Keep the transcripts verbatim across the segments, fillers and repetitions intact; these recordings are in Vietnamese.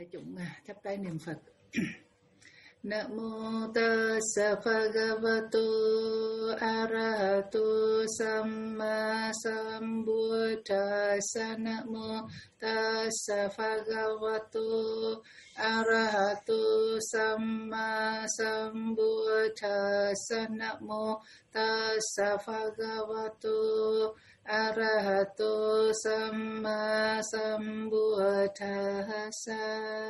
chúng chắp tay niệm Phật. Namo tassa bhagavato arahato samma sambuddhassa. Namo tassa bhagavato arahato samma sambuddhassa. Namo tassa bhagavato arahato samma sambuddhassa.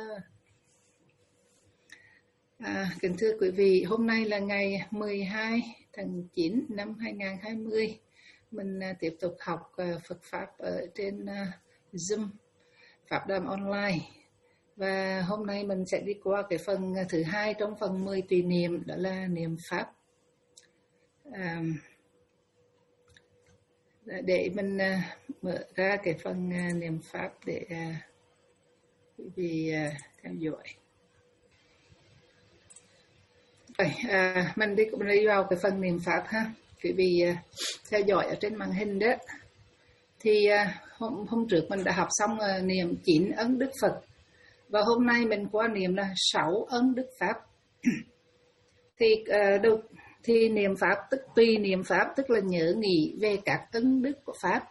À, kính thưa quý vị, hôm nay là ngày mười hai tháng chín năm hai nghìn không trăm hai mươi. Mình à, tiếp tục học à, Phật Pháp ở trên à, Zoom, Pháp Đàm Online. Và hôm nay mình sẽ đi qua cái phần thứ hai trong phần mười tùy niệm, đó là niệm Pháp. À, để mình à, mở ra cái phần à, niệm Pháp để à, quý vị à, theo dõi. Rồi, à, mình đi mình đi vào cái phần niệm Pháp ha. Quý vị à, theo dõi ở trên màn hình đó. Thì à, hôm, hôm trước mình đã học xong à, niệm chín ấn Đức Phật. Và hôm nay mình qua niệm là sáu ấn Đức Pháp. Thì à, đầu, thì niệm Pháp tức tùy niệm Pháp tức là nhớ nghĩ về các ấn đức của Pháp.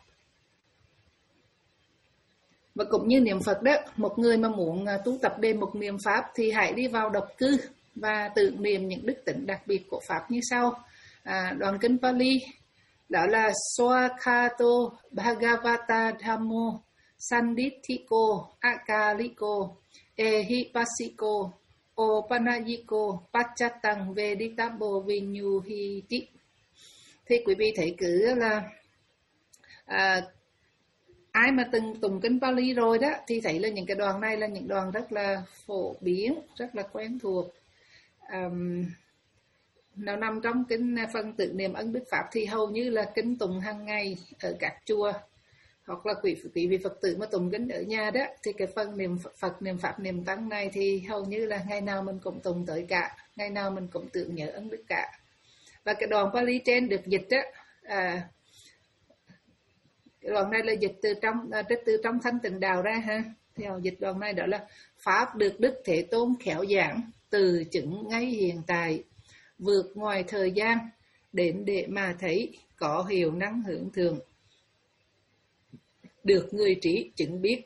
Và cũng như niệm Phật đó, một người mà muốn à, tu tập đề mục niệm Pháp thì hãy đi vào độc cư và tự niệm những đức tính đặc biệt của Pháp như sau. À, đoạn kinh Pali đó là Swakato Bhagavata Dhammo Sandithiko Akaliko Ehipasiko Opanayiko Pachatang Veditabo Vinyuhiti. Thì quý vị thấy cứ là à, ai mà từng tụng kinh Pali rồi đó thì thấy là những cái đoạn này là những đoạn rất là phổ biến, rất là quen thuộc. Um, nào nằm trong kinh phần tự niệm ấn Đức Pháp thì hầu như là kinh tụng hàng ngày ở các chùa, hoặc là quý quý vị Phật tử mà tụng kinh ở nhà đó thì cái phần niệm Phật, niệm Pháp, niệm Tăng này thì hầu như là ngày nào mình cũng tụng tới cả, ngày nào mình cũng tưởng nhớ ấn Đức cả. Và cái đoạn Pali trên được dịch đó, à, cái đoạn này là dịch từ trong à, từ trong Thanh Tịnh Đạo ra ha. Theo dịch đoạn này đó là Pháp được Đức Thế Tôn khéo giảng từ chứng ngay hiện tại, vượt ngoài thời gian đến để mà thấy, có hiệu năng hướng thượng, được người trí chứng biết.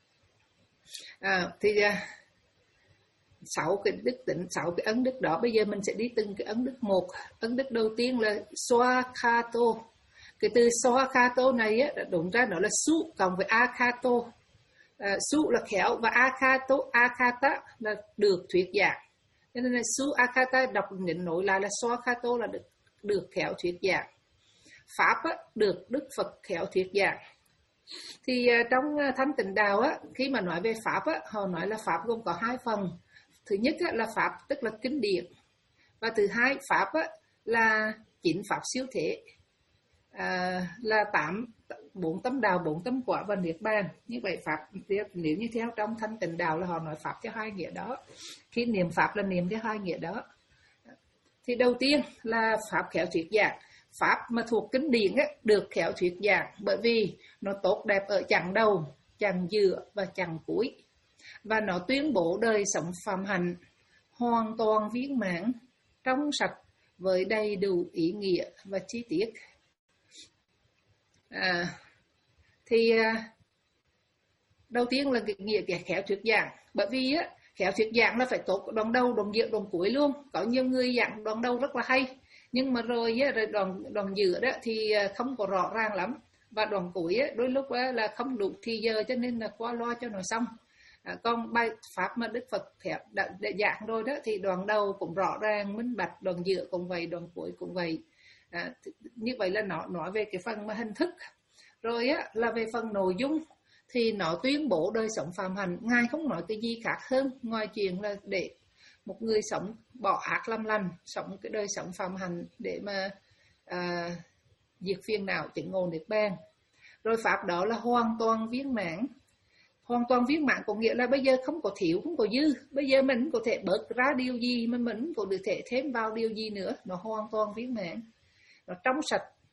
À, thì à, sáu cái đức tính, sáu cái ấn đức đó, bây giờ mình sẽ đi từng cái ấn đức một. Ấn đức đầu tiên là Swakato. Cái từ Swakato này á, đúng ra nó là su cộng với akato. À, su là khéo và akato, akata là được thuyết giảng. Cho nên là su akata đọc nhận nổi lại là Swakato là được, được khéo thuyết giảng. Pháp á, được Đức Phật khéo thuyết giảng. Thì uh, trong uh, Thanh Tịnh Đạo á, khi mà nói về Pháp á, họ nói là Pháp gồm có hai phần. Thứ nhất á, là Pháp tức là kinh điển. Và thứ hai, Pháp á, là chín Pháp siêu thế. À, là tám bốn tâm đạo, bốn tâm quả và niết bàn. Như vậy Pháp, nếu như theo trong Thanh Tịnh Đạo là họ nói Pháp theo hai nghĩa đó. Khi niệm Pháp là niệm theo hai nghĩa đó. Thì đầu tiên là Pháp khéo thuyết giảng. Pháp mà thuộc kinh điển á, được khéo thuyết giảng bởi vì nó tốt đẹp ở chặng đầu, chặng giữa và chặng cuối. Và nó tuyên bố đời sống phàm hạnh hoàn toàn viên mãn, trong sạch với đầy đủ ý nghĩa và chi tiết. À, thì à, đầu tiên là cái nghĩa cái khéo thuyết giảng, bởi vì á, khéo thuyết giảng là phải tốt đoạn đầu, đoạn giữa, đoạn cuối luôn. Có nhiều người giảng đoạn đầu rất là hay, nhưng mà rồi á, rồi đoạn đoạn giữa đó thì không có rõ ràng lắm, và đoạn cuối á, đôi lúc á, là không đủ thì giờ, cho nên là qua loa cho nó xong. À, còn bài Pháp mà Đức Phật khéo đã, đã giảng rồi đó thì đoạn đầu cũng rõ ràng minh bạch, đoạn giữa cũng vậy, đoạn cuối cũng vậy. À, như vậy là nó nói về cái phần mà hình thức. Rồi á, là về phần nội dung thì nó tuyên bố đời sống phàm hạnh. Ngài không nói cái gì khác hơn ngoài chuyện là để một người sống bỏ ác làm lành, sống cái đời sống phàm hạnh để mà à, diệt phiền não, chứng ngộ niết bàn. Rồi Pháp đó là hoàn toàn viên mãn. Hoàn toàn viên mãn có nghĩa là bây giờ không có thiếu, không có dư. Bây giờ mình có thể bớt ra điều gì, mà mình có thể thêm vào điều gì nữa. Nó hoàn toàn viên mãn, nó trong sạch,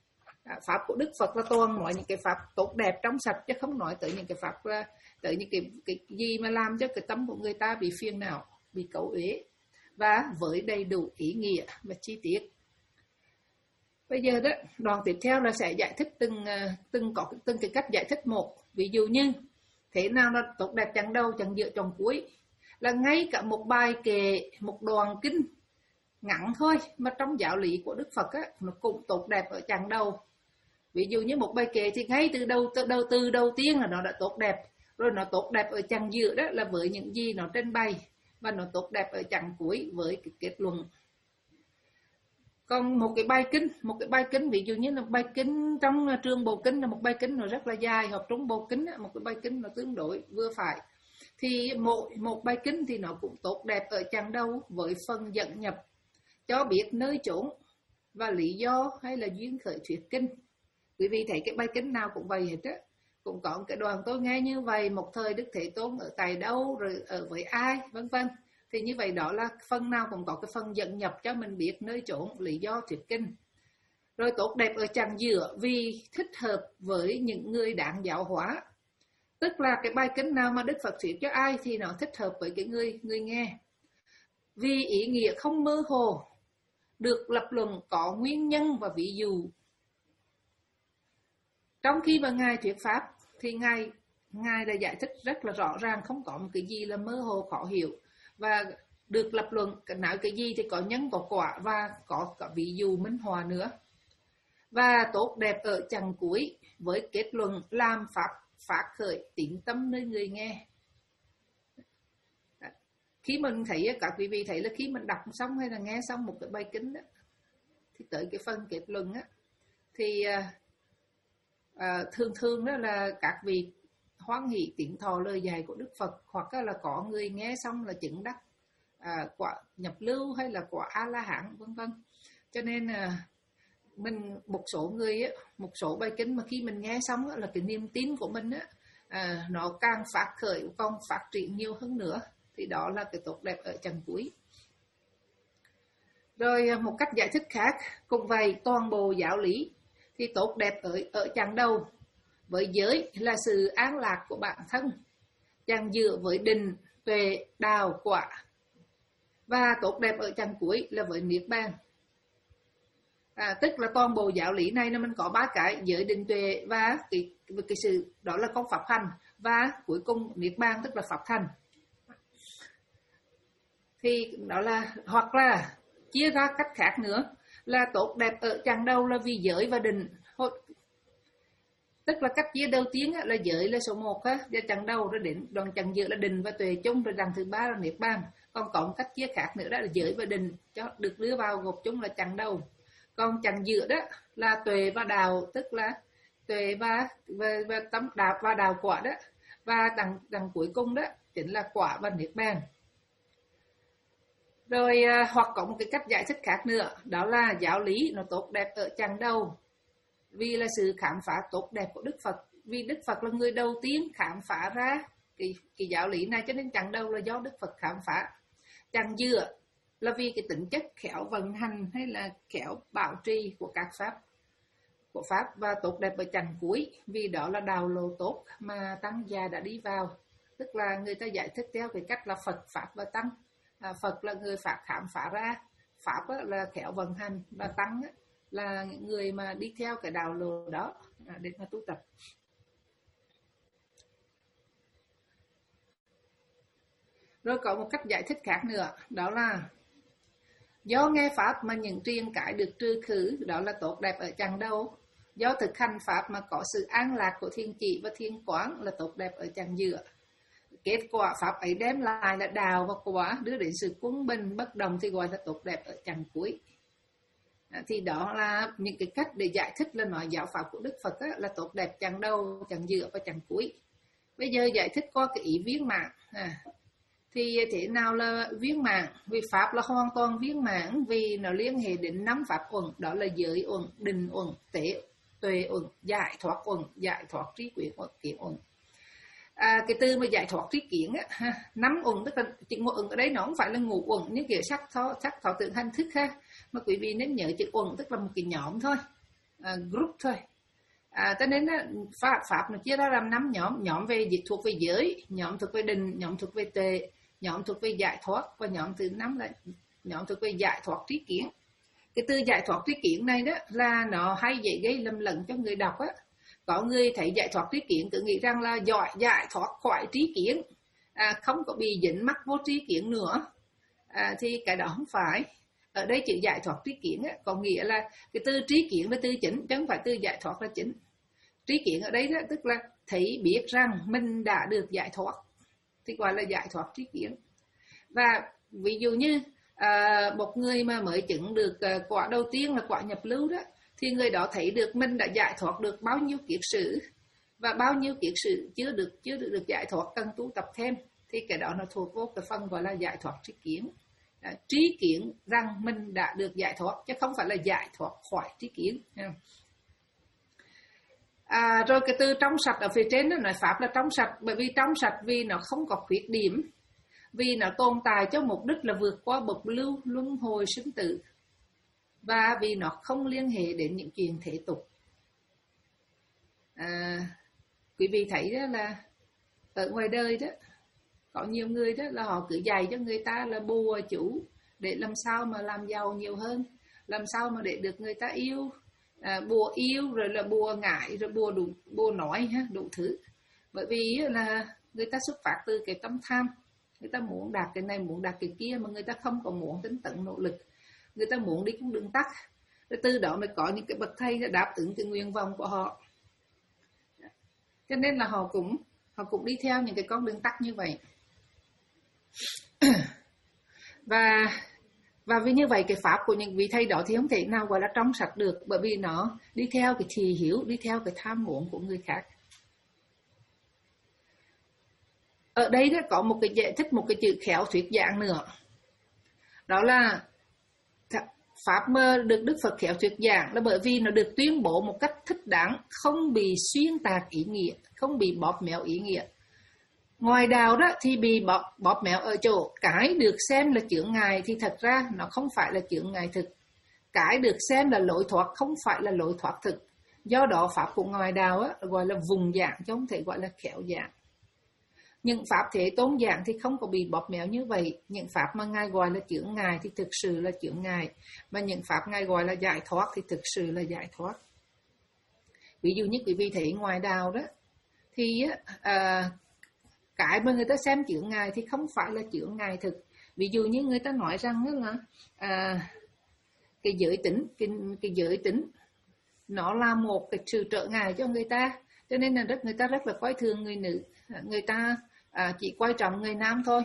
À, pháp của Đức Phật là toàn mọi những cái pháp tốt đẹp trong sạch, chứ không nói tới những cái pháp là tới những cái, cái gì mà làm cho cái tâm của người ta bị phiền não, bị cấu uế, và với đầy đủ ý nghĩa và chi tiết. Bây giờ đó, đoạn tiếp theo là sẽ giải thích từng từng có từng cái cách giải thích một. Ví dụ như thế nào là tốt đẹp chẳng đầu chẳng giữa chẳng cuối, là ngay cả một bài kệ, một đoạn kinh ngắn thôi mà trong giáo lý của Đức Phật á, nó cũng tốt đẹp ở chẳng đầu. Ví dụ như một bài kệ thì ngay từ đầu từ đầu từ đầu tiên là nó đã tốt đẹp, rồi nó tốt đẹp ở chặng giữa đó là với những gì nó trình bày, và nó tốt đẹp ở chặng cuối với cái kết luận. Còn một cái bài kinh, một cái bài kinh ví dụ như là bài kinh trong trường bộ kinh là một bài kinh nó rất là dài, hoặc trong bộ kinh một cái bài kinh nó tương đối vừa phải, thì một một bài kinh thì nó cũng tốt đẹp ở chặng đầu với phần dẫn nhập, cho biết nơi chốn và lý do hay là duyên khởi thuyết kinh. Quý vị thấy cái bài kinh nào cũng vậy hết á, cũng có cái đoạn tôi nghe như vậy, một thời Đức Thế Tôn ở tại đâu, rồi ở với ai, vân vân. Thì như vậy đó là phần nào cũng có cái phần dẫn nhập cho mình biết nơi chốn, lý do thuyết kinh. Rồi tốt đẹp ở chặng giữa vì thích hợp với những người đáng giáo hóa. Tức là cái bài kinh nào mà Đức Phật thuyết cho ai thì nó thích hợp với cái người người nghe. Vì ý nghĩa không mơ hồ, được lập luận có nguyên nhân và ví dụ. Trong khi mà Ngài thuyết pháp thì Ngài Ngài đã giải thích rất là rõ ràng, không có một cái gì là mơ hồ khó hiểu, và được lập luận nói cái gì thì có nhân có quả và có cả ví dụ minh họa nữa. Và tốt đẹp ở chặng cuối với kết luận làm pháp phát khởi tín tâm nơi người nghe. Khi mình thấy, các quý vị thấy là khi mình đọc xong hay là nghe xong một cái bài kinh đó, thì tới cái phần kết luận á, thì à, thường thường đó là các vị hoan hỷ tín thọ lời dạy của Đức Phật, hoặc là có người nghe xong là chứng đắc à, quả nhập lưu hay là quả A La Hán, vân vân. Cho nên à, mình một số người á, một số bài kinh mà khi mình nghe xong á, là cái niềm tin của mình á, à, nó càng phát khởi, còn phát triển nhiều hơn nữa, thì đó là cái tốt đẹp ở chặng cuối. Rồi một cách giải thích khác cũng vậy, toàn bộ giáo lý thì tốt đẹp ở ở chặng đầu với giới là sự an lạc của bản thân, chặng giữa với định, tuệ, đào, quả, và tốt đẹp ở chặng cuối là với niết bàn. À, tức là toàn bộ giáo lý này là mình có ba cái: giới, định, tuệ và cái, cái sự đó là con pháp hành, và cuối cùng niết bàn tức là pháp thành. Thì đó là, hoặc là chia ra cách khác nữa là tốt đẹp ở chặng đầu là vì giới và định. Tức là cách chia đầu tiên là giới là số một, và chặng đầu là định, đoạn chặng giữa là định và tuệ chung, rồi đằng thứ ba là niết bàn. Còn có một cách chia khác nữa đó là giới và định cho được đưa vào gộp chung là chặng đầu. Còn chặng giữa đó là tuệ và đạo, tức là tuệ và và, và tâm đạo và đạo quả đó, và đằng đằng cuối cùng đó chính là quả và niết bàn. Rồi hoặc có một cái cách giải thích khác nữa, đó là giáo lý nó tốt đẹp ở chặng đầu vì là sự khám phá tốt đẹp của Đức Phật, vì Đức Phật là người đầu tiên khám phá ra cái, cái giáo lý này, cho nên chặng đầu là do Đức Phật khám phá. Chặng giữa là vì cái tính chất khéo vận hành hay là khéo bảo trì của các pháp của pháp, và tốt đẹp ở chặng cuối vì đó là đạo lộ tốt mà tăng già đã đi vào. Tức là người ta giải thích theo cái cách là Phật, Pháp và Tăng. À, Phật là người Pháp khám phá ra, Pháp là khéo vận hành, và Tăng là những người mà đi theo cái đạo lộ đó để mà tu tập. Rồi có một cách giải thích khác nữa, đó là do nghe Pháp mà những triền cái được trừ khử, đó là tốt đẹp ở chặng đầu. Do thực hành Pháp mà có sự an lạc của thiên chỉ và thiên quán là tốt đẹp ở chặng giữa. Kết quả Pháp ấy đem lại là đạo và quả, đưa đến sự quân bình bất đồng thì gọi là tốt đẹp ở chặng cuối. À, thì đó là những cái cách để giải thích là nói giáo pháp của Đức Phật á, là tốt đẹp chặng đầu, chặng giữa và chặng cuối. Bây giờ giải thích qua cái ý viên mãn. À, thì thế nào là viên mãn? Vì Pháp là hoàn toàn viên mãn vì nó liên hệ đến năm pháp uẩn, đó là giới uẩn, định uẩn, tế, tuệ uẩn, giải thoát uẩn, giải thoát trí quyết uẩn, kiến uẩn. À, cái từ mà giải thoát trí kiến á, năm uẩn tức là chữ ngũ uẩn ở đây nó không phải là ngũ uẩn như kiểu sắc thọ sắc thọ tưởng hành thức ha, mà quý vị nên nhớ chữ uẩn tức là một cái nhóm thôi. à, group thôi. À, cho nên á, pháp pháp nó chia ra làm năm nhóm, nhóm về thuộc về giới, nhóm thuộc về định, nhóm thuộc về tuệ, nhóm thuộc về giải thoát, và nhóm thứ năm là nhóm thuộc về giải thoát trí kiến. Cái từ giải thoát trí kiến này đó là nó hay dễ gây lầm lẫn cho người đọc á. Có người thấy giải thoát trí kiến cứ nghĩ rằng là giỏi giải thoát khỏi trí kiến, à, không có bị dính mắc vô trí kiến nữa, à, thì cái đó không phải. Ở đây chữ giải thoát trí kiến á, có nghĩa là cái từ trí kiến là từ chính, chứ không phải từ giải thoát là chính. Trí kiến ở đây đó, tức là thấy biết rằng mình đã được giải thoát thì gọi là giải thoát trí kiến. Và ví dụ như à, một người mà mới chứng được à, quả đầu tiên là quả nhập lưu đó, thì người đó thấy được mình đã giải thoát được bao nhiêu kiết sử, và bao nhiêu kiết sử chưa được chưa được, được giải thoát cần tu tập thêm, thì cái đó nó thuộc vô cái phần gọi là giải thoát trí kiến. À, trí kiến rằng mình đã được giải thoát, chứ không phải là giải thoát khỏi trí kiến. À, rồi cái từ trong sạch ở phía trên đó, nói pháp là trong sạch, bởi vì trong sạch vì nó không có khuyết điểm, vì nó tồn tại cho mục đích là vượt qua bộc lưu luân hồi sinh tử, và vì nó không liên hệ đến những chuyện thế tục. À, quý vị thấy đó là ở ngoài đời đó có nhiều người đó là họ cứ dạy cho người ta là bùa chủ để làm sao mà làm giàu nhiều hơn, làm sao mà để được người ta yêu, à, bùa yêu rồi là bùa ngại, rồi bùa đủ bùa nói ha, đủ thứ. Bởi vì là người ta xuất phát từ cái tâm tham, người ta muốn đạt cái này, muốn đạt cái kia, mà người ta không có muốn tính tận nỗ lực, người ta muốn đi con đường tắt. Rồi từ đó mới có những cái bậc thầy đáp ứng cái nguyện vọng của họ, cho nên là họ cũng họ cũng đi theo những cái con đường tắt như vậy. và và vì như vậy cái pháp của những vị thầy đó thì không thể nào gọi là trong sạch được, bởi vì nó đi theo cái thị hiếu, đi theo cái tham muốn của người khác. Ở đây đó có một cái giải thích, một cái chữ khéo thuyết giảng nữa, đó là pháp mà được Đức Phật khéo thuyết giảng là bởi vì nó được tuyên bố một cách thích đáng, không bị xuyên tạc ý nghĩa, không bị bóp méo ý nghĩa. Ngoài đạo đó thì bị bóp, bóp méo ở chỗ cái được xem là chướng ngại thì thật ra nó không phải là chướng ngại thực. Cái được xem là lối thoát không phải là lối thoát thực. Do đó pháp của ngoài đạo á, gọi là vùng giảng chứ không thể gọi là khéo giảng. Những pháp Thế Tôn giảng thì không có bị bóp méo như vậy. Những pháp mà Ngài gọi là chướng ngại thì thực sự là chướng ngại, mà những pháp Ngài gọi là giải thoát thì thực sự là giải thoát. Ví dụ như quý vị thấy ngoài đạo đó thì à, cái mà người ta xem chướng ngại thì không phải là chướng ngại thực. Ví dụ như người ta nói rằng là à, cái giới tính, cái, cái giới tính nó là một cái sự trở ngại cho người ta, cho nên là rất người ta rất là coi thường người nữ, người ta à, chỉ quan trọng người nam thôi.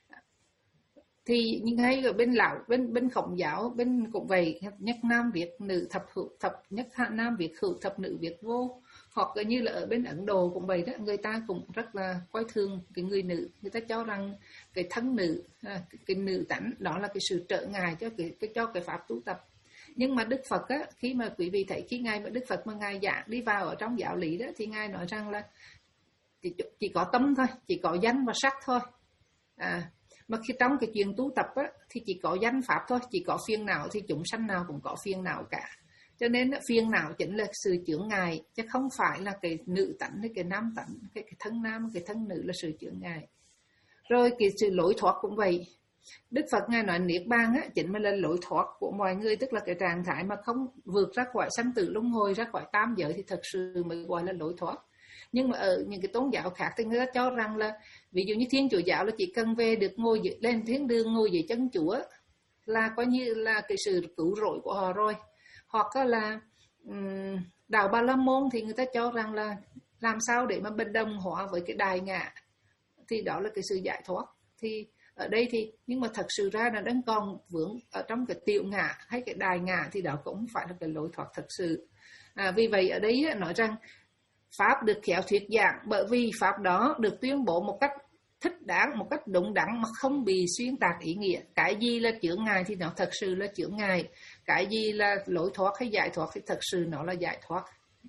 Thì như ngay ở bên lão bên bên Khổng giáo bên cũng vậy, nhất nam việt nữ thập hữu thập nhất nam việt hữu thập nữ việt vô, hoặc là như là ở bên Ấn Độ cũng vậy đó, người ta cũng rất là coi thường cái người nữ, người ta cho rằng cái thân nữ, cái, cái nữ tánh đó là cái sự trở ngại cho cái, cái cho cái pháp tu tập. Nhưng mà Đức Phật á, khi mà quý vị thấy khi ngài mà Đức Phật mà ngài giảng đi vào ở trong giáo lý đó, thì ngài nói rằng là chỉ, chỉ có tâm thôi, chỉ có danh và sắc thôi. À, mà khi trong cái chuyện tu tập á, thì chỉ có danh pháp thôi, chỉ có phiền não thì chúng sanh nào cũng có phiền não cả. Cho nên phiền não chính là sự chướng ngại, chứ không phải là cái nữ tánh hay cái nam tánh, cái, cái thân nam, cái thân nữ là sự chướng ngại. Rồi cái sự lối thoát cũng vậy. Đức Phật ngài nói niết bàn á, chính là lối thoát của mọi người, tức là cái trạng thái mà không vượt ra khỏi sanh tử luân hồi, ra khỏi tam giới thì thật sự mới gọi là lối thoát. Nhưng mà ở những cái tôn giáo khác thì người ta cho rằng là ví dụ như Thiên Chúa giáo là chỉ cần về được ngồi dưới, lên thiên đường ngồi dưới chân Chúa là coi như là cái sự cứu rỗi của họ rồi. Hoặc là um, đạo Ba La Môn thì người ta cho rằng là làm sao để mà bình đồng hóa với cái đại ngã thì đó là cái sự giải thoát. Thì ở đây thì nhưng mà thật sự ra là đang còn vướng ở trong cái tiểu ngã hay cái đại ngã thì đó cũng không phải là cái lối thoát thật sự. À, vì vậy ở đây nói rằng pháp được khéo thuyết giảng bởi vì pháp đó được tuyên bố một cách thích đáng, một cách đúng đắn mà không bị xuyên tạc ý nghĩa. Cái gì là chướng ngại thì nó thật sự là chướng ngại, cái gì là lối thoát hay giải thoát thì thật sự nó là giải thoát.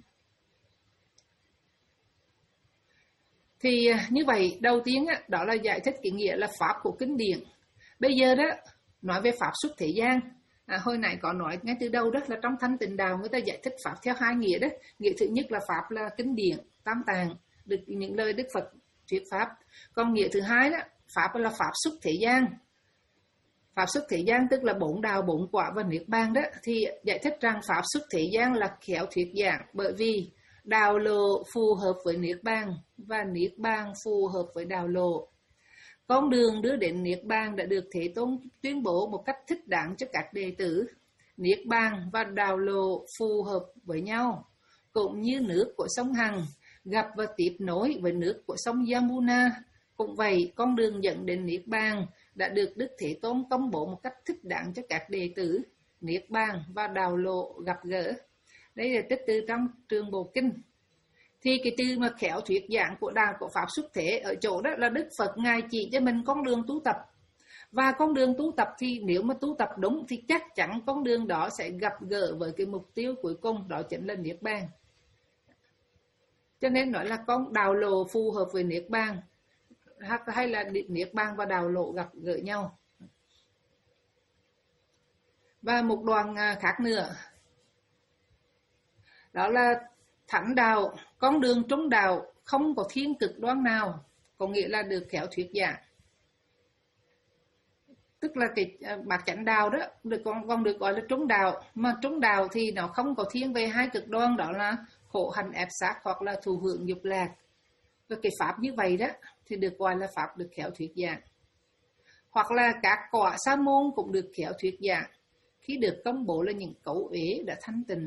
Thì như vậy đầu tiên đó là giải thích cái nghĩa là pháp của kinh điển. Bây giờ đó nói về pháp xuất thế gian À, hồi nãy có nói ngay từ đầu đó là trong Thanh Tịnh Đạo người ta giải thích pháp theo hai nghĩa đó. Nghĩa thứ nhất là pháp là kinh điển tam tạng, được những lời Đức Phật thuyết pháp. Còn nghĩa thứ hai đó, pháp là pháp xuất thế gian. Pháp xuất thế gian tức là bốn đạo, bốn quả và niết bàn đó, thì giải thích rằng pháp xuất thế gian là khéo thuyết giảng, bởi vì đạo lộ phù hợp với niết bàn và niết bàn phù hợp với đạo lộ. Con đường đưa đến niết bàn đã được Thế Tôn tuyên bố một cách thích đáng cho các đệ tử. Niết bàn và đạo lộ phù hợp với nhau, cũng như nước của sông Hằng gặp và tiếp nối với nước của sông Yamuna. Cũng vậy, con đường dẫn đến niết bàn đã được Đức Thế Tôn công bố một cách thích đáng cho các đệ tử. Niết bàn và đạo lộ gặp gỡ. Đây là trích từ trong Trường Bộ Kinh. Thì cái từ mà khéo thuyết giảng của đạo của pháp xuất thế ở chỗ đó là Đức Phật Ngài chỉ cho mình con đường tu tập. Và con đường tu tập thì nếu mà tu tập đúng thì chắc chắn con đường đó sẽ gặp gỡ với cái mục tiêu cuối cùng, đó chính là niết bàn. Cho nên nói là con đạo lộ phù hợp với niết bàn, hay là niết bàn và đạo lộ gặp gỡ nhau. Và một đoạn khác nữa, đó là thánh đạo, con đường trung đạo, không có thiên cực đoan nào, có nghĩa là được khéo thuyết giảng. Tức là cái bát chánh đạo đó, được còn, còn được gọi là trung đạo. Mà trung đạo thì nó không có thiên về hai cực đoan, đó là khổ hạnh ép sát hoặc là thù hưởng dục lạc. Và cái pháp như vậy đó thì được gọi là pháp được khéo thuyết giảng. Hoặc là các quả sa môn cũng được khéo thuyết giảng, khi được công bố là những cấu uế đã thanh tịnh.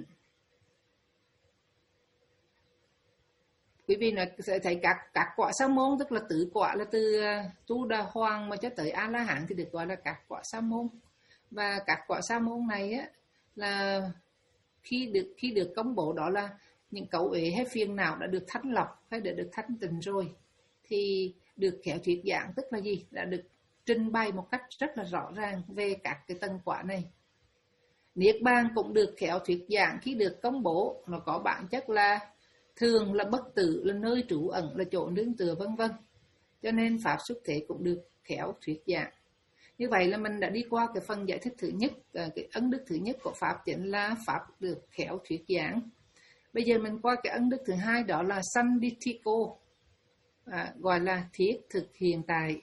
Quý vị nói sẽ thấy các các quả sa môn, tức là tứ quả, là từ Tu Đà Hoàng mà cho tới A La Hán thì được gọi là các quả sa môn. Và các quả sa môn này á là khi được khi được công bố đó là những cấu uế hay phiền não đã được thanh lọc hay đã được thanh tịnh rồi, thì được khéo thuyết giảng tức là gì? Đã được trình bày một cách rất là rõ ràng về các cái tầng quả này. Niết bàn cũng được khéo thuyết giảng khi được công bố, nó có bản chất là thường là bất tử, là nơi trú ẩn, là chỗ nương tựa, vân vân. Cho nên pháp xuất thế cũng được khéo thuyết giảng. Như vậy là mình đã đi qua cái phần giải thích thứ nhất, cái ấn đức thứ nhất của pháp chính là pháp được khéo thuyết giảng. Bây giờ mình qua cái ấn đức thứ hai, đó là Sanditthiko, à, gọi là thiết thực hiện tại.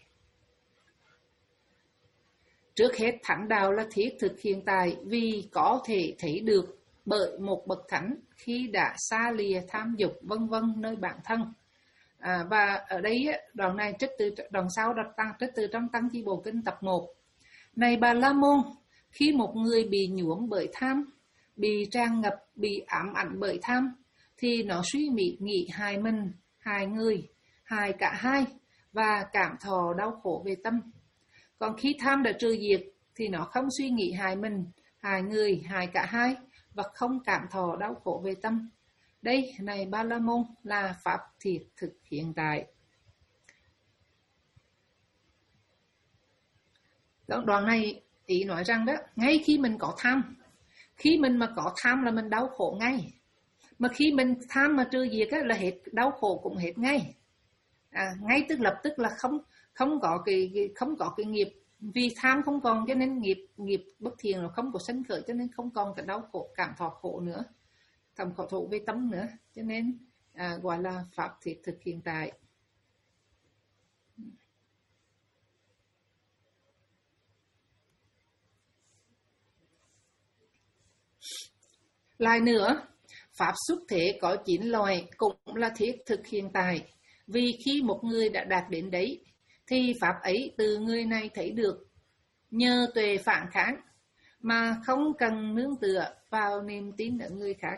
Trước hết thánh đạo là thiết thực hiện tại, vì có thể thấy được bởi một bậc thánh khi đã xa lìa tham dục vân vân nơi bản thân. À, và ở đây đoạn này trích từ đoạn sau đặt tăng trích từ trong Tăng Chi Bộ Kinh tập một. Này Bà La Môn, khi một người bị nhuốm bởi tham, bị tràn ngập, bị ám ảnh bởi tham, thì nó suy nghĩ, nghĩ hại mình, hại người, hại cả hai, và cảm thọ đau khổ về tâm. Còn khi tham đã trừ diệt thì nó không suy nghĩ hại mình, hại người, hại cả hai, và không cảm thọ đau khổ về tâm. Đây, này Ba La Môn, là pháp thiệt thực hiện tại. Đoạn này ý nói rằng đó, ngay khi mình có tham, khi mình mà có tham là mình đau khổ ngay. Mà khi mình tham mà trừ diệt á, là hết đau khổ cũng hết ngay. À, ngay tức lập tức là không không có cái, cái không có cái nghiệp, vì tham không còn cho nên nghiệp nghiệp bất thiện nó không có sanh khởi, cho nên không còn cái đau khổ, cảm thọ khổ nữa, cảm khổ thụ về tâm nữa, cho nên à, gọi là pháp thiệt thực hiện tại. Lại nữa, pháp xuất thế có chín loài cũng là thiết thực hiện tại, vì khi một người đã đạt đến đấy thì pháp ấy từ người này thấy được nhờ tuệ phản kháng mà không cần nương tựa vào niềm tin ở người khác.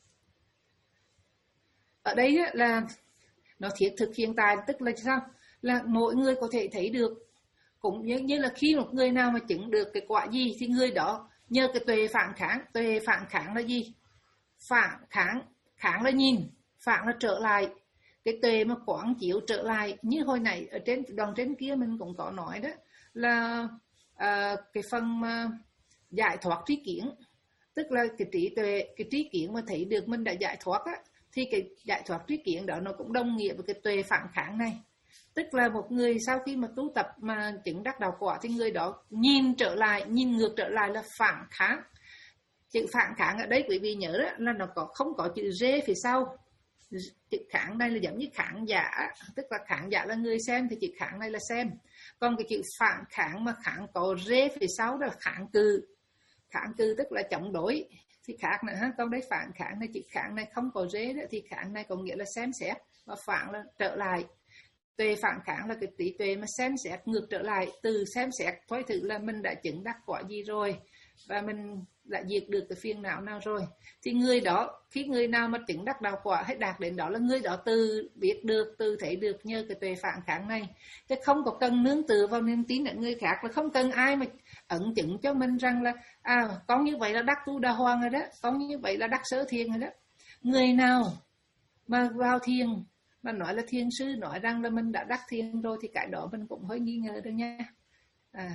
Ở đây là nó thiết thực hiện tại, tức là sao? Là mỗi người có thể thấy được, cũng như, như là khi một người nào mà chứng được cái quả gì thì người đó nhờ cái tuệ phản kháng. Tuệ phản kháng là gì? Phản kháng, kháng là nhìn, phản là trở lại. Cái tuệ mà quán chiếu trở lại, như hồi nãy ở trên đoạn trên kia mình cũng có nói đó, là à, cái phần mà giải thoát trí kiến, tức là cái trí tuệ, cái trí kiến mà thấy được mình đã giải thoát á, thì cái giải thoát trí kiến đó nó cũng đồng nghĩa với cái tuệ phản kháng này. Tức là một người sau khi mà tu tập mà chứng đắc đạo quả thì người đó nhìn trở lại, nhìn ngược trở lại là phản kháng. Chữ phản kháng ở đây quý vị nhớ đó, là nó có không có chữ rê phía sau. Chữ kháng đây là giống như khán giả, tức là khán giả là người xem thì chữ kháng này là xem. Còn cái chữ phản kháng mà kháng có rê phía sau đó là kháng cự. Kháng cự tức là chống đối thì khác nữa ha. Còn đây phản kháng này, chữ kháng này không có rê đó, thì kháng này có nghĩa là xem xét, và phản là trở lại. Tuệ phản kháng là cái trí tuệ mà xem xét ngược trở lại, từ xem xét thôi thử là mình đã chứng đắc quả gì rồi, và mình đã diệt được cái phiền não nào rồi. Thì người đó, khi người nào mà chứng đắc đạo quả hay đạt đến đó là người đó từ biết được, từ thấy được nhờ cái tuệ phản kháng này. Chứ không có cần nương tựa vào niềm tin ở người khác, là không cần ai mà ẩn chứng cho mình rằng là à con như vậy là đắc tu đà hoàng rồi đó, con như vậy là đắc sơ thiền rồi đó. Người nào mà vào thiền mà nói là thiền sư nói rằng là mình đã đắc thiền rồi thì cái đó mình cũng hơi nghi ngờ đó nha. À,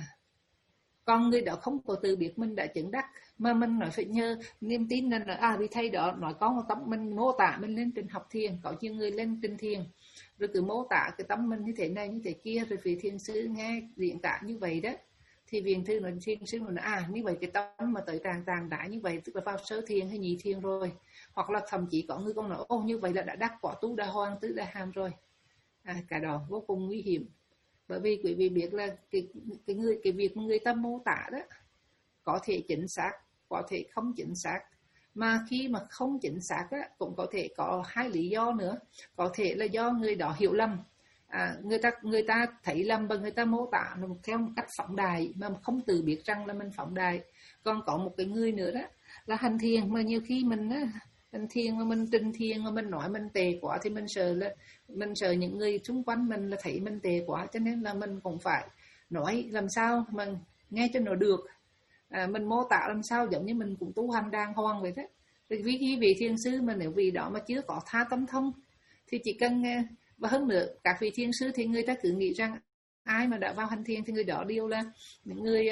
còn người đó không có tự biết mình đã chứng đắc, mà mình nói phải nhờ niềm tin nên là à vì thầy đó nói có một tấm mình mô tả mình lên trình học thiền, có nhiều người lên trình thiền rồi cứ mô tả cái tấm mình như thế này như thế kia, rồi vị thiền sư nghe diễn tả như vậy đó, thì viện thư nói thiền sư nói à như vậy cái tấm mà tới tràng tràng đã như vậy tức là vào sơ thiền hay nhị thiền rồi, hoặc là thậm chí có người con nói ô như vậy là đã đắc quả tu đà hoàng tứ đà hàm rồi. À, cái đó vô cùng nguy hiểm, bởi vì quý vị biết là cái cái người cái việc người ta mô tả đó có thể chính xác, có thể không chính xác, mà khi mà không chính xác á, cũng có thể có hai lý do nữa. Có thể là do người đó hiểu lầm, à, người ta người ta thấy lầm và người ta mô tả theo một cách phóng đại mà không tự biết rằng là mình phóng đại. Còn có một cái người nữa đó là hành thiền, mà nhiều khi mình á, mình thiền mà mình trình thiền mà mình nói mình tệ quá thì mình sợ là mình sợ những người xung quanh mình là thấy mình tệ quá, cho nên là mình cũng phải nói làm sao mà nghe cho nó được, à, mình mô tả làm sao giống như mình cũng tu hành đàng hoàng vậy đó. Vì khi vị thiền sư mà nếu vì đó mà chưa có tha tâm thông thì chỉ cần, và hơn nữa các vị thiền sư thì người ta cứ nghĩ rằng ai mà đã vào hành thiền thì người đó đều là những người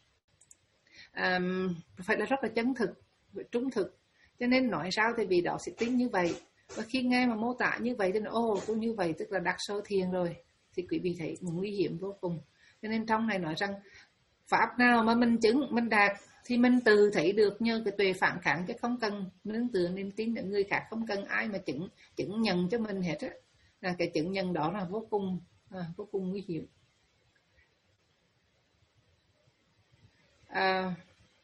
um, phải là rất là chân thực, trung thực, cho nên nói sao thì vì đó sẽ tin như vậy. Và khi nghe mà mô tả như vậy thì nói ô tôi như vậy tức là đắc sơ thiền rồi, thì quý vị thấy nguy hiểm vô cùng. Cho nên trong này nói rằng pháp nào mà mình chứng mình đạt thì mình tự thấy được nhờ cái tuệ phản kháng, chứ không cần nương tựa niềm tin ở người khác, không cần ai mà chứng chứng nhận cho mình hết á. Là cái chứng nhận đó là vô cùng à, vô cùng nguy hiểm. À,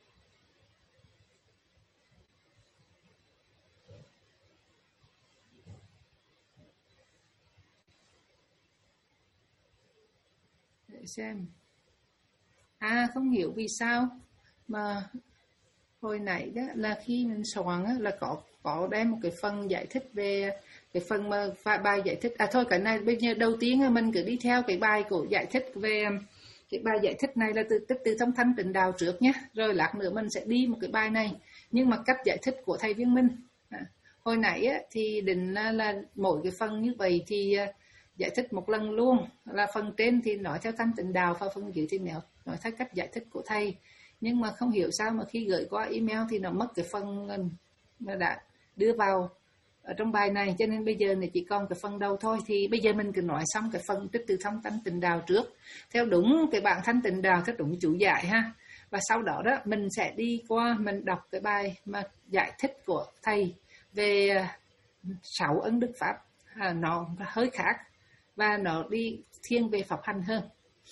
để xem. À không hiểu vì sao mà hồi nãy đó là khi mình soạn á, là có có đem một cái phần giải thích về cái phần mà bài giải thích. À thôi cái này bây giờ đầu tiên mình cứ đi theo cái bài của giải thích về cái bài giải thích này là từ từ, từ thông thanh tịnh đạo trước nhé, rồi lát nữa mình sẽ đi một cái bài này nhưng mà cách giải thích của thầy Viên Minh. À, hồi nãy á, thì định là, là mỗi cái phần như vậy thì giải thích một lần luôn, là phần trên thì nói theo thanh tịnh đạo và phần dưới thì nói, nói theo cách giải thích của thầy. Nhưng mà không hiểu sao mà khi gửi qua email thì nó mất cái phần mà đã đưa vào ở trong bài này, cho nên bây giờ này chỉ còn cái phần đầu thôi. Thì bây giờ mình cứ nói xong cái phần trích từ thông thanh tịnh đạo trước theo đúng cái bản thanh tịnh đạo, theo đúng chủ giải ha, và sau đó đó mình sẽ đi qua mình đọc cái bài mà giải thích của thầy về sáu ấn đức pháp. À, nó hơi khác và nó đi thiên về pháp hành hơn.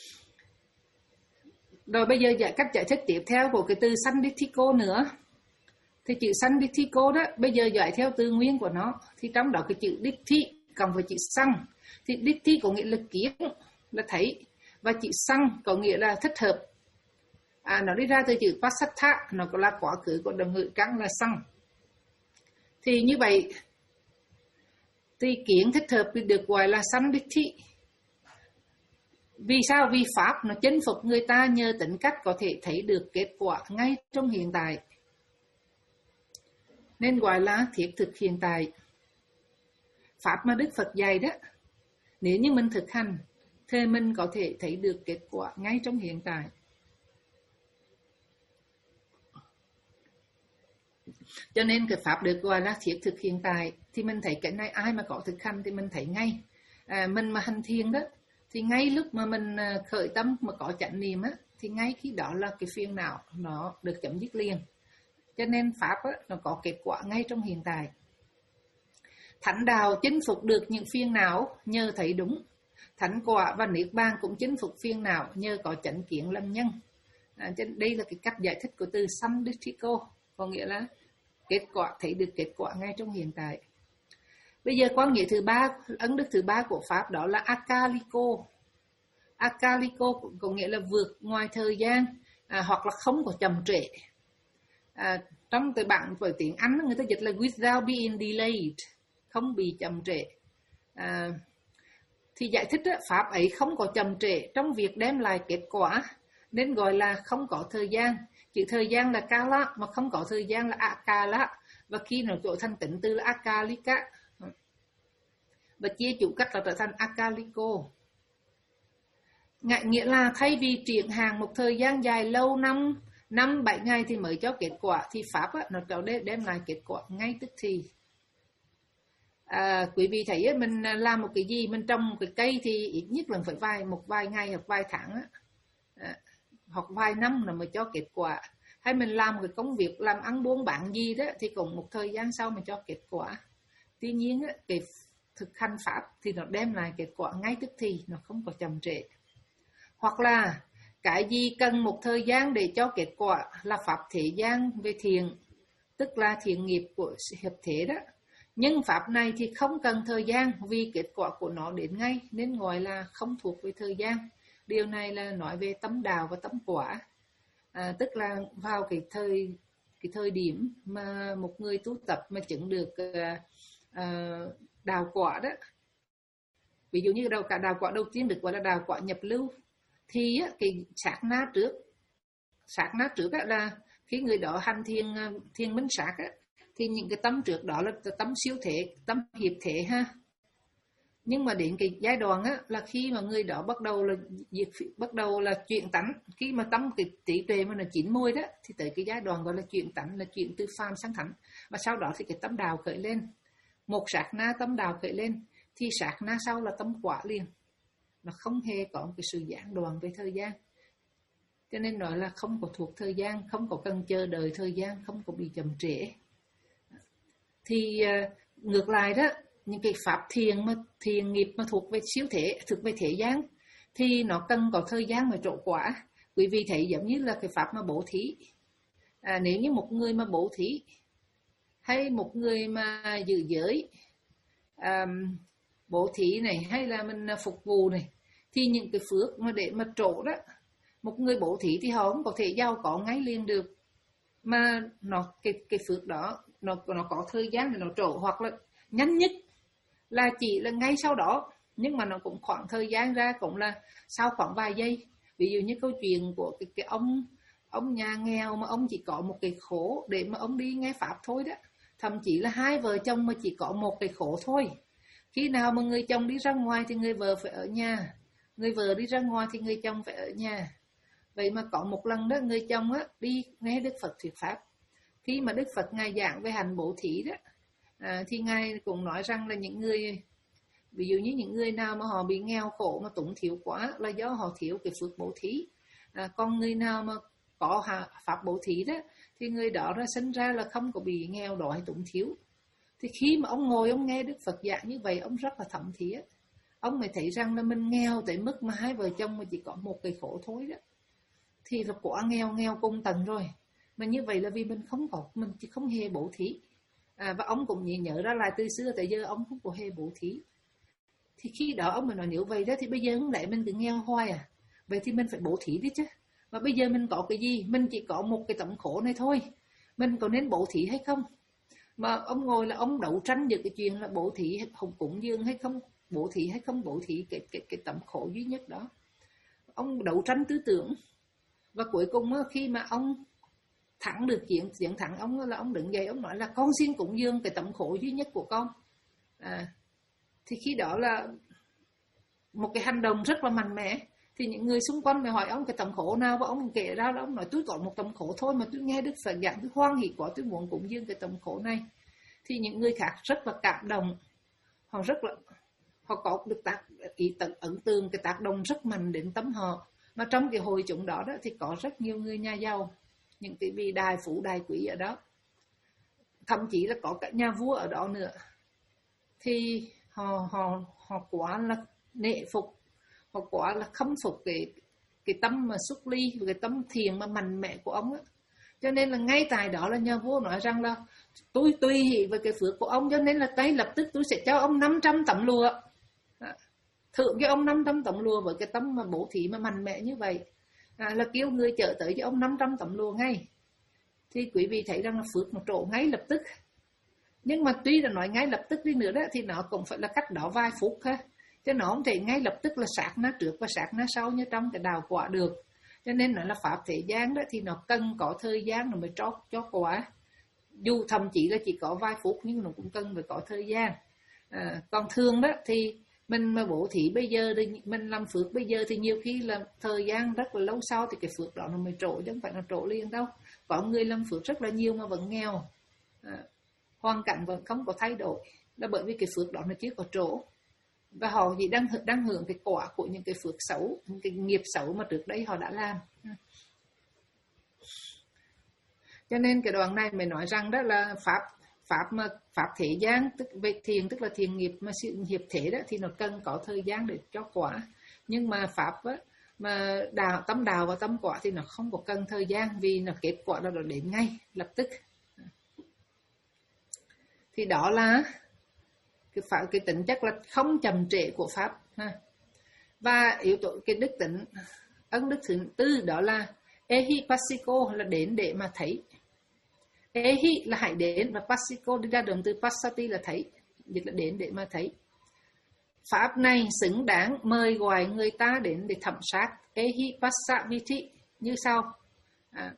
Rồi bây giờ giải cách giải thích tiếp theo của cái từ sandithiko nữa. Thì chữ sandithiko đó bây giờ giải theo từ nguyên của nó, thì trong đó cái chữ dithi cộng với chữ sang, thì dithi có nghĩa là kiến, là thấy, và chữ sang có nghĩa là thích hợp. À, nó đi ra từ chữ pasatha, nó là quá khứ của động ngữ căn là sang. Thì như vậy thì kiến thích hợp thì được gọi là sandithi. Vì sao? Vì pháp nó chinh phục người ta nhờ tính cách có thể thấy được kết quả ngay trong hiện tại, nên gọi là thiết thực hiện tại. Pháp mà Đức Phật dạy đó, nếu như mình thực hành thì mình có thể thấy được kết quả ngay trong hiện tại. Cho nên cái pháp được gọi là thiết thực hiện tại. Thì mình thấy cái này ai mà có thực hành thì mình thấy ngay. À, mình mà hành thiền đó, Thì ngay lúc mà mình khởi tâm mà có chánh niệm á, thì ngay khi đó là cái phiền não nó được chấm dứt liền. Cho nên Pháp á, nó có kết quả ngay trong hiện tại. Thánh đạo chinh phục được những phiền não nhờ thấy đúng. Thánh quả và niết bàn cũng chinh phục phiền não nhờ có chánh kiến làm nhân. À, đây là cái cách giải thích của từ samdhiko, có nghĩa là kết quả, thấy được kết quả ngay trong hiện tại. Bây giờ quan nghĩa thứ ba, ấn đức thứ ba của Pháp đó là akaliko. Akaliko có nghĩa là vượt ngoài thời gian, à, hoặc là không có chậm trễ. À, trong từ bản với tiếng Anh người ta dịch là without being delayed, không bị chậm trễ. À, thì giải thích đó, Pháp ấy không có chậm trễ trong việc đem lại kết quả, nên gọi là không có thời gian. Chữ thời gian là kala, mà không có thời gian là akala, và khi nó trở thành tính từ là akalika, và chia chủ cách là trở thành akaliko. Nghĩa là thay vì triển hàng một thời gian dài lâu, năm, năm, bảy ngày thì mới cho kết quả, thì Pháp á, nó cho đem lại kết quả ngay tức thì. À, quý vị thấy á, mình làm một cái gì, mình trồng một cái cây thì ít nhất là phải vài, một vài ngày hoặc vài tháng á, à, hoặc vài năm là mới cho kết quả. Hay mình làm một cái công việc làm ăn buôn bán gì đó thì cũng một thời gian sau mới cho kết quả. Tuy nhiên á, cái thực hành Pháp thì nó đem lại kết quả ngay tức thì, nó không có chậm trễ. Hoặc là cái gì cần một thời gian để cho kết quả là Pháp thế gian về thiện, tức là thiện nghiệp của hiệp thể đó. Nhưng Pháp này thì không cần thời gian vì kết quả của nó đến ngay, nên gọi là không thuộc về thời gian. Điều này là nói về tâm đạo và tâm quả. À, tức là vào cái thời cái thời điểm mà một người tu tập mà chứng được uh, uh, đạo quả đó. Ví dụ như đạo, cả đạo quả đầu tiên được gọi là đạo quả nhập lưu. Thì á, cái sát na trước, sát na trước á, là khi người đó hành thiền, thiền minh sát á, thì những cái tâm trước đó là tâm siêu thể, tâm hiệp thể ha. Nhưng mà đến cái giai đoạn á, là khi mà người đó bắt đầu là bắt đầu là chuyển tánh, khi mà tâm cái trí tuệ mà nó chín mùi đó, thì tới cái giai đoạn gọi là chuyển tánh, là chuyển từ phàm sang thánh. Và sau đó thì cái tâm đạo khởi lên, một sát na tâm đạo khởi lên, thì sát na sau là tâm quả liền. Nó không hề có một cái sự gián đoạn về thời gian. Cho nên nói là không có thuộc thời gian, không có cần chờ đợi thời gian, không có bị chậm trễ. Thì uh, ngược lại đó, những cái pháp thiền mà thiền nghiệp mà thuộc về siêu thể, thuộc về thế gian, thì nó cần có thời gian mà trổ quả. Quý vị thấy giống như là cái pháp mà bố thí. À, nếu như một người mà bố thí, hay một người mà giữ giới, um, bố thí này, hay là mình phục vụ này, thì những cái phước mà để mà trổ đó, một người bố thí thì họ không có thể giàu có ngay liền được, mà nó cái cái phước đó nó nó có thời gian để nó trổ, hoặc là nhanh nhất là chỉ là ngay sau đó, nhưng mà nó cũng khoảng thời gian ra cũng là sau khoảng vài giây. Ví dụ như câu chuyện của cái, cái ông ông nhà nghèo mà ông chỉ có một cái khổ để mà ông đi nghe pháp thôi đó, thậm chí là hai vợ chồng mà chỉ có một cái khổ thôi. Khi nào mà người chồng đi ra ngoài thì người vợ phải ở nhà, người vợ đi ra ngoài thì người chồng phải ở nhà. Vậy mà có một lần đó người chồng á đi nghe Đức Phật thuyết pháp. Khi mà Đức Phật ngài giảng về hành bố thí đó, à, thì ngài cũng nói rằng là những người, ví dụ như những người nào mà họ bị nghèo khổ mà túng thiếu quá là do họ thiếu cái phước bố thí. À, còn người nào mà có pháp bố thí đó thì người đó ra sinh ra là không có bị nghèo đói túng thiếu. Thì khi mà ông ngồi ông nghe Đức Phật giảng như vậy, ông rất là thấm thía. Ông mới thấy rằng là mình nghèo tới mức mà hai vợ chồng mà chỉ có một cái khổ thôi đó, thì là quả nghèo nghèo cùng tầng rồi. Mà như vậy là vì mình không có, mình chỉ không hề bố thí. À, và ông cũng nhớ ra lại từ xưa tới giờ ông không có hề bố thí. Thì khi đó ông mới nói nếu vậy đó thì bây giờ không lẽ mình cứ nghèo hoài à? Vậy thì mình phải bố thí đi chứ. Mà bây giờ mình có cái gì? Mình chỉ có một cái tấm khổ này thôi. Mình có nên bố thí hay không? Mà ông ngồi là ông đấu tranh về cái chuyện là bố thí không cúng dường hay không, bố thí hay không bố thí, cái, cái, cái tấm khổ duy nhất đó. Ông đấu tranh tư tưởng. Và cuối cùng khi mà ông thắng được chuyện, chuyện thắng ông là ông đứng dậy, ông nói là con xin cúng dường cái tấm khổ duy nhất của con. À, thì khi đó là một cái hành động rất là mạnh mẽ. Thì những người xung quanh mới hỏi ông cái tấm khổ nào, và ông kể ra là ông nói tôi có một tấm khổ thôi mà tôi nghe Đức Phật giảng tôi hoan hỉ quá, tôi muốn cúng dường cái tấm khổ này. Thì những người khác rất là cảm động, họ rất là họ có được tác ý tận ấn tượng, cái tác động rất mạnh đến tâm họ. Mà trong cái hội chúng đó, đó thì có rất nhiều người nhà giàu, những cái vị đại phú đại quý ở đó, thậm chí là có cả nhà vua ở đó nữa, thì họ họ họ quá là nể phục, họ quá là khâm phục cái cái tâm mà xuất ly, cái tâm thiền mà mạnh mẽ của ông á. Cho nên là ngay tại đó là nhà vua nói rằng là tôi tùy hỷ với cái phước của ông, cho nên là ngay lập tức tôi sẽ cho ông năm trăm tấm lụa, thưởng cho ông năm trăm tấm lụa với cái tâm mà bố thí mà mạnh mẽ như vậy, à, là kêu người chở tới cho ông năm trăm tấm lụa ngay. Thì quý vị thấy rằng là phước một trổ ngay lập tức. Nhưng mà tuy là nói ngay lập tức đi nữa đó, thì nó cũng phải là cách đó vài phút ha, chứ nó không thể ngay lập tức là sát na trước và sát na sau như trong cái đào quả được. Cho nên nó là pháp thế gian đó, thì nó cần có thời gian nó mới cho, cho quả. Dù thậm chí là chỉ có vài phút nhưng nó cũng cần phải có thời gian. À, còn thường đó thì mình mà bố thí bây giờ, thì mình làm phước bây giờ thì nhiều khi là thời gian rất là lâu sau thì cái phước đó nó mới trổ, chứ không phải nó trổ liền đâu. Có người làm phước rất là nhiều mà vẫn nghèo, à, hoàn cảnh vẫn không có thay đổi, là bởi vì cái phước đó nó chưa có trổ, và họ chỉ đang đang hưởng cái quả của những cái phước xấu, những cái nghiệp xấu mà trước đây họ đã làm. Cho nên cái đoạn này mình nói rằng đó là pháp pháp mà pháp thế gian, tức về thiền, tức là thiền nghiệp mà sự nghiệp thế đó, thì nó cần có thời gian để cho quả. Nhưng mà pháp á, mà đào tâm đào và tâm quả thì nó không có cần thời gian, vì nó kết quả là nó đến ngay lập tức. Thì đó là cái pháp, cái tính chất là không chậm trễ của pháp ha. Và yếu tố cái đức tính ấn đức thứ tư đó là ehipassiko, là đến để mà thấy. Ehi là hãy đến, và passiko đi ra động từ passati là thấy, dịch là đến để mà thấy. Pháp này xứng đáng mời gọi người ta đến để thẩm sát. Ehipassaviti như sau, à,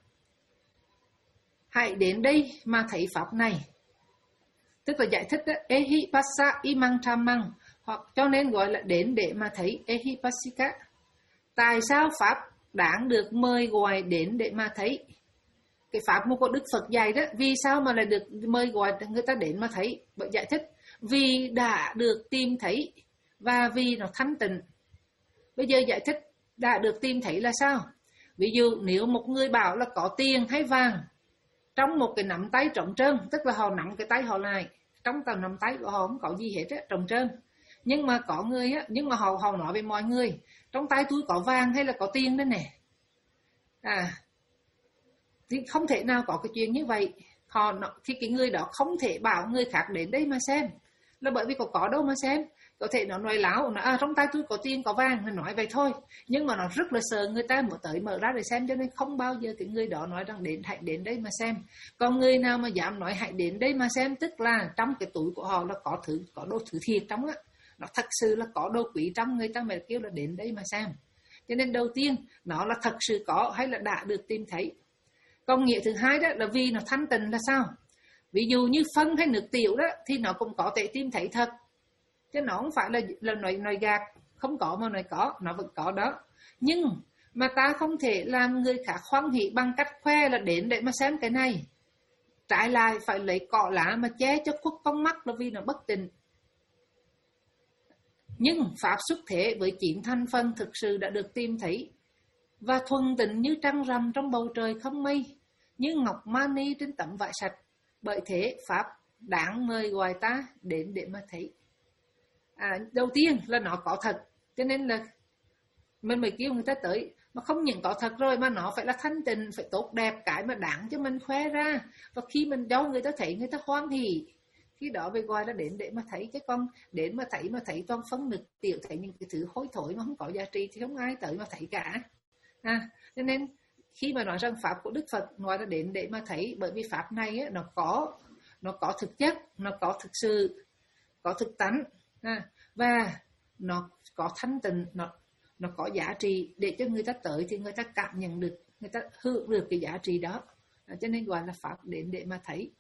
hãy đến đây mà thấy pháp này, tức là giải thích đó, ehipassa imang thamang, hoặc cho nên gọi là đến để mà thấy ehipassika. Tại sao pháp đáng được mời gọi đến để mà thấy? Cái pháp mà có Đức Phật dạy đó, vì sao mà lại được mời gọi người ta đến mà thấy? Bởi giải thích, vì đã được tìm thấy và vì nó thanh tịnh. Bây giờ giải thích đã được tìm thấy là sao? Ví dụ nếu một người bảo là có tiền hay vàng trong một cái nắm tay trống trơn, tức là họ nắm cái tay họ lại, trong tầm nắm tay của họ không có gì hết á, trống trơn. Nhưng mà có người á, nhưng mà họ họ nói với mọi người, trong tay tôi có vàng hay là có tiền đấy nè. À, thì không thể nào có cái chuyện như vậy. Họ thì cái người đó không thể bảo người khác đến đây mà xem, là bởi vì có có đâu mà xem. Có thể nó nói láo, nó à, trong tay tôi có tiền có vàng, nó nói vậy thôi, nhưng mà nó rất là sợ người ta mở tới mở ra để xem, cho nên không bao giờ cái người đó nói rằng đến hãy đến đây mà xem. Còn người nào mà dám nói hãy đến đây mà xem, tức là trong cái túi của họ là có thứ, có đồ thứ thiệt trong á, nó thật sự là có đồ quý trong, người ta mới kêu là đến đây mà xem. Cho nên đầu tiên nó là thật sự có hay là đã được tìm thấy. Còn nghĩa thứ hai đó là vì nó thanh tịnh là sao? Ví dụ như phân hay nước tiểu đó thì nó cũng có thể tìm thấy thật, chứ nó không phải là, là nói, nói gạt, không có mà nói có, nó vẫn có đó. Nhưng mà ta không thể làm người khác hoan hỉ bằng cách khoe là đến để mà xem cái này. Trái lại phải lấy cỏ lá mà che cho khuất con mắt, là vì nó bất tịnh. Nhưng pháp xuất thế với chín thành phần thực sự đã được tìm thấy và thuần tịnh như trăng rằm trong bầu trời không mây, như ngọc mani trên tấm vải sạch. Bởi thế pháp đáng mời gọi ta đến để mà thấy. À, đầu tiên là nó có thật, cho nên là mình mới kêu người ta tới. Mà không những có thật rồi mà nó phải là thanh tịnh, phải tốt đẹp, cái mà đáng cho mình khoe ra. Và khi mình cho người ta thấy, người ta hoan hỉ, khi đó mới gọi là đến để mà thấy. Chứ con đến mà thấy mà thấy toàn phấn nực tiểu, thấy những cái thứ hối thối mà không có giá trị thì không ai tới mà thấy cả. À, cho nên khi mà nói rằng pháp của Đức Phật nói là đến để mà thấy, bởi vì pháp này á, nó có nó có thực chất, nó có thực sự, có thực tánh, à, và nó có thanh tịnh, nó nó có giá trị để cho người ta tới thì người ta cảm nhận được, người ta hưởng được cái giá trị đó. À, cho nên gọi là pháp đến để mà thấy.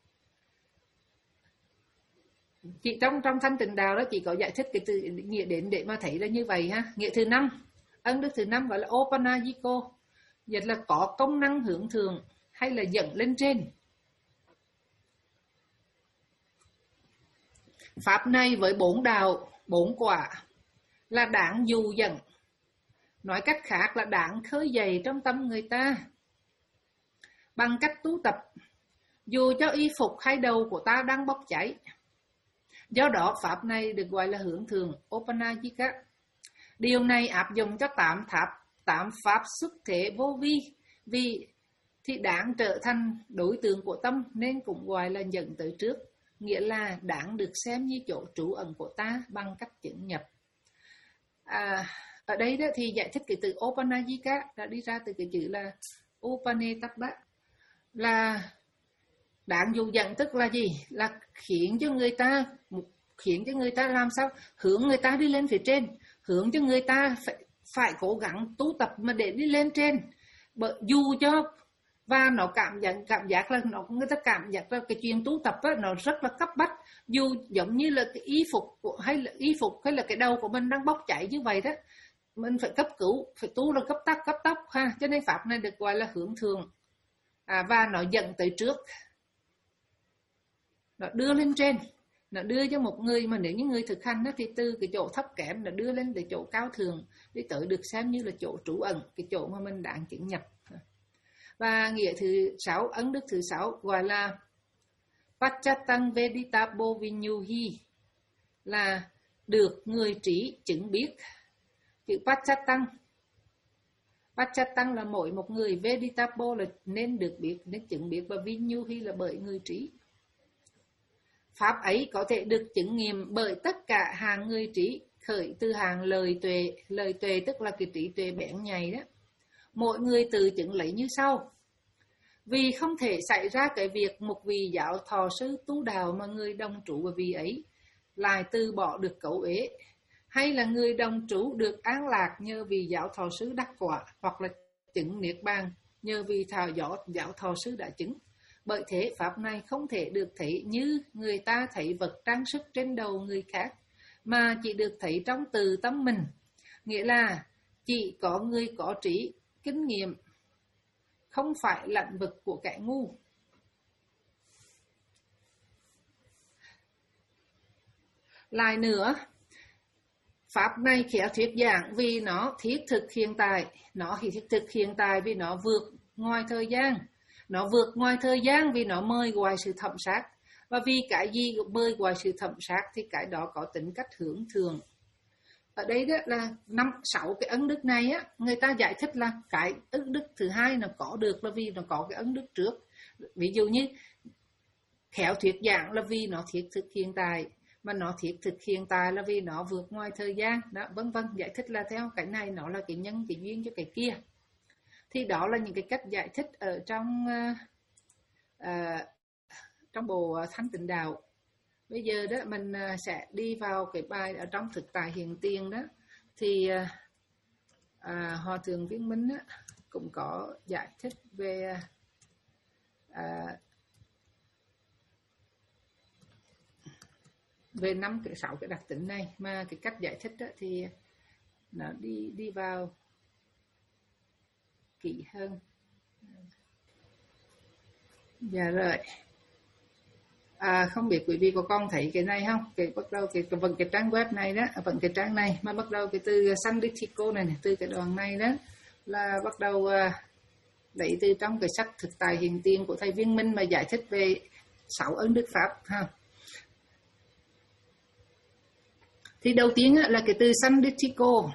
Chỉ trong trong thanh tịnh đạo đó chỉ có giải thích cái từ nghĩa đến để mà thấy là như vậy ha. Nghĩa thứ năm, ấn đức thứ năm gọi là Opanajiko, dịch là có công năng hướng thượng hay là dẫn lên trên. Pháp này với bốn đạo Bốn quả là đáng dụ dẫn, nói cách khác là đáng khơi dậy trong tâm người ta bằng cách tu tập, dù cho y phục hay đầu của ta đang bốc cháy. Do đó pháp này được gọi là hướng thượng Upanajika. Điều này áp dụng cho tám tháp, tám pháp xuất thế vô vi, vì thì đáng trở thành đối tượng của tâm nên cũng gọi là dẫn tới trước, nghĩa là đáng được xem như chỗ trú ẩn của ta bằng cách chứng nhập. À, ở đây đó thì giải thích cái từ Upanajika đã đi ra từ cái chữ là Upanetapa, là đáng dụ dẫn, tức là gì? Là khiến cho người ta khiến cho người ta làm sao? Hướng người ta đi lên phía trên, hướng cho người ta phải, phải cố gắng tu tập mà để đi lên trên. Bởi dù cho và nó cảm giác cảm giác là nó người ta cảm giác là cái chuyện tu tập á, nó rất là cấp bách, dù giống như là cái y phục của, hay là y phục hay là cái đầu của mình đang bốc cháy như vậy đó, mình phải cấp cứu, phải tu là cấp tốc cấp tốc ha. Cho nên pháp này được gọi là hướng thượng, à, và nó dẫn tới trước, nó đưa lên trên, nó đưa cho một người mà nếu như người thực hành đó, thì từ cái chỗ thấp kém nó đưa lên tới chỗ cao thượng, đi tới được xem như là chỗ trú ẩn, cái chỗ mà mình đang chứng nhập. Và nghĩa thứ sáu, ấn đức thứ sáu gọi là Pachatang Veditapo Vinyuhi, là được người trí chứng biết. Chữ Pachatang, Pachatang là mỗi một người, Veditapo là nên được biết, nên chứng biết, và Vinyuhi là bởi người trí. Pháp ấy có thể được chứng nghiệm bởi tất cả hàng người trí, khởi từ hàng lời tuệ, lời tuệ tức là cái trí tuệ bén nhạy đó. Mỗi người tự chứng lấy như sau: vì không thể xảy ra cái việc một vị giáo thọ sư tu đạo mà người đồng trú và vị ấy lại từ bỏ được cấu ế, hay là người đồng trú được an lạc nhờ vị giáo thọ sư đắc quả, hoặc là chứng niết bàn nhờ vị thảo giáo, giáo thọ sư đã chứng. Bởi thế pháp này không thể được thấy như người ta thấy vật trang sức trên đầu người khác, mà chỉ được thấy trong từ tâm mình, nghĩa là chỉ có người có trí kinh nghiệm, không phải lãnh vực của kẻ ngu. Lại nữa, pháp này khéo thuyết giảng vì nó thiết thực hiện tại, nó thiết thực hiện tại vì nó vượt ngoài thời gian, nó vượt ngoài thời gian vì nó mời gọi sự thẩm sát, và vì cái gì mời gọi sự thẩm sát thì cái đó có tính cách hướng thường. Ở đây đó là năm sáu cái ấn đức này á, người ta giải thích là cái ấn đức thứ hai nó có được là vì nó có cái ấn đức trước. Ví dụ như khéo thuyết giảng là vì nó thiết thực hiện tại, mà nó thiết thực hiện tại là vì nó vượt ngoài thời gian đó, vân vân. Giải thích là theo cái này nó là cái nhân cái duyên cho cái kia. Thì đó là những cái cách giải thích ở trong uh, uh, trong bộ Thanh Tịnh Đạo. Bây giờ đó mình sẽ đi vào cái bài ở trong thực tại hiện tiền đó, thì à, Hòa Thượng Viên Minh á, cũng có giải thích về à, về năm cái sáu cái đặc tính này, mà cái cách giải thích đó thì nó đi đi vào kỹ hơn. Dạ rồi. À, không biết quý vị có con thấy cái này không? Cái bắt đầu cái phần cái trang web này đó, phần cái trang này mà bắt đầu cái từ Sanditiko này, này, từ cái đoạn này đó là bắt đầu uh, lấy từ trong cái sách thực tại hiện tiền của thầy Viên Minh mà giải thích về sáu ấn đức pháp ha. Thì đầu tiên á, là cái từ Sanditiko.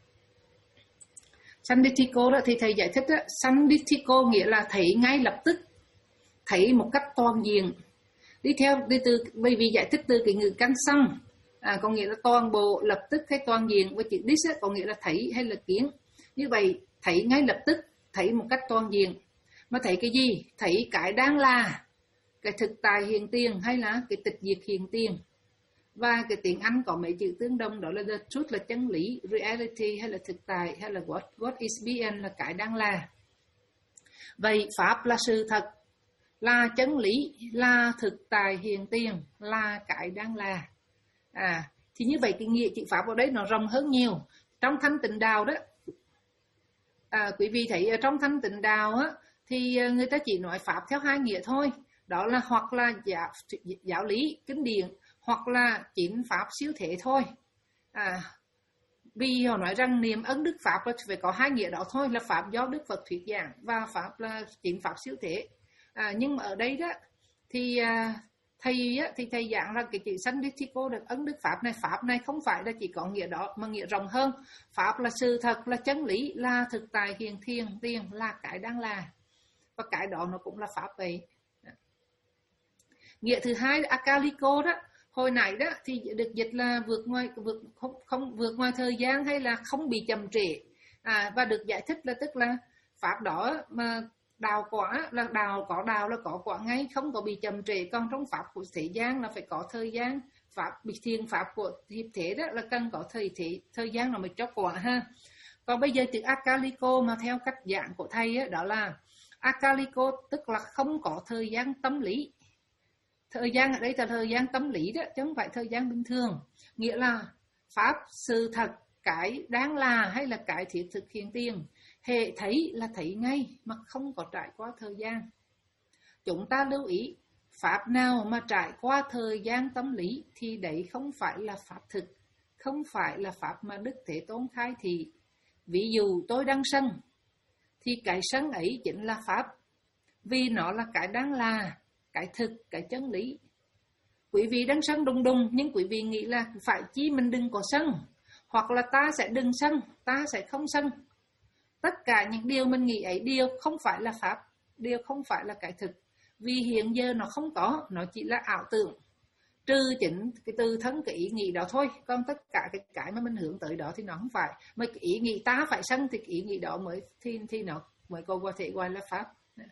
Sanditiko đó thì thầy giải thích đó, Sanditiko nghĩa là thấy ngay lập tức, thấy một cách toàn diện. Đi theo đi từ bởi vì giải thích từ cái ngữ căn xăng, à, có nghĩa là toàn bộ, lập tức hay toàn diện, với chữ dis có nghĩa là thấy hay là kiến. Như vậy thấy ngay lập tức, thấy một cách toàn diện. Mà thấy cái gì? Thấy cái đang là cái thực tại hiện tiền hay là cái tịch diệt hiện tiền. Và cái tiếng Anh có mấy chữ tương đồng, đó là the truth là chân lý, reality hay là thực tại, hay là what, what is being là cái đang là. Vậy pháp là sự thật, là chân lý, là thực tại hiện tiền, là cái đang là. À, thì như vậy cái nghĩa chữ pháp ở đấy nó rộng hơn nhiều. Trong Thanh Tịnh Đạo đó, à, quý vị thấy ở trong Thanh Tịnh Đạo á, thì người ta chỉ nói pháp theo hai nghĩa thôi. Đó là hoặc là giáo, giáo lý, kinh điển, hoặc là chín pháp siêu thể thôi. À, vì họ nói rằng niệm ân đức pháp là phải có hai nghĩa đó thôi, là pháp do Đức Phật thuyết giảng và pháp là chính pháp siêu thế. À, nhưng mà ở đây đó thì à, thầy á, thì thầy giảng là cái chữ Sanditthiko được ân đức pháp này, pháp này không phải là chỉ có nghĩa đó mà nghĩa rộng hơn. Pháp là sự thật, là chân lý, là thực tại hiện thiền tiền, là cái đang là, và cái đó nó cũng là pháp vậy. Nghĩa thứ hai là Akaliko đó, hồi nãy đó thì được dịch là vượt ngoài vượt không không vượt ngoài thời gian hay là không bị chậm trễ. À, và được giải thích là tức là pháp đó mà đào quả là đào có đào là có quả ngay, không có bị chậm trễ. Còn trong pháp của thế gian là phải có thời gian, pháp bị thiền pháp của hiệp thế đó là cần có thời thế thời gian là mới cho quả ha. Còn bây giờ từ Akaliko mà theo cách giảng của thầy á, đó là Akaliko tức là không có thời gian tâm lý. Thời gian ở đây là thời gian tâm lý đó, chứ không phải thời gian bình thường. Nghĩa là pháp sự thật, cái đáng là hay là cái thiết thực hiện tiền, hệ thấy là thấy ngay mà không có trải qua thời gian. Chúng ta lưu ý, pháp nào mà trải qua thời gian tâm lý thì đấy không phải là pháp thực, không phải là pháp mà Đức Thế Tôn khai thị. Ví dụ tôi đang sân, thì cái sân ấy chính là pháp, vì nó là cái đáng là, cái thực, cái chân lý. Quý vị đang sân đùng đùng, nhưng quý vị nghĩ là phải chi mình đừng có sân, hoặc là ta sẽ đừng sân, ta sẽ không sân. Tất cả những điều mình nghĩ ấy đều không phải là pháp, đều không phải là cái thực. Vì hiện giờ nó không có, nó chỉ là ảo tưởng. Trừ chính cái từ thân cái ý nghĩ đó thôi, còn tất cả cái cái mà mình hướng tới đó thì nó không phải. Mà cái ý nghĩ ta phải sân thì cái ý nghĩ đó mới thì, thì nó mới có thể gọi là pháp.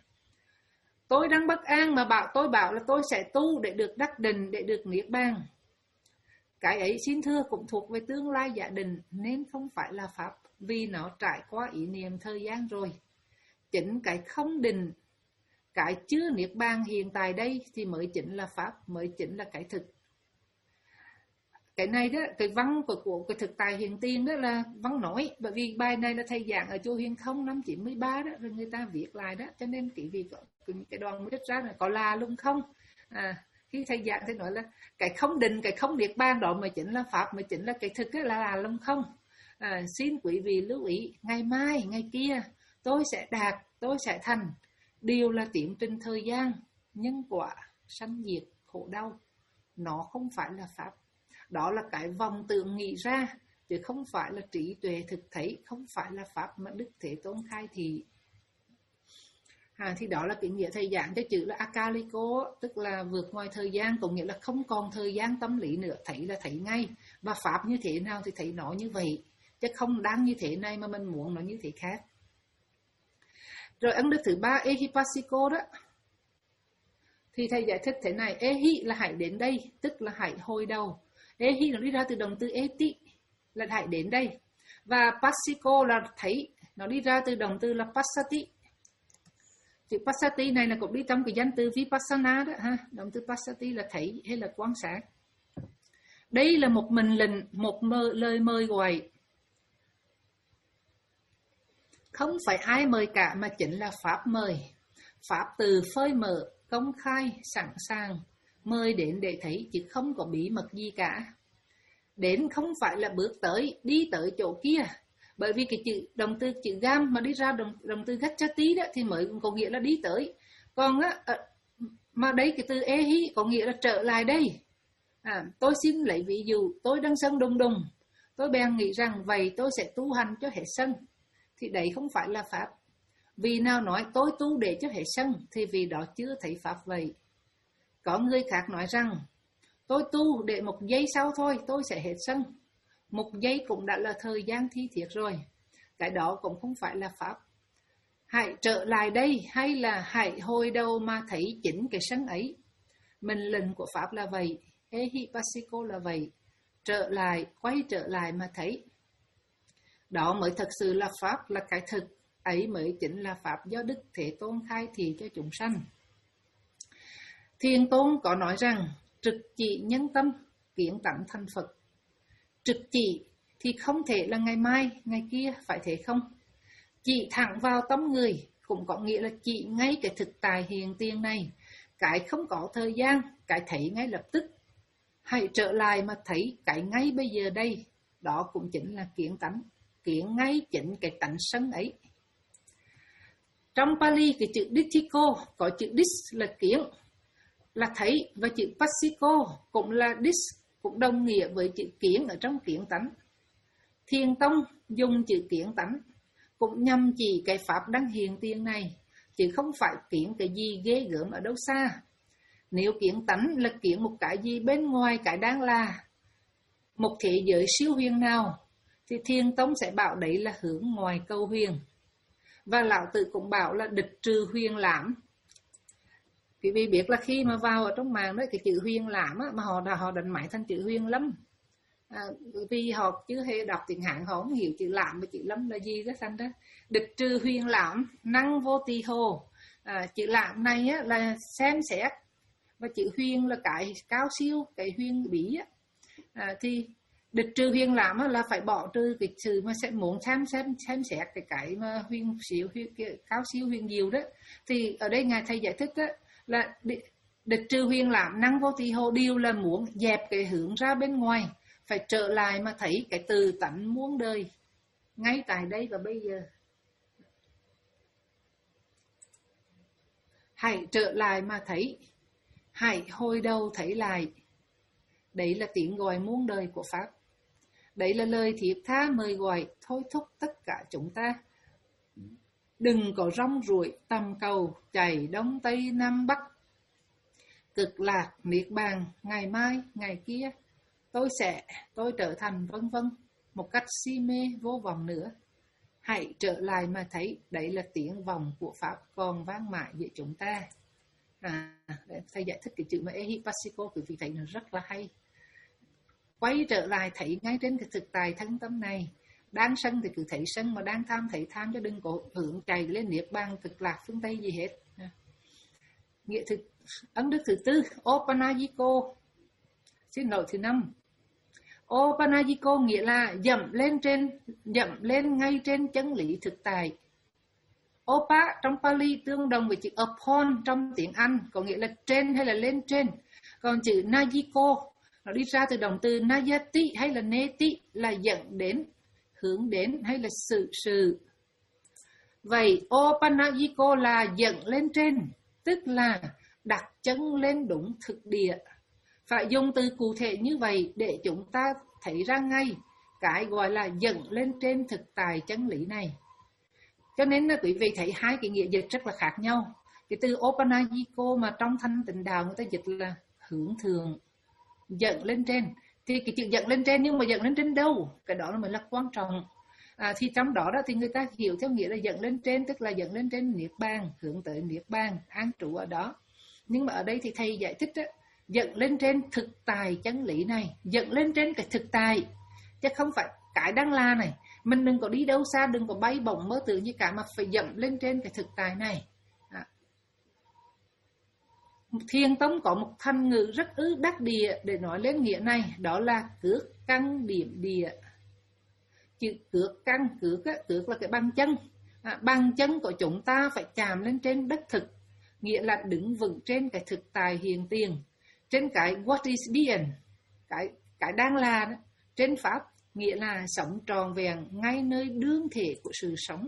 Tôi đang bất an mà bảo tôi bảo là tôi sẽ tu để được đắc định, để được niết bàn. Cái ấy xin thưa cũng thuộc về tương lai giả định nên không phải là pháp, vì nó trải qua ý niệm thời gian rồi. Chính cái không định, cái chưa niết bàn hiện tại đây thì mới chính là pháp, mới chính là cái thực. Cái này đó, cái văn của, của cái thực tại hiện tiền đó là văn nói, bởi vì bài này là thầy giảng ở chùa Huyền Không năm chín mươi ba đó, rồi người ta viết lại đó, cho nên cái việc cái đoàn mới trích ra là có là luôn không. À, khi thầy giảng thì nói là cái không định, cái không niết bàn đó mới chính là pháp, mới chính là cái thực là là luôn không. À, xin quý vị lưu ý, ngày mai, ngày kia tôi sẽ đạt, tôi sẽ thành. Điều là tiến trình thời gian, nhân quả, sanh diệt, khổ đau. Nó không phải là pháp. Đó là cái vòng tưởng nghĩ ra, chứ không phải là trí tuệ thực thấy, không phải là pháp mà Đức Thế Tôn khai thị. À, thì đó là cái nghĩa thầy giảng cho chữ là Akaliko, tức là vượt ngoài thời gian, có nghĩa là không còn thời gian tâm lý nữa, thấy là thấy ngay. Và pháp như thế nào thì thấy nó như vậy, chứ không đáng như thế này mà mình muốn nó như thế khác. Rồi ấn đức thứ ba, Ehipassiko đó, thì thầy giải thích thế này, Ehi là hãy đến đây, tức là hãy hồi đầu. Ehi nó đi ra từ động từ eti, là hãy đến đây. Và Passiko là thấy, nó đi ra từ động từ là Passati. Chữ Passati này là cũng đi trong cái danh từ Vipassana đó ha. Động từ Passati là thấy hay là quan sát. Đây là một mệnh lệnh, một mơ, lời mời gọi. Không phải ai mời cả mà chính là Pháp mời. Pháp từ phơi mở, công khai, sẵn sàng, mời đến để thấy chứ không có bí mật gì cả. Đến không phải là bước tới, đi tới chỗ kia. Bởi vì cái chữ động từ chữ gam mà đi ra động, động từ gachati đó thì mới có nghĩa là đi tới. Còn á, mà đấy cái từ ehi có nghĩa là trở lại đây. À, tôi xin lấy ví dụ, tôi đang sân đùng đùng. Tôi bèn nghĩ rằng vậy tôi sẽ tu hành cho hết sân. Thì đấy không phải là Pháp. Vì nào nói tôi tu để cho hết sân thì vì đó chưa thấy Pháp vậy. Có người khác nói rằng tôi tu để một giây sau thôi tôi sẽ hết sân. Một giây cũng đã là thời gian thi thiệt rồi. Cái đó cũng không phải là Pháp. Hãy trở lại đây hay là hãy hồi đầu mà thấy chính cái sân ấy. Mệnh lệnh của Pháp là vậy. Ehipassiko là vậy. Trở lại, quay trở lại mà thấy. Đó mới thật sự là Pháp, là cái thực. Ấy mới chính là Pháp do Đức Thế Tôn khai thị cho chúng sanh. Thiên Tôn có nói rằng trực chỉ nhân tâm, kiến tánh thành Phật. Trực chỉ thì không thể là ngày mai, ngày kia, phải thế không? Chỉ thẳng vào tâm người, cũng có nghĩa là chỉ ngay cái thực tại hiện tiền này. Cái không có thời gian, cái thấy ngay lập tức. Hãy trở lại mà thấy cái ngay bây giờ đây. đó cũng chính là kiến tánh, kiến ngay chính cái tánh sân ấy. Trong Pali cái chữ Ditthiko có chữ dis là kiến, là thấy, và chữ Passiko cũng là dis, cũng đồng nghĩa với chữ kiến ở trong kiến tánh. Thiền tông dùng chữ kiến tánh cũng nhằm chỉ cái pháp đang hiện tiền này, chứ không phải kiến cái gì ghê gớm ở đâu xa. Nếu kiến tánh là kiến một cái gì bên ngoài cái đang là một thế giới siêu huyền nào, thì thiền tông sẽ bảo đấy là hướng ngoài cầu huyền. Và lão tử cũng bảo là địch trừ huyền lãm. Quý vị biết là khi mà vào ở trong mạng đó, cái chữ huyền lãm á, mà họ họ đánh máy thành chữ huyền lâm. À, vì họ chưa hề đọc tiếng Hán, họ không hiểu chữ lãm và chữ lâm là gì đó thành đó. Địch trừ huyền lãm, năng vô tỳ hồ. À, chữ lãm này á, là xem xét, và chữ huyền là cái cao siêu, cái huyền bí á. À, thì địch trừ huyền lãm á, là phải bỏ trừ cái sự mà sẽ muốn xem xem xem xét cái cái mà huyền siêu huyền, cái cao siêu huyền diệu đó. Thì ở đây ngài thầy giải thích á, là địch trừ huyền lãm, năng vô tỳ hồ đều là muốn dẹp cái hướng ra bên ngoài, phải trở lại mà thấy cái từ tánh muôn đời ngay tại đây và bây giờ. Hãy trở lại mà thấy, hãy hồi đầu thấy lại. Đấy là tiếng gọi muôn đời của Pháp. Đấy là lời thiết tha mời gọi thôi thúc tất cả chúng ta. Đừng có rong ruổi tầm cầu chạy đông tây nam bắc. Cực lạc niết bàn ngày mai ngày kia, tôi sẽ, tôi trở thành vân vân, một cách si mê vô vọng nữa. Hãy trở lại mà thấy, đấy là tiếng vọng của Pháp còn vang mãi giữa chúng ta. À, thầy giải thích cái chữ mà Ehipassiko, quý vị thấy nó rất là hay. Quay trở lại thấy ngay trên cái thực tại thân tâm này. Đang sân thì cứ thấy sân, mà đang tham thấy tham, cho đừng có hướng chạy lên niết bàn cực lạc phương Tây gì hết. Nghĩa thực ấn đức thứ tư, Opanajiko, xin lỗi thứ năm. Opanajiko nghĩa là dậm lên trên, dậm lên ngay trên chân lý thực tại. Opa trong Pali tương đồng với chữ upon trong tiếng Anh, có nghĩa là trên hay là lên trên. Còn chữ Najiko nó đi ra từ động từ Najati hay là Neti, là dẫn đến, hướng đến hay là sự sự. Vậy Opanajiko là dẫn lên trên, tức là đặt chân lên đúng thực địa. Phải dùng từ cụ thể như vậy để chúng ta thấy ra ngay cái gọi là dẫn lên trên thực tại chân lý này. Cho nên là quý vị thấy hai cái nghĩa dịch rất là khác nhau. Cái từ Opanajiko mà trong Thanh Tịnh Đạo người ta dịch là hướng thượng, dẫn lên trên. Thì cái chữ dẫn lên trên, nhưng mà dẫn lên trên đâu? Cái đó mới là quan trọng. À, thì trong đó, đó thì người ta hiểu theo nghĩa là dẫn lên trên, tức là dẫn lên trên niết bàn, hướng tới niết bàn, an trụ ở đó. Nhưng mà ở đây thì thầy giải thích đó, dẫn lên trên thực tại chân lý này, dẫn lên trên cái thực tại, chứ không phải cái đang là này. Mình đừng có đi đâu xa, đừng có bay bổng mơ tưởng như cả, mà phải dậm lên trên cái thực tại này. À. Thiền tông có một thành ngữ rất ư đắc địa để nói lên nghĩa này, đó là cước căn điểm địa. Chữ cước căn, cước, á, cước là cái bàn chân. À, bàn chân của chúng ta phải chạm lên trên đất thực, nghĩa là đứng vững trên cái thực tại hiện tiền, trên cái what is being, cái, cái đang là đó. Trên Pháp nghĩa là sống tròn vẹn ngay nơi đương thể của sự sống.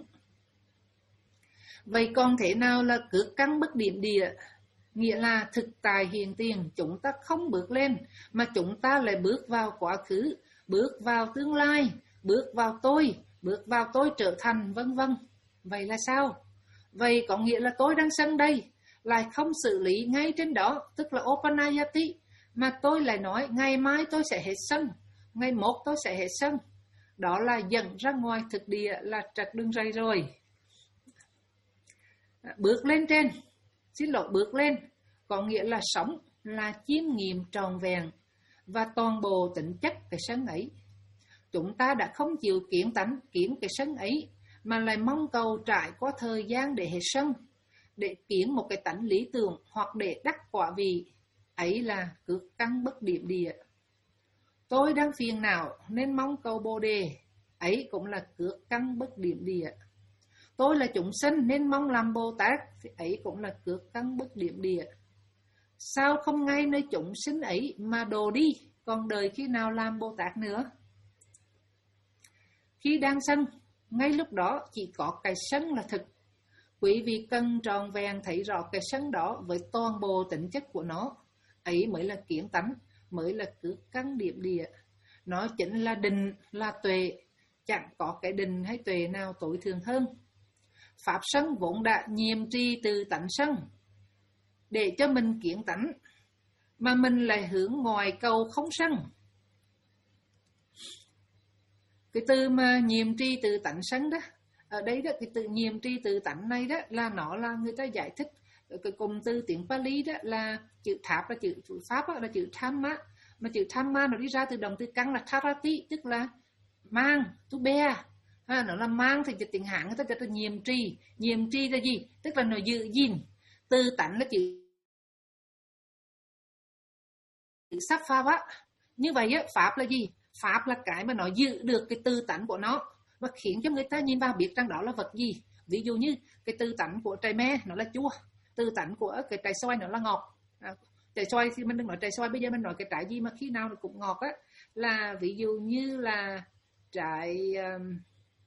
Vậy còn thế nào là cước căn bất điểm địa? Nghĩa là thực tại hiện tiền chúng ta không bước lên, mà chúng ta lại bước vào quá khứ, bước vào tương lai, bước vào tôi, bước vào tôi trở thành vân vân. Vậy là sao? Vậy có nghĩa là tôi đang sân đây, lại không xử lý ngay trên đó, tức là Opanayati, mà tôi lại nói ngày mai tôi sẽ hết sân, ngày mốt tôi sẽ hết sân. Đó là dẫn ra ngoài thực địa, là trật đường ray rồi. Bước lên trên, xin lỗi bước lên, có nghĩa là sống, là chiêm nghiệm tròn vẹn và toàn bộ tính chất cái sân ấy. Chúng ta đã không chịu kiến tánh, kiến cái sân ấy, mà lại mong cầu trải qua thời gian để hết sân, để kiến một cái tánh lý tưởng hoặc để đắc quả vị. Ấy là cước căn bất điểm địa. Tôi đang phiền não nên mong cầu Bồ Đề, ấy cũng là cước căn bất điểm địa. Tôi là chúng sinh nên mong làm Bồ Tát, thì ấy cũng là cước căn bất điểm địa. Sao không ngay nơi chúng sinh ấy mà đồ đi, còn đời khi nào làm Bồ Tát nữa? Khi đang sân, ngay lúc đó chỉ có cái sân là thực. Quý vị cần tròn vẹn thấy rõ cái sân đó với toàn bộ tính chất của nó. Ấy mới là kiến tánh, mới là cứ căn điểm địa. Nó chính là định, là tuệ. Chẳng có cái định hay tuệ nào tối thượng hơn. Pháp sân vốn đã nhiệm tri từ tánh sân, để cho mình kiến tánh, mà mình lại hướng ngoài cầu không sân. Cái từ mà nhiệm tri từ tánh sân đó, ở đây đó, cái từ nhiệm tri từ tánh này đó là nó là người ta giải thích cái cụm từ tiếng Pali đó là chữ tháp là chữ, chữ pháp đó, là chữ thamma, mà chữ thamma nó đi ra từ động từ căn là tharati, tức là mang, to bear. À, nó là mang thì tiếng Hán người ta gọi là nhiệm tri. Nhiệm tri là gì? Tức là nó giữ gìn. Từ tánh là chữ chữ sắc pháp á. Như vậy á, pháp là gì? Pháp là cái mà nó giữ được cái tư tánh của nó và khiến cho người ta nhìn vào biết rằng đó là vật gì. Ví dụ như cái tư tánh của trái me nó là chua, tư tánh của cái trái xoài nó là ngọt. À, trái xoài thì mình đừng nói trái xoài, bây giờ mình nói cái trái gì mà khi nào nó cũng ngọt á, là ví dụ như là trái um,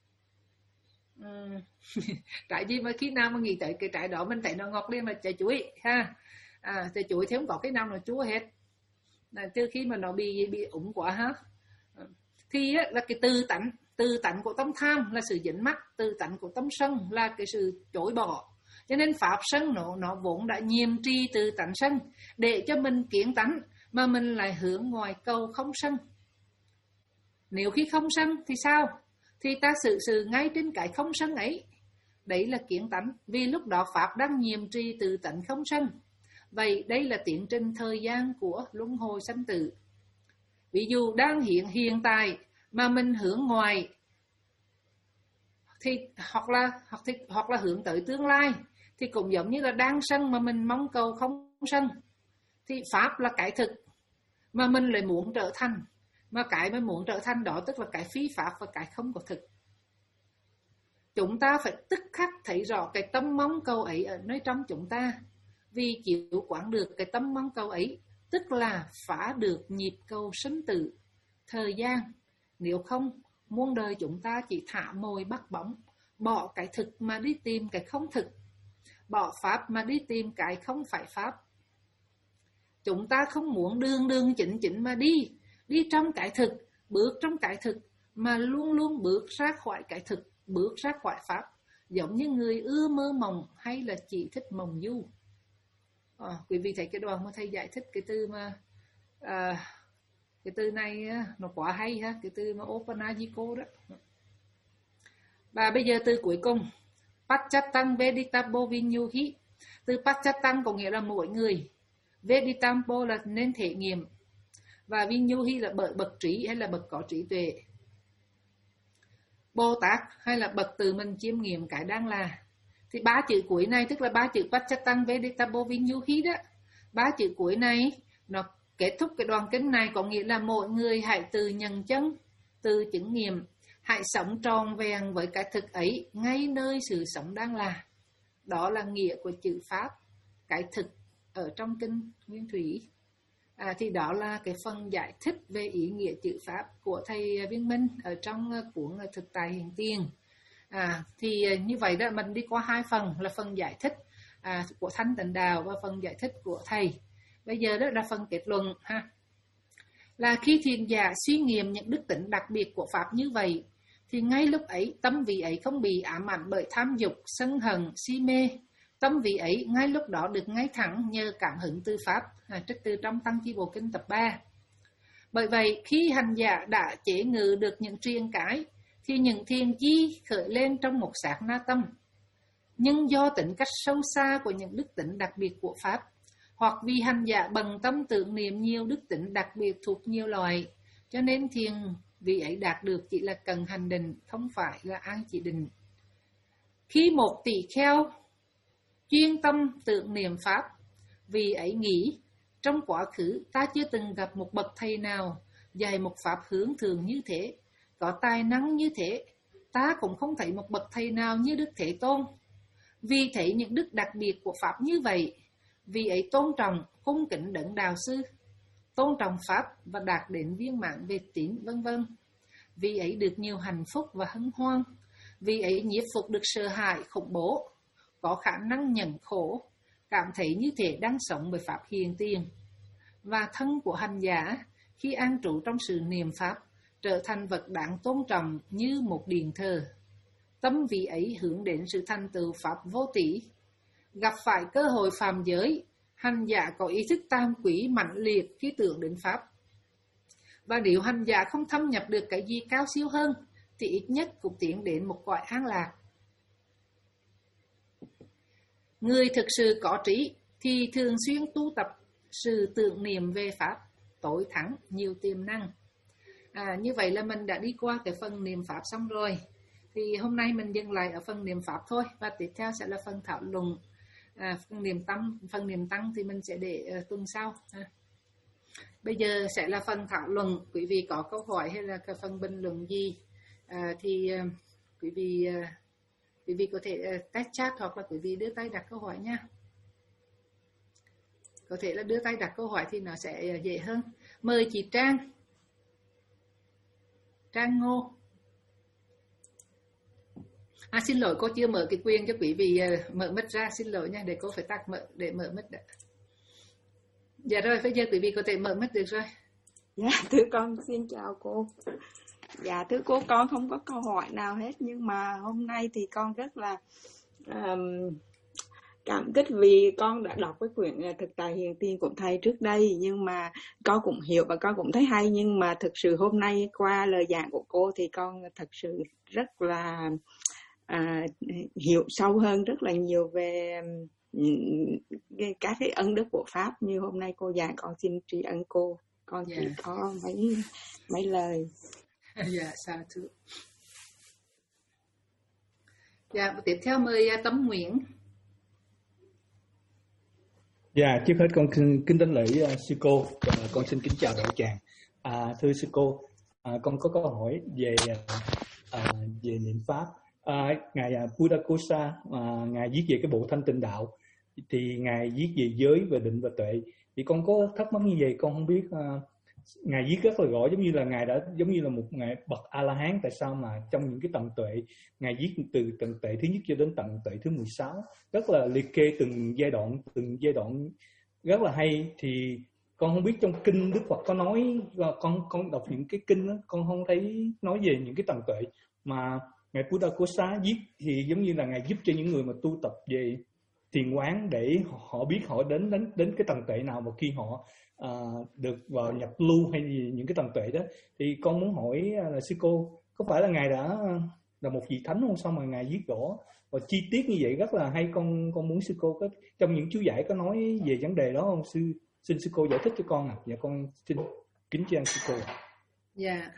um, trái gì mà khi nào mà nghĩ tới cái trái đó mình thấy nó ngọt liền là trái chuối ha. À, trái chuối thì không có cái nào nó chua hết, là từ khi mà nó bị bị ủng quá ha. Thì á, là cái tư tánh, tư tánh của tâm tham là sự dính mắc, tư tánh của tâm sân là cái sự chối bỏ. Cho nên pháp sân nó, nó vốn đã nhiệm tri từ tánh sân, để cho mình kiến tánh, mà mình lại hướng ngoài cầu không sân. Nếu khi không sân thì sao? Thì ta sự sự ngay trên cái không sân ấy. Đấy là kiến tánh, vì lúc đó pháp đang nhiệm tri từ tánh không sân. Vậy đây là tiến trình thời gian của luân hồi sanh tử. Ví dụ đang hiện hiện tại mà mình hướng ngoài thì hoặc là hoặc thì, hoặc là hướng tới tương lai, thì cũng giống như là đang sân mà mình mong cầu không sân. Thì pháp là cái thực mà mình lại muốn trở thành, mà cái mình muốn trở thành đó tức là cái phi pháp và cái không có thực. Chúng ta phải tức khắc thấy rõ cái tâm mong cầu ấy ở nơi trong chúng ta. Vì chịu quản được cái tâm mong cầu ấy, tức là phá được nhịp cầu sinh tử, thời gian. Nếu không, muôn đời chúng ta chỉ thả mồi bắt bóng, bỏ cái thực mà đi tìm cái không thực, bỏ pháp mà đi tìm cái không phải pháp. Chúng ta không muốn đường đường chỉnh chỉnh mà đi, đi trong cái thực, bước trong cái thực, mà luôn luôn bước ra khỏi cái thực, bước ra khỏi pháp. Giống như người ưa mơ mộng hay là chỉ thích mộng du. À, quý vị thấy cái đoạn mà thầy giải thích cái từ mà à, cái từ này nó quá hay ha, cái từ mà Opanajiko đó. Và bây giờ từ cuối cùng, Pachatang Veditabo Vinyuhi. Từ Pachatang có nghĩa là mỗi người, Veditampo là nên thể nghiệm, và Vinyuhi là bởi bậc trí hay là bậc có trí tuệ. Bồ Tát hay là bậc tự mình chiêm nghiệm cái đang là. Thì ba chữ cuối này tức là ba chữ Pachatang Veditabo Vinyuhi đó. Ba chữ cuối này nó kết thúc cái đoạn kinh này, có nghĩa là mỗi người hãy tự nhận chân, tự chứng nghiệm, hãy sống tròn vẹn với cái thực ấy ngay nơi sự sống đang là. Đó là nghĩa của chữ pháp, cái thực ở trong kinh Nguyên Thủy. À, thì đó là cái phần giải thích về ý nghĩa chữ pháp của thầy Viên Minh ở trong cuốn Thực Tại Hiện Tiền. À, thì như vậy đó, mình đi qua hai phần là phần giải thích à, của Thanh Tịnh Đạo và phần giải thích của thầy. Bây giờ đó là phần kết luận ha. Là khi thiền giả suy nghiệm những đức tính đặc biệt của pháp như vậy, thì ngay lúc ấy tâm vị ấy không bị ám ảnh bởi tham dục, sân hận, si mê. Tâm vị ấy ngay lúc đó được ngay thẳng nhờ cảm hứng từ pháp, à, trích từ trong Tăng Chi Bộ Kinh tập ba. Bởi vậy khi hành giả đã chế ngự được những triền cái, thì những thiền chi khởi lên trong một sát na tâm. Nhưng do tính cách sâu xa của những đức tính đặc biệt của pháp, hoặc vì hành giả bằng tâm tưởng niệm nhiều đức tính đặc biệt thuộc nhiều loại, cho nên thiền vị ấy đạt được chỉ là cần hành định, không phải là an chỉ định. Khi một tỷ kheo chuyên tâm tưởng niệm pháp, vì ấy nghĩ trong quá khứ ta chưa từng gặp một bậc thầy nào dạy một pháp hướng thường như thế, có tài năng như thế. Ta cũng không thấy một bậc thầy nào như Đức Thế Tôn. Vì thấy những đức đặc biệt của pháp như vậy, vì ấy tôn trọng, cung kính đấng đạo sư, tôn trọng pháp và đạt đến viên mãn về tín, vân vân. vì ấy được nhiều hạnh phúc và hân hoan, vì ấy nhiếp phục được sợ hãi khủng bố, có khả năng nhận khổ, cảm thấy như thể đang sống bởi pháp hiện tiền. Và thân của hành giả khi an trụ trong sự niệm pháp trở thành vật đáng tôn trọng như một điện thờ. Tâm vị ấy hướng đến sự thành tựu pháp vô tỷ. Gặp phải cơ hội phàm giới, hành giả có ý thức tam quý mạnh liệt khi tưởng đến pháp. Và nếu hành giả không thâm nhập được cái gì cao siêu hơn, thì ít nhất cũng tiến đến một cõi an lạc. Người thực sự có trí thì thường xuyên tu tập sự tưởng niệm về pháp, tối thắng nhiều tiềm năng. À, như vậy là mình đã đi qua cái phần niệm pháp xong rồi. Thì hôm nay mình dừng lại ở phần niệm pháp thôi, và tiếp theo sẽ là phần thảo luận. À, phần niệm tăng, phần niệm tăng thì mình sẽ để uh, tuần sau. À. Bây giờ sẽ là phần thảo luận. Quý vị có câu hỏi hay là cái phần bình luận gì à, thì uh, quý vị uh, quý vị có thể uh, test chat hoặc là quý vị đưa tay đặt câu hỏi nha. Có thể là đưa tay đặt câu hỏi thì nó sẽ uh, dễ hơn. Mời chị Trang. Trang Ngô. À, xin lỗi, cô chưa mở cái quyền cho quý vị uh, mở mic ra, xin lỗi nha, để cô phải tắt mở để mở mic đã. Dạ rồi, bây giờ quý vị có thể mở mic được rồi. Dạ, thưa con xin chào cô. Dạ, thưa cô, con không có câu hỏi nào hết, nhưng mà hôm nay thì con rất là um, cảm kích vì con đã đọc cái quyển Thực Tại Hiện Tiền của thầy trước đây, nhưng mà con cũng hiểu và con cũng thấy hay, nhưng mà thực sự hôm nay qua lời giảng của cô thì con thật sự rất là à, hiểu sâu hơn rất là nhiều về các cái ân đức của pháp. Như hôm nay cô giảng, con xin tri ân cô. Con chỉ yeah. có mấy mấy lời. Dạ, sao thưa. Dạ, tiếp theo mời Tấm Nguyễn. Dạ, trước hết con kính đảnh lễ uh, sư cô, uh, con xin kính chào đại tràng. À, thưa sư cô, uh, con có câu hỏi về uh, về niệm pháp. Uh, ngài uh, Buddhaghosa, uh, ngài viết về cái bộ Thanh Tịnh Đạo, thì ngài viết về giới và định và tuệ. Thì con có thắc mắc như vậy, con không biết uh, ngài viết rất là rõ, giống như là ngài đã giống như là một ngài bậc A La Hán, tại sao mà trong những cái tầng tuệ ngài viết từ tầng tuệ thứ nhất cho đến tầng tuệ thứ mười sáu, rất là liệt kê từng giai đoạn từng giai đoạn rất là hay. Thì con không biết trong kinh Đức Phật có nói, con con đọc những cái kinh đó, con không thấy nói về những cái tầng tuệ mà ngài Buddhaghosa viết, thì giống như là ngài giúp cho những người mà tu tập về thiền quán để họ biết họ đến đến đến cái tầng tuệ nào, và khi họ à, được vào nhập lưu hay gì những cái tầng tuệ đó. Thì con muốn hỏi là sư cô, có phải là ngài đã là một vị thánh không, sao mà ngài viết rõ và chi tiết như vậy, rất là hay. Con con muốn sư cô có trong những chú giải có nói về vấn đề đó không sư? Xin sư cô giải thích cho con ạ. À. Dạ con xin kính tri ân sư cô. Dạ.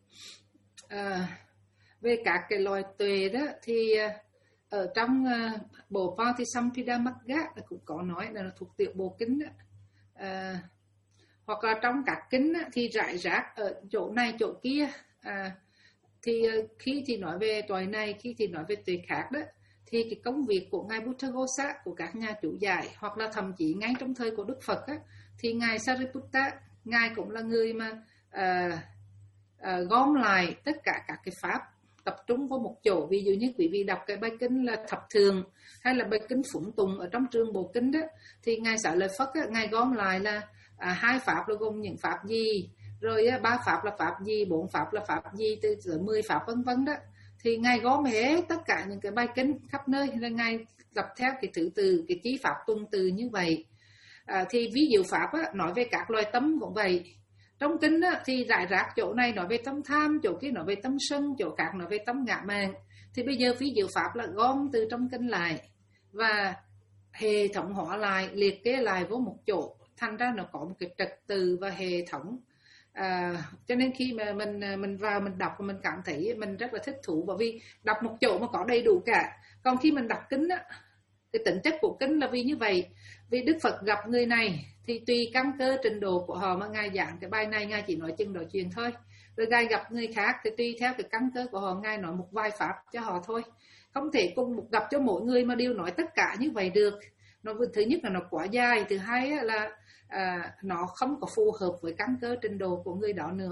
À, về các cái loài tuệ đó thì ở trong uh, bộ Patisampidamagga cũng có nói là thuộc tiểu bộ kinh đó. À, hoặc là trong các kinh á, thì rải rác ở chỗ này chỗ kia. À, thì uh, khi thì nói về tuệ này, khi thì nói về tuệ khác đó, thì cái công việc của ngài Buddhaghosa, của các nhà chủ giải, hoặc là thậm chí ngay trong thời của Đức Phật á, thì ngài Sariputta, ngài cũng là người mà uh, uh, gom lại tất cả các cái pháp, tập trung vào một chỗ. Ví dụ như quý vị đọc cái bài kinh là Thập Thường hay là bài kinh Phụng Tùng ở trong trường bộ kinh đó, thì ngài Xá Lợi Phất á, ngài gom lại là à, hai pháp là gồm những pháp gì, rồi á, ba pháp là pháp gì, bốn pháp là pháp gì, từ từ mười pháp vân vân đó. Thì ngài gom hết tất cả những cái bài kinh khắp nơi, là ngài lập theo cái thứ từ, cái chí pháp tuần từ như vậy. À, thì ví dụ pháp á, nói về các loài tâm cũng vậy. Trong kinh á, thì rải rác, chỗ này nói về tâm tham, chỗ kia nói về tâm sân, chỗ khác nói về tâm ngã mạn. Thì bây giờ ví dụ pháp là gom từ trong kinh lại và hệ thống hóa lại, liệt kê lại vô một chỗ, thành ra nó có một cái trật tự và hệ thống. À, cho nên khi mà mình mình vào mình đọc, mình cảm thấy mình rất là thích thú, bởi vì đọc một chỗ mà có đầy đủ cả. Còn khi mình đọc kinh á, cái tính chất của kinh là vì như vậy. Vì Đức Phật gặp người này thì tùy căn cơ trình độ của họ mà ngài giảng cái bài này, ngài chỉ nói chừng nói chuyện thôi. Rồi ngài gặp người khác thì tùy theo cái căn cơ của họ, ngài nói một vài pháp cho họ thôi. Không thể cùng một gặp cho mỗi người mà đều nói tất cả như vậy được. Nó thứ nhất là nó quá dài, thứ hai là à, nó không có phù hợp với căn cơ trình độ của người đó nữa.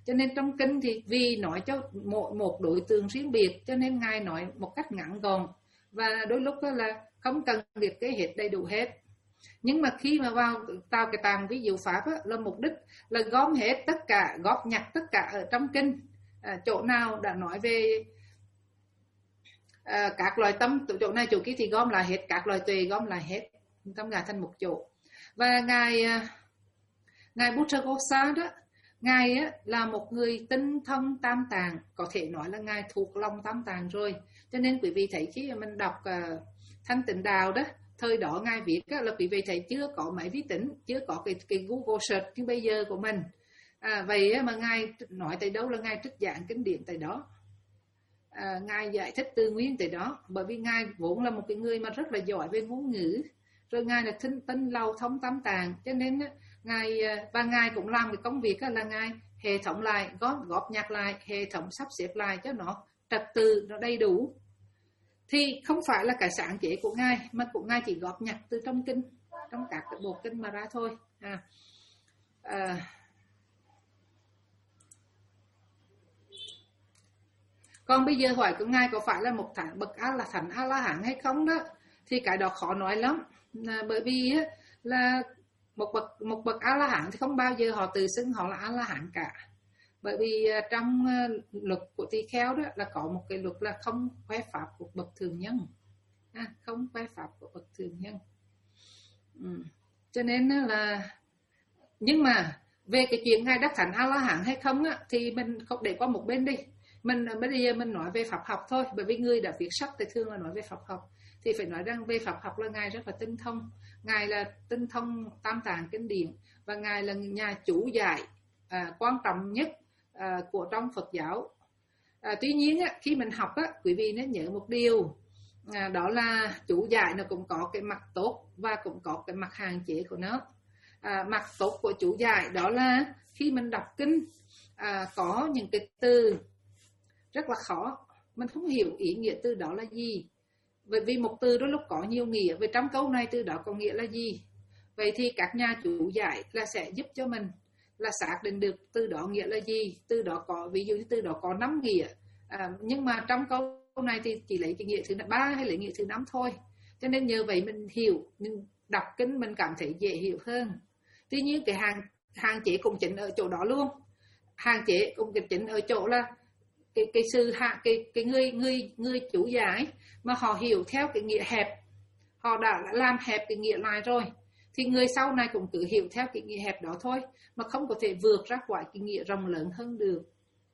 Cho nên trong kinh thì vì nói cho một, một đối tượng riêng biệt, cho nên Ngài nói một cách ngắn gọn, và đôi lúc đó là không cần liệt kê hết đầy đủ hết. Nhưng mà khi mà vào vào cái tàng ví dụ pháp á, là mục đích là gom hết tất cả, góp nhặt tất cả ở trong kinh. À, chỗ nào đã nói về à, các loài tâm, chỗ này chỗ kia thì gom lại hết, các loài tuệ gom lại hết, tâm ngài thành một chỗ. Và ngài ngài Buddhaghosa đó, ngài á, là một người tinh thông tam tạng, có thể nói là ngài thuộc lòng tam tạng rồi. Cho nên quý vị thấy khi mình đọc uh, Thanh Tịnh Đạo đó, thời đó ngài viết á, là quý vị thấy chưa có máy vi tính, chưa có cái, cái Google search như bây giờ của mình. À, vậy á, mà ngài nói tới đâu là ngài trích giảng kinh điển tới đó. À, ngài giải thích tư nguyên tới đó, bởi vì ngài vốn là một cái người mà rất là giỏi về ngôn ngữ, rồi ngài là tinh tinh lầu thông tam tạng, cho nên á, ngài và ngài cũng làm cái công việc á, là ngài hệ thống lại, góp góp nhặt lại, hệ thống sắp xếp lại cho nó trật tự, nó đầy đủ. Thì không phải là cái sáng chế của ngài, mà của ngài chỉ góp nhặt từ trong kinh, trong các cái bộ kinh mà ra thôi. À, à, còn bây giờ hỏi của ngài có phải là một thánh bậc a là thánh a la hán hay không đó, thì cái đó khó nói lắm. À, bởi vì á, là một bậc một bậc a la hán thì không bao giờ họ tự xưng họ là a la hán cả. Bởi vì uh, trong uh, luật của tỳ kheo đó là có một cái luật là không khoe pháp của bậc thường nhân, à, không khoe pháp của bậc thường nhân. Ừ. Cho nên là, nhưng mà về cái chuyện ngài đắc thánh a la hán hay không á, thì mình không để qua một bên đi. Mình bây giờ mình nói về pháp học thôi, bởi vì người đã viết sách thì thường là nói về pháp học, thì phải nói rằng về pháp học là ngài rất là tinh thông. Ngài là tinh thông tam tạng kinh điển, và ngài là nhà chủ giải à, quan trọng nhất à, của trong Phật giáo. À, tuy nhiên á, khi mình học á, quý vị nên nhớ một điều, à, đó là chủ giải nó cũng có cái mặt tốt và cũng có cái mặt hạn chế của nó. À, mặt tốt của chủ giải đó là khi mình đọc kinh à, có những cái từ rất là khó, mình không hiểu ý nghĩa từ đó là gì. Bởi vì một từ đó lúc có nhiều nghĩa, về trong câu này từ đó có nghĩa là gì. Vậy thì các nhà chủ giải là sẽ giúp cho mình là xác định được từ đó nghĩa là gì. Từ đó có, ví dụ như từ đó có năm nghĩa, à, nhưng mà trong câu này thì chỉ lấy cái nghĩa thứ ba hay lấy nghĩa thứ năm thôi. Cho nên nhờ vậy mình hiểu, mình đọc kinh mình cảm thấy dễ hiểu hơn. Tuy nhiên cái hạn hạn chế cũng chính ở chỗ đó luôn. Hạn chế cũng chính ở chỗ là cái cái sự hạ cái cái người người người chủ giải mà họ hiểu theo cái nghĩa hẹp, họ đã làm hẹp cái nghĩa lại rồi, thì người sau này cũng cứ hiểu theo cái nghĩa hẹp đó thôi, mà không có thể vượt ra ngoài cái nghĩa rộng lớn hơn được.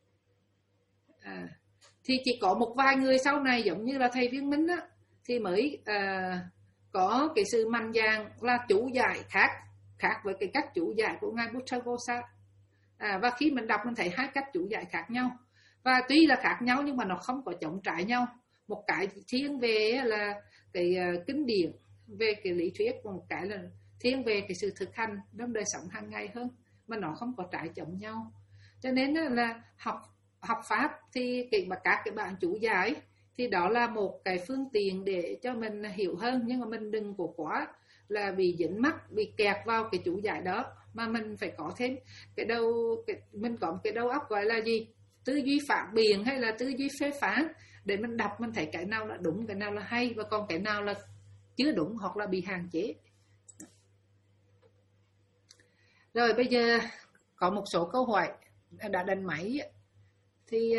À, thì chỉ có một vài người sau này giống như là thầy Viên Minh á, thì mới à, có cái sự mạnh dạn là chủ giải khác khác với cái cách chủ giải của ngài Buddhaghosa. À, và khi mình đọc mình thấy hai cách chủ giải khác nhau, và tuy là khác nhau nhưng mà nó không có chống trái nhau. Một cái thiên về là cái uh, kinh điển, về cái lý thuyết, và một cái là thiên về cái sự thực hành trong đời sống hàng ngày hơn, mà nó không có trái chống nhau. Cho nên là học học pháp thì cái, các cái bạn chủ giải thì đó là một cái phương tiện để cho mình hiểu hơn, nhưng mà mình đừng có quá là bị dính mắc, bị kẹt vào cái chủ giải đó, mà mình phải có thêm cái đầu cái, mình có một cái đầu óc gọi là gì, tư duy phản biện hay là tư duy phê phán, để mình đọc mình thấy cái nào là đúng, cái nào là hay, và còn cái nào là chưa đúng hoặc là bị hạn chế. Rồi bây giờ có một số câu hỏi đã đánh máy, thì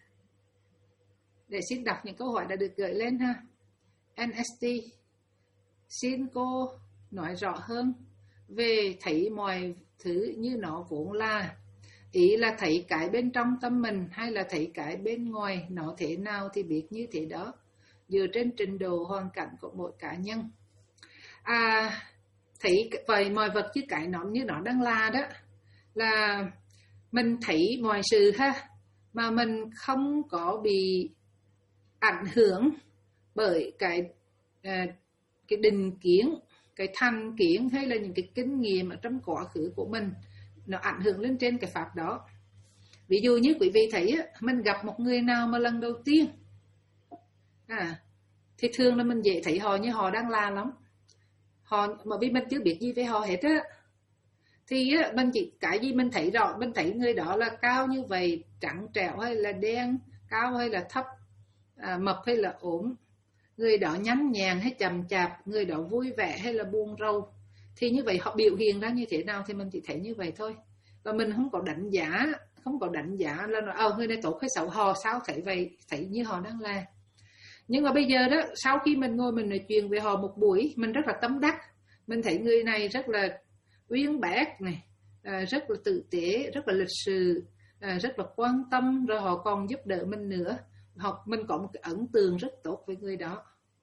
để xin đọc những câu hỏi đã được gửi lên ha. en ét tê, xin cô nói rõ hơn về thấy mọi thứ như nó vốn là. Ý là thấy cái bên trong tâm mình hay là thấy cái bên ngoài nó thế nào thì biết như thế đó, dựa trên trình độ hoàn cảnh của mỗi cá nhân. À, thấy vậy mọi vật chứ cái nó như nó đang là đó, là mình thấy mọi sự ha, mà mình không có bị ảnh hưởng bởi cái à, cái định kiến, cái thành kiến hay là những cái kinh nghiệm ở trong quá khứ của mình, nó ảnh hưởng lên trên cái pháp đó. Ví dụ như quý vị thấy mình gặp một người nào mà lần đầu tiên à, thì thường là mình dễ thấy họ như họ đang là lắm, họ mà vì mình chưa biết gì về họ hết á. Thì á, mình chỉ cái gì mình thấy rõ, mình thấy người đó là cao như vậy, trắng trẻo hay là đen, cao hay là thấp, à, mập hay là ốm, người đó nhắn nhàng hay chậm chạp, người đó vui vẻ hay là buồn rầu, thì như vậy họ biểu hiện ra như thế nào thì mình chỉ thấy như vậy thôi. Và mình không có đánh giá, không có đánh giá là ờ người này tốt hay xấu, họ sao thấy vậy, thấy như họ đang là. Nhưng mà bây giờ đó, sau khi mình ngồi mình nói chuyện về họ một buổi, mình rất là tâm đắc. Mình thấy người này rất là uyên bác này, à, rất là tử tế, rất là lịch sự, à, rất là quan tâm, rồi họ còn giúp đỡ mình nữa. Họ, mình có một cái ấn tượng rất tốt với người đó.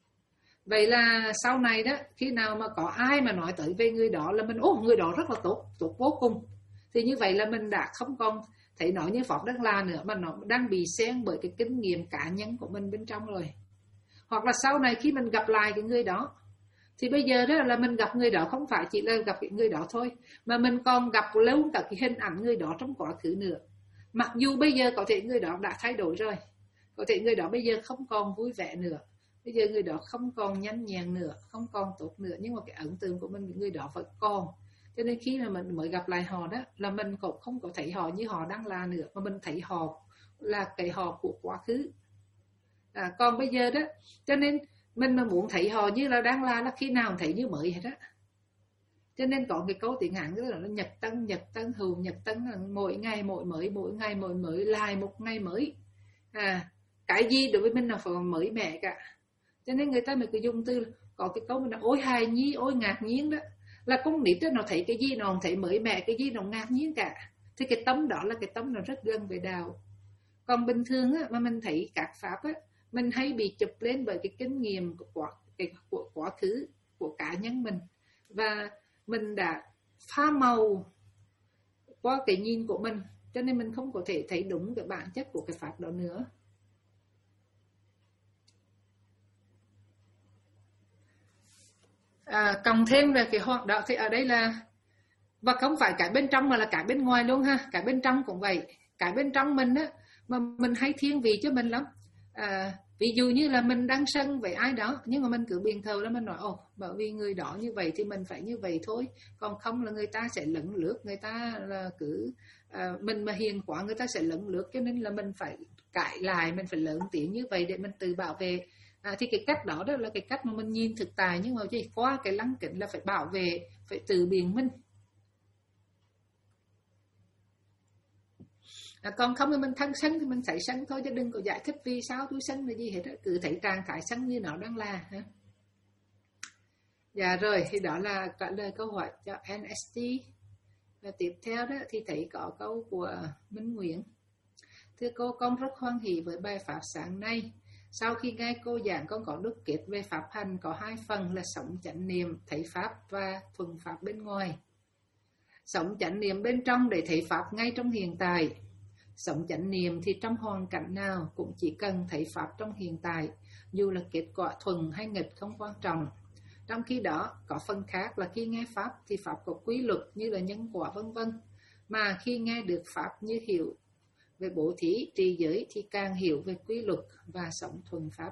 Vậy là sau này đó, khi nào mà có ai mà nói tới về người đó là mình, ồ, người đó rất là tốt, tốt vô cùng. Thì như vậy là mình đã không còn thấy nó như Pháp Đăng La nữa, mà nó đang bị xen bởi cái kinh nghiệm cá nhân của mình bên trong rồi. Hoặc là sau này khi mình gặp lại cái người đó, thì bây giờ đó là mình gặp người đó không phải chỉ là gặp cái người đó thôi, mà mình còn gặp lâu cả cái hình ảnh người đó trong quá khứ nữa. Mặc dù bây giờ có thể người đó đã thay đổi rồi, có thể người đó bây giờ không còn vui vẻ nữa, bây giờ người đó không còn nhanh nhẹn nữa, không còn tốt nữa, nhưng mà cái ấn tượng của mình người đó vẫn còn. Cho nên khi mà mình mới gặp lại họ đó, là mình cũng không có thấy họ như họ đang là nữa, mà mình thấy họ là cái họ của quá khứ. À, còn bây giờ đó, cho nên mình mà muốn thấy họ như là đang là, là khi nào thấy như mới hết á. Cho nên có cái câu tiếng Hán là nó nhật tân, nhật tân hữu, nhật tân là mỗi ngày mỗi mới, mỗi ngày mỗi mới, lại một ngày mới. À, cái gì đối với mình là phải mới mẻ cả. Cho nên người ta mới cứ dùng từ, có cái câu mình là ôi hài nhi, ôi ngạc nhiên đó. Là con nít đó, nó thấy cái gì nó không thấy mới mẻ, cái gì nó ngạc nhiên cả. Thì cái tâm đó là cái tâm nó rất gần về đạo. Còn bình thường á, mà mình thấy các pháp á, mình hay bị chụp lên bởi cái kinh nghiệm của quá, cái, của quá khứ, của cá nhân mình. Và mình đã pha màu qua cái nhìn của mình, cho nên mình không có thể thấy đúng cái bản chất của cái pháp đó nữa. À, cộng thêm về cái hoạt động thì ở đây là, và không phải cái bên trong mà là cái bên ngoài luôn ha. Cái bên trong cũng vậy. Cái bên trong mình á, mà mình hay thiên vị cho mình lắm. À, ví dụ như là mình đang sân với ai đó, nhưng mà mình cứ biện thờ là mình nói ồ, bởi vì người đó như vậy thì mình phải như vậy thôi. Còn không là người ta sẽ lẫn lướt, người ta là cứ à, mình mà hiền quá người ta sẽ lẫn lướt, cho nên là mình phải cãi lại, mình phải lớn tiếng như vậy để mình tự bảo vệ. À, thì cái cách đó đó là cái cách mà mình nhìn thực tại, nhưng mà chỉ qua cái lăng kính là phải bảo vệ, phải tự biện minh. À, còn không thì mình thân sân thì mình thấy sân thôi, chứ đừng có giải thích vì sao tôi sân là gì hết đó. Cứ thấy trạng thái sân như nó đang là ha. Dạ rồi, thì đó là trả lời câu hỏi cho en ét tê. Và tiếp theo đó thì thấy có câu của Minh Nguyễn. Thưa cô, con rất hoan hỷ với bài pháp sáng nay. Sau khi nghe cô giảng, con có đúc kết về pháp hành có hai phần là sống chánh niệm, thấy pháp và thuần pháp bên ngoài. Sống chánh niệm bên trong để thấy pháp ngay trong hiện tại. Sống chánh niệm thì trong hoàn cảnh nào cũng chỉ cần thấy pháp trong hiện tại, dù là kết quả thuần hay nghịch không quan trọng. Trong khi đó, có phần khác là khi nghe pháp thì pháp có quy luật như là nhân quả vân vân. Mà khi nghe được pháp như hiểu về bố thí, trì giới thì càng hiểu về quy luật và sống thuần pháp.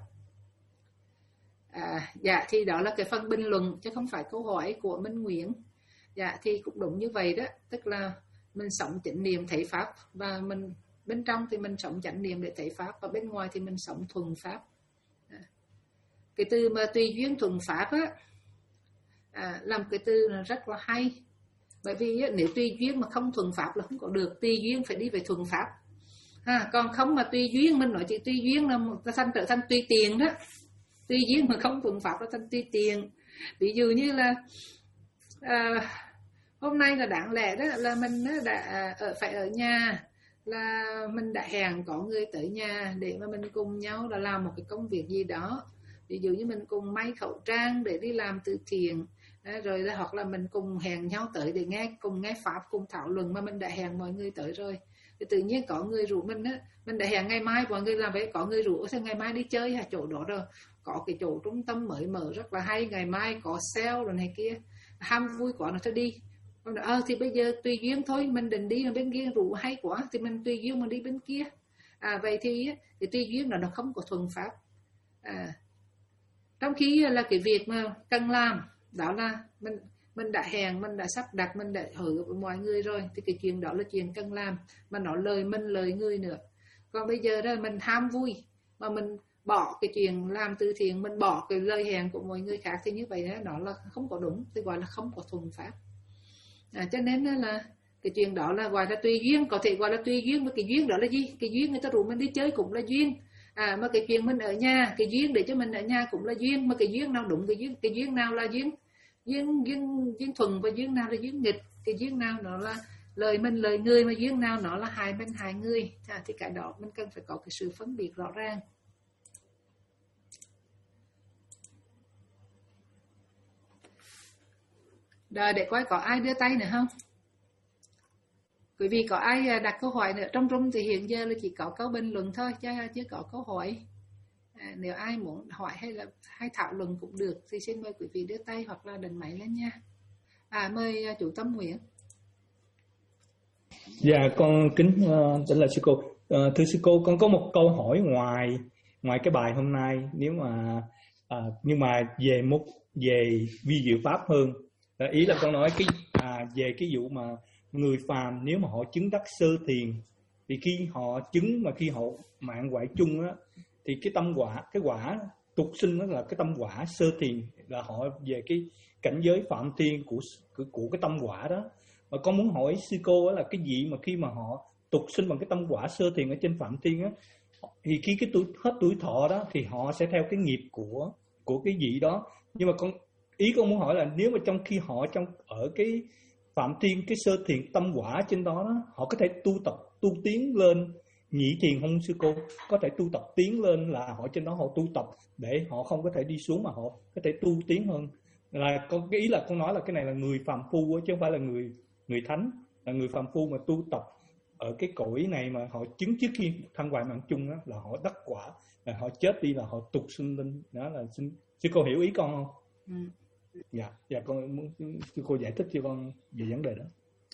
À, dạ thì đó là cái phần bình luận chứ không phải câu hỏi của Minh Nguyễn. Dạ thì cũng đúng như vậy đó, tức là mình sống chánh niệm thấy pháp, và mình bên trong thì mình sống chánh niệm để thấy pháp, và bên ngoài thì mình sống thuần pháp. À, cái từ mà tùy duyên thuần pháp á, à, làm cái từ là rất là hay. Bởi vì á, nếu tùy duyên mà không thuần pháp là không có được, tùy duyên phải đi về thuần pháp. À, còn không mà tùy duyên, mình nói chỉ tùy duyên là một thành trở thành tùy tiền đó. Tùy duyên mà không thuần pháp là thành tùy tiền. Ví dụ như là à, hôm nay là đáng lẽ đó là mình đã ở phải ở nhà, là mình đã hẹn có người tới nhà để mà mình cùng nhau là làm một cái công việc gì đó. Ví dụ như mình cùng may khẩu trang để đi làm từ thiện, rồi là hoặc là mình cùng hẹn nhau tới để nghe cùng nghe pháp, cùng thảo luận, mà mình đã hẹn mọi người tới rồi. Thì tự nhiên có người rủ mình á, mình đã hẹn ngày mai mọi người làm vậy, có người rủ sao ngày mai đi chơi hả, chỗ đó rồi có cái chỗ trung tâm mới mở rất là hay, ngày mai có sale rồi này kia, ham vui quá nó thôi đi. Ờ thì bây giờ tùy duyên thôi, mình định đi ở bên kia rủ hay quá thì mình tùy duyên mà đi bên kia. À vậy thì, thì tùy duyên là nó không có thuần pháp. À, trong khi là cái việc mà cần làm đó là mình mình đã hẹn, mình đã sắp đặt, mình đã hứa với mọi người rồi, thì cái chuyện đó là chuyện cần làm, mà nó lời mình lời người nữa. Còn bây giờ đó mình ham vui mà mình bỏ cái chuyện làm từ thiện, mình bỏ cái lời hẹn của mọi người khác, thì như vậy đó, nó là không có đúng, thì gọi là không có thuần pháp. À, cho nên là cái chuyện đó là gọi là tùy duyên, có thể gọi là tùy duyên. Mà cái duyên đó là gì? Cái duyên người ta rủ mình đi chơi cũng là duyên. À, mà cái chuyện mình ở nhà, cái duyên để cho mình ở nhà cũng là duyên. Mà cái duyên nào đúng, cái duyên cái duyên nào là duyên duyên duyên duyên thuần, và duyên nào là duyên nghịch, cái duyên nào nó là lời mình lời người, mà duyên nào nó là hại mình hại người. À, thì cái đó mình cần phải có cái sự phân biệt rõ ràng. Đợi để coi có ai đưa tay nữa không? Quý vị có ai đặt câu hỏi nữa? Trong room thì hiện giờ là chỉ có câu bình luận thôi, chứ chưa có câu hỏi. À, nếu ai muốn hỏi hay là hay thảo luận cũng được thì xin mời quý vị đưa tay hoặc là đánh máy lên nha. À, mời chủ Tâm Nguyễn. Dạ, con kính uh, tỉnh là sư cô. Uh, thưa sư cô, con có một câu hỏi ngoài ngoài cái bài hôm nay, nếu mà uh, nhưng mà về một về vi diệu pháp hơn. Uh, ý là con nói cái à, về cái vụ mà người phàm nếu mà họ chứng đắc sơ thiền, thì khi họ chứng mà khi họ mạng quả chung á, thì cái tâm quả, cái quả tục sinh đó là cái tâm quả sơ thiền, là họ về cái cảnh giới phạm thiên của của, của cái tâm quả đó. Mà con muốn hỏi sư cô là cái gì mà khi mà họ tục sinh bằng cái tâm quả sơ thiền ở trên phạm thiên á, thì khi cái tuổi hết tuổi thọ đó thì họ sẽ theo cái nghiệp của của cái vị đó. Nhưng mà con ý con muốn hỏi là nếu mà trong khi họ trong ở cái phạm thiên, cái sơ thiền tâm quả trên đó, đó họ có thể tu tập tu tiến lên nhị thiền không sư cô? Có thể tu tập tiến lên là họ trên đó họ tu tập để họ không có thể đi xuống, mà họ có thể tu tiến hơn. Là con cái ý là con nói là cái này là người phàm phu chứ không phải là người người thánh, là người phàm phu mà tu tập ở cái cõi này mà họ chứng trước khi thăng hoại mạng chung đó, là họ đắc quả, là họ chết đi là họ tục sinh lên đó. Là xin sư cô hiểu ý con không? Ừ. Dạ, dạ con muốn sư cô giải thích cho con về vấn đề đó.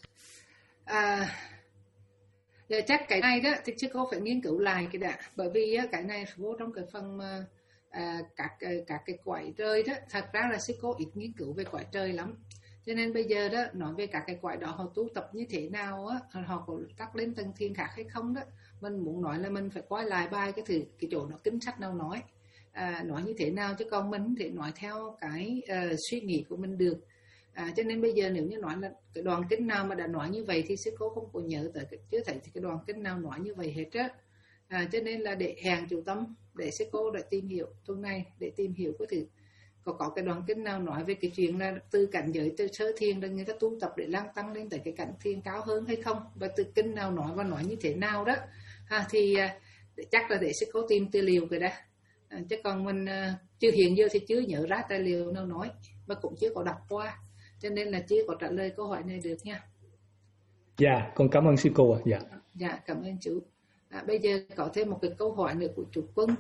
À, giờ chắc cái này đó thì sư cô phải nghiên cứu lại cái đã, bởi vì á, cái này vô trong cái phần mà à, các các cái cõi trời đó, thật ra là sư cô ít nghiên cứu về cõi trời lắm. Cho nên bây giờ đó nói về các cái cõi đó họ tu tập như thế nào á, họ có tắc lên tầng thiên khác hay không đó, mình muốn nói là mình phải coi lại bài cái thử cái chỗ nó kinh sách nào nói. À, nói như thế nào, chứ còn mình thì nói theo cái uh, suy nghĩ của mình được. À, cho nên bây giờ nếu như nói là cái đoạn kinh nào mà đã nói như vậy thì sư cô không có nhớ tới, chưa thấy thì cái đoạn kinh nào nói như vậy hết á. À, cho nên là để hẹn chủ Tâm để sư cô đã tìm hiểu tuần này, để tìm hiểu có thử có có cái đoạn kinh nào nói về cái chuyện là từ cảnh giới từ sơ thiền là người ta tu tập để lang tăng lên tới cái cảnh thiền cao hơn hay không, và từ kinh nào nói và nói như thế nào đó. À, thì uh, chắc là để sư cô tìm tư liệu rồi đó. À, chứ còn mình uh, chưa hiện giờ thì chưa nhớ ra tài liệu nào nói, và cũng chưa có đọc qua, cho nên là chưa có trả lời câu hỏi này được nha. Dạ, con cảm ơn sư cô ạ. Dạ. Dạ, cảm ơn chú. À, bây giờ có thêm một cái câu hỏi nữa của chú Quân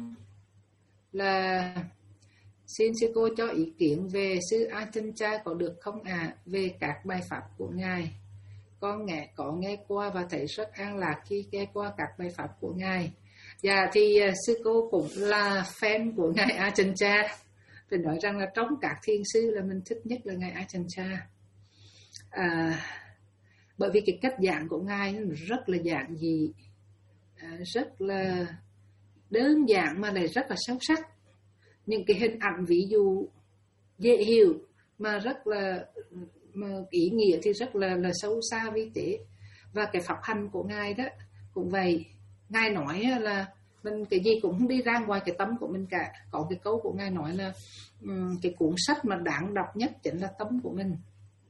là xin sư cô cho ý kiến về sư Ajahn có được không ạ? À? Về các bài pháp của ngài, con nghe có nghe qua và thấy rất an lạc khi nghe qua các bài pháp của ngài. Dạ thì uh, sư cô cũng là fan của ngài Ajahn. Phải nói rằng là trong các thiền sư là mình thích nhất là ngài Ajahn. À, bởi vì cái cách giảng của ngài rất là giản dị, à, rất là đơn giản mà lại rất là sâu sắc. Những cái hình ảnh ví dụ dễ hiểu mà rất là mà ý nghĩa thì rất là là sâu xa vi tế. Và cái pháp hành của ngài đó cũng vậy. Ngài nói là mình cái gì cũng không đi ra ngoài cái tâm của mình cả. Có cái câu của ngài nói là um, cái cuốn sách mà đáng đọc nhất chính là tâm của mình.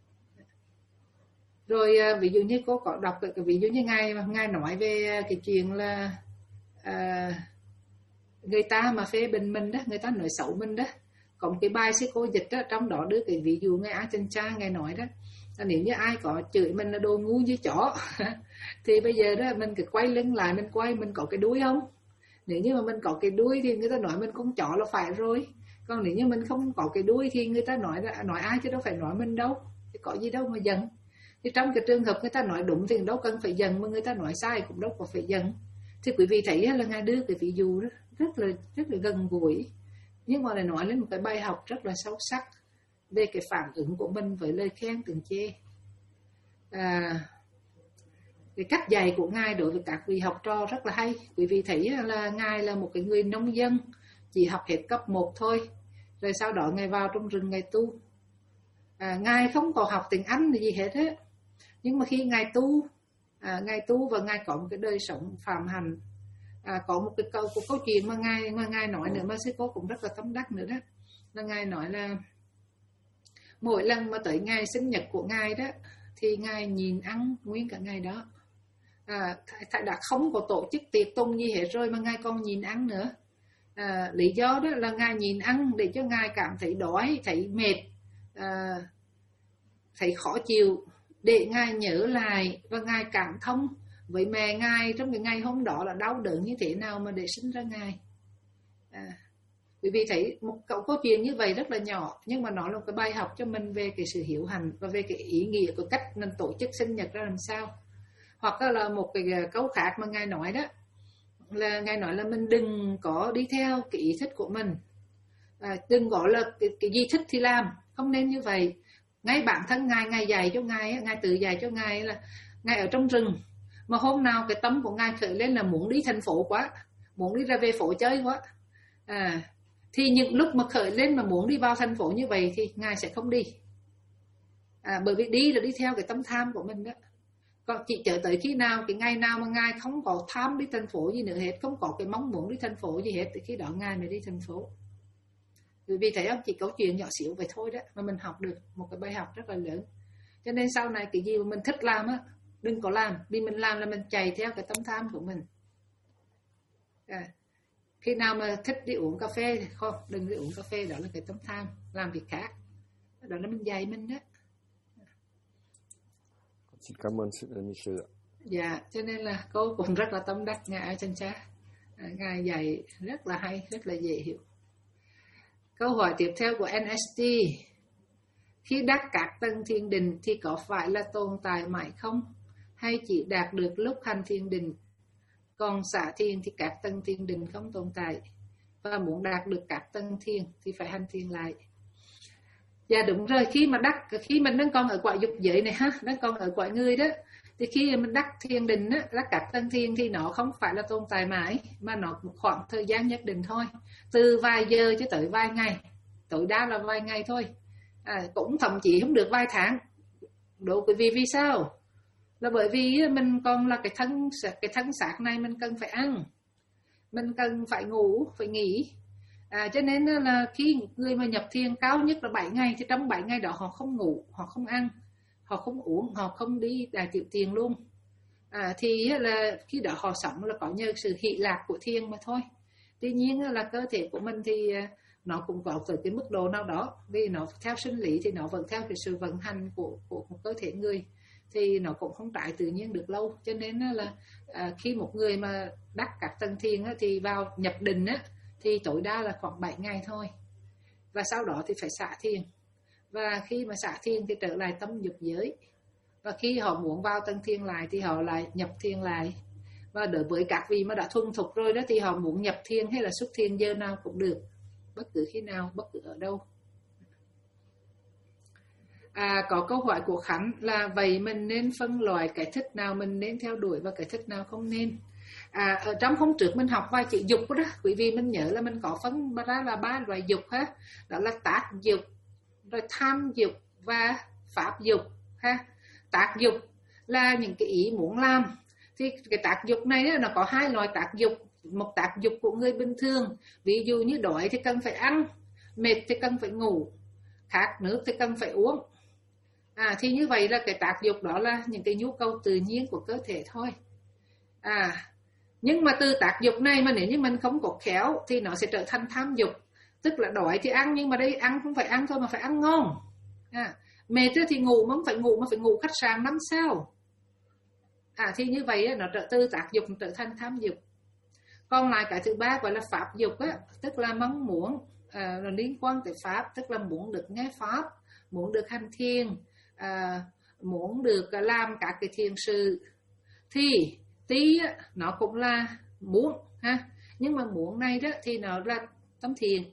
Rồi uh, ví dụ như cô có đọc cái ví dụ như ngài ngài nói về cái chuyện là uh, người ta mà phê bình mình đó, người ta nói xấu mình đó, có một cái bài sư cô dịch đó, trong đó đưa cái ví dụ ngài Ajahn ngài nói đó là nếu như ai có chửi mình là đồ ngu như chó thì bây giờ đó mình cứ quay lưng lại, mình quay mình có cái đuôi không? Nếu như mà mình có cái đuôi thì người ta nói mình con chó là phải rồi. Còn nếu như mình không có cái đuôi thì người ta nói là nói ai chứ đâu phải nói mình đâu, thì có gì đâu mà giận. Thì trong cái trường hợp người ta nói đúng thì đâu cần phải giận, mà người ta nói sai cũng đâu có phải giận. Thì quý vị thấy là ngài đưa cái ví dụ đó rất là rất là gần gũi, nhưng mà lại nói lên một cái bài học rất là sâu sắc. về cái phản ứng của mình với lời khen từng chê. À, cái cách dạy của Ngài đối với các vị học trò rất là hay. Quý vị thấy là Ngài là một cái người nông dân, chỉ học hết cấp một thôi, rồi sau đó Ngài vào trong rừng Ngài tu. À, Ngài không có học tiếng Anh gì hết á, nhưng mà khi Ngài tu, à, Ngài tu và Ngài có một cái đời sống phạm hạnh. À, có một cái câu, một câu chuyện mà Ngài mà Ngài nói nữa mà sư cô cũng rất là tâm đắc nữa đó, là Ngài nói là mỗi lần mà tới ngày sinh nhật của Ngài đó thì Ngài nhìn ăn nguyên cả ngày đó. À, đã không có tổ chức tiệc tùng gì hết rồi mà Ngài còn nhìn ăn nữa. À, lý do đó là Ngài nhìn ăn để cho Ngài cảm thấy đói, thấy mệt, à, thấy khó chịu, để Ngài nhớ lại và Ngài cảm thông với mẹ Ngài trong cái ngày hôm đó là đau đớn như thế nào mà để sinh ra Ngài. À, quý vị thấy một câu, câu chuyện như vậy rất là nhỏ, nhưng mà nó là một cái bài học cho mình về cái sự hiểu hành và về cái ý nghĩa của cách mình tổ chức sinh nhật ra làm sao. Hoặc là một cái câu khác mà Ngài nói đó, là Ngài nói là mình đừng có đi theo cái ý thích của mình, à, đừng có là cái, cái gì thích thì làm, không nên như vậy. Ngay bản thân Ngài, Ngài dạy cho Ngài, Ngài tự dạy cho Ngài là Ngài ở trong rừng, mà hôm nào cái tâm của Ngài khởi lên là muốn đi thành phố quá, muốn đi ra về phố chơi quá, à, thì những lúc mà khởi lên mà muốn đi vào thành phố như vậy thì Ngài sẽ không đi. À, bởi vì đi là đi theo cái tâm tham của mình đó. Còn chỉ chờ tới khi nào, cái ngày nào mà Ngài không có tham đi thành phố gì nữa hết, không có cái mong muốn đi thành phố gì hết, thì khi đó Ngài mới đi thành phố. Vì thấy không, chỉ câu chuyện nhỏ xíu vậy thôi đó mà mình học được một cái bài học rất là lớn. Cho nên sau này cái gì mà mình thích làm á, đừng có làm, vì mình làm là mình chạy theo cái tâm tham của mình. À, khi nào mà thích đi uống cà phê thì không, đừng đi uống cà phê, đó là cái tâm tham, làm việc khác. Đó là mình dạy mình đó. Xin cảm ơn sự ni sư ạ. Dạ, cho nên là cô cũng rất là tâm đắc Ngài Ajahn Chah. À, Ngài dạy rất là hay, rất là dễ hiểu. Câu hỏi tiếp theo của en ét tê: khi đắc các tầng thiền định thì có phải là tồn tại mãi không? Hay chỉ đạt được lúc hành thiền định? Còn xả thiền thì các tầng thiền định không tồn tại. Và muốn đạt được các tầng thiền thì phải hành thiền lại. Dạ đúng rồi, khi mà đắc, khi mình đang còn ở quả dục giới này ha, đang còn ở quả người đó, thì khi mình đắc thiền định á, đắc các tầng thiền thì nó không phải là tồn tại mãi, mà nó một khoảng thời gian nhất định thôi, từ vài giờ cho tới vài ngày, tối đa là vài ngày thôi, à, cũng thậm chí không được vài tháng. Đúng, bởi vì vì sao? Là bởi vì mình còn là cái thân cái thân xác này, mình cần phải ăn, mình cần phải ngủ, phải nghỉ. À, cho nên là khi người mà nhập thiền cao nhất là bảy ngày, thì trong bảy ngày đó họ không ngủ, họ không ăn, họ không uống, họ không đi đại tiểu tiện luôn. À, thì là khi đó họ sống là có nhờ sự hỷ lạc của thiền mà thôi. Tuy nhiên là cơ thể của mình thì nó cũng có tới cái mức độ nào đó, vì nó theo sinh lý thì nó vẫn theo cái sự vận hành của, của một cơ thể người, thì nó cũng không trải tự nhiên được lâu. Cho nên là à, khi một người mà đắc các tầng thiền á, thì vào nhập định á, thì tối đa là khoảng bảy ngày thôi, và sau đó thì phải xả thiền. Và khi mà xả thiền thì trở lại tâm dục giới, và khi họ muốn vào tầng thiền lại thì họ lại nhập thiền lại. Và đối với các vị mà đã thuần thục rồi đó thì họ muốn nhập thiền hay là xuất thiền giờ nào cũng được, bất cứ khi nào, bất cứ ở đâu. À, có câu hỏi của Khánh là vậy mình nên phân loại cái thích nào mình nên theo đuổi và cái thích nào không nên. À, ở trong hôm trước mình học vài chữ dục đó, quý vị mình nhớ là mình có phân ra là ba loại dục ha, đó là tác dục, rồi tham dục và pháp dục ha. Tác dục là những cái ý muốn làm, thì cái tác dục này đó, nó có hai loại tác dục. Một tác dục của người bình thường, ví dụ như đói thì cần phải ăn, mệt thì cần phải ngủ, khát nước thì cần phải uống. À, thì như vậy là cái tác dục đó là những cái nhu cầu tự nhiên của cơ thể thôi. À, nhưng mà từ tác dục này mà nếu như mình không có khéo thì nó sẽ trở thành tham dục. Tức là đói thì ăn, nhưng mà đây ăn không phải ăn thôi mà phải ăn ngon. À, mệt thì ngủ mà không phải ngủ mà phải ngủ khách sạn năm sao. À, thì như vậy nó trở từ tác dục trở thành tham dục. Còn lại cái thứ ba gọi là pháp dục á, tức là mong muốn, à, là liên quan tới pháp, tức là muốn được nghe pháp, muốn được hành thiền, à, muốn được làm các cái thiền sự. Thì tí á, nó cũng là muốn ha, nhưng mà muốn này đó thì nó là tâm thiền.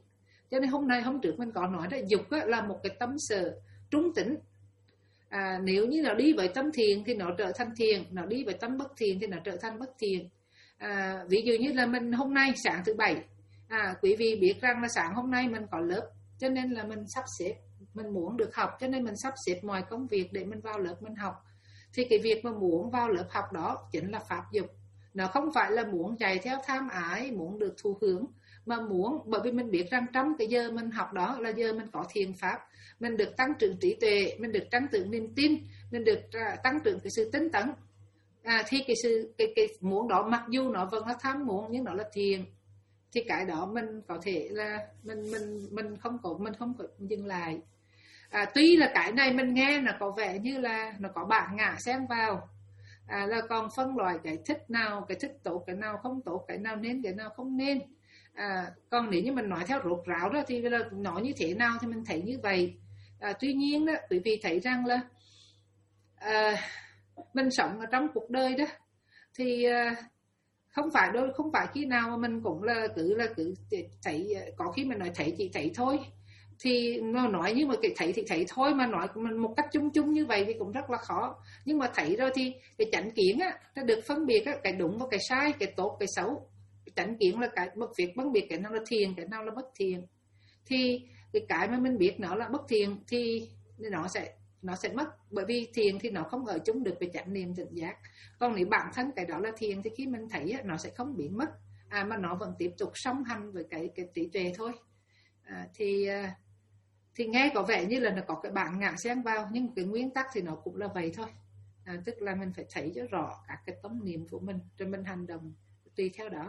Cho nên hôm nay hôm trước mình có nói đó, dục á, là một cái tâm sở trung tính. À, nếu như nó đi với tâm thiền thì nó trở thành thiền, nó đi với tâm bất thiền thì nó trở thành bất thiền. À, ví dụ như là mình hôm nay sáng thứ bảy, à, quý vị biết rằng là sáng hôm nay mình có lớp, cho nên là mình sắp xếp, mình muốn được học, cho nên mình sắp xếp mọi công việc để mình vào lớp mình học. Thì cái việc mà muốn vào lớp học đó chính là pháp dục. Nó không phải là muốn chạy theo tham ái, muốn được thụ hưởng, mà muốn, bởi vì mình biết rằng trong cái giờ mình học đó là giờ mình có thiền pháp, mình được tăng trưởng trí tuệ, mình được tăng trưởng niềm tin, mình được tăng trưởng cái sự tinh tấn. À, thì cái sự cái, cái muốn đó mặc dù nó vẫn là tham muốn nhưng nó là thiền, thì cái đó mình có thể là mình mình mình không có mình không có dừng lại. À, tuy là cái này mình nghe nó có vẻ như là nó có bản ngã xen vào, à, là còn phân loại cái thích nào, cái thích tốt, cái nào không tốt, cái nào nên, cái nào không nên. À, còn nếu như mình nói theo rốt ráo đó thì là nói như thế nào thì mình thấy như vậy. À, tuy nhiên đó, quý vị thấy rằng là à, mình sống ở trong cuộc đời đó thì à, không phải đôi không phải khi nào mà mình cũng là cứ là cứ thấy, có khi mình nói thấy chỉ thấy thôi, thì nó nói nhưng mà cái thấy thì thấy thôi, mà nói mình một cách chung chung như vậy thì cũng rất là khó. Nhưng mà thấy rồi thì cái chánh kiến á, nó được phân biệt á, cái đúng và cái sai, cái tốt cái xấu. Chánh kiến là cái bất việc phân biệt cái nào là thiền, cái nào là bất thiền. Thì cái cái mà mình biết nó là bất thiền thì nó sẽ nó sẽ mất, bởi vì thiền thì nó không ở chung được với chánh niệm tỉnh giác. Còn nếu bản thân cái đó là thiền thì khi mình thấy á, nó sẽ không bị mất, à, mà nó vẫn tiếp tục song hành với cái cái trí tuệ thôi. À, thì thì nghe có vẻ như là nó có cái bản ngã xen vào, nhưng cái nguyên tắc thì nó cũng là vậy thôi. À, tức là mình phải thấy cho rõ các cái tâm niệm của mình rồi mình hành động tùy theo đó.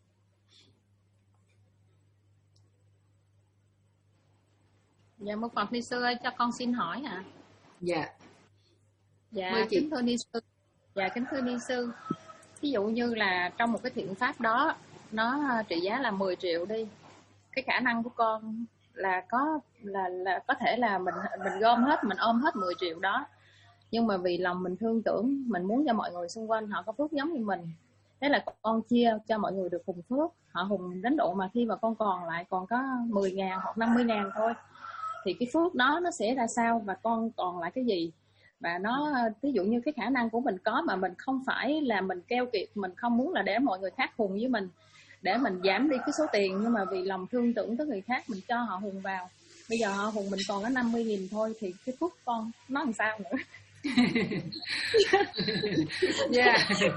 Dạ, một Phật ni sư ơi, cho con xin hỏi ạ. À? Dạ. Dạ, kính thưa ni sư. Dạ, kính thưa ni sư. Ví dụ như là trong một cái thiện pháp đó, nó trị giá là mười triệu đi. Cái khả năng của con là có là là có thể là mình mình gom hết, mình ôm hết mười triệu đó. Nhưng mà vì lòng mình thương tưởng, mình muốn cho mọi người xung quanh họ có phước giống như mình. Thế là con chia cho mọi người được hùng phước. Họ hùng đến độ mà khi mà con còn lại còn có mười ngàn hoặc năm mươi ngàn thôi, thì cái phước đó nó sẽ ra sao và con còn lại cái gì. Và nó ví dụ như cái khả năng của mình có, mà mình không phải là mình keo kiệt, mình không muốn là để mọi người khác hùng với mình, để mình giảm đi cái số tiền, nhưng mà vì lòng thương tưởng tới người khác mình cho họ hùng vào. Bây giờ họ hùng mình còn có năm mươi nghìn thôi, thì cái phước con nó làm sao nữa. Dạ.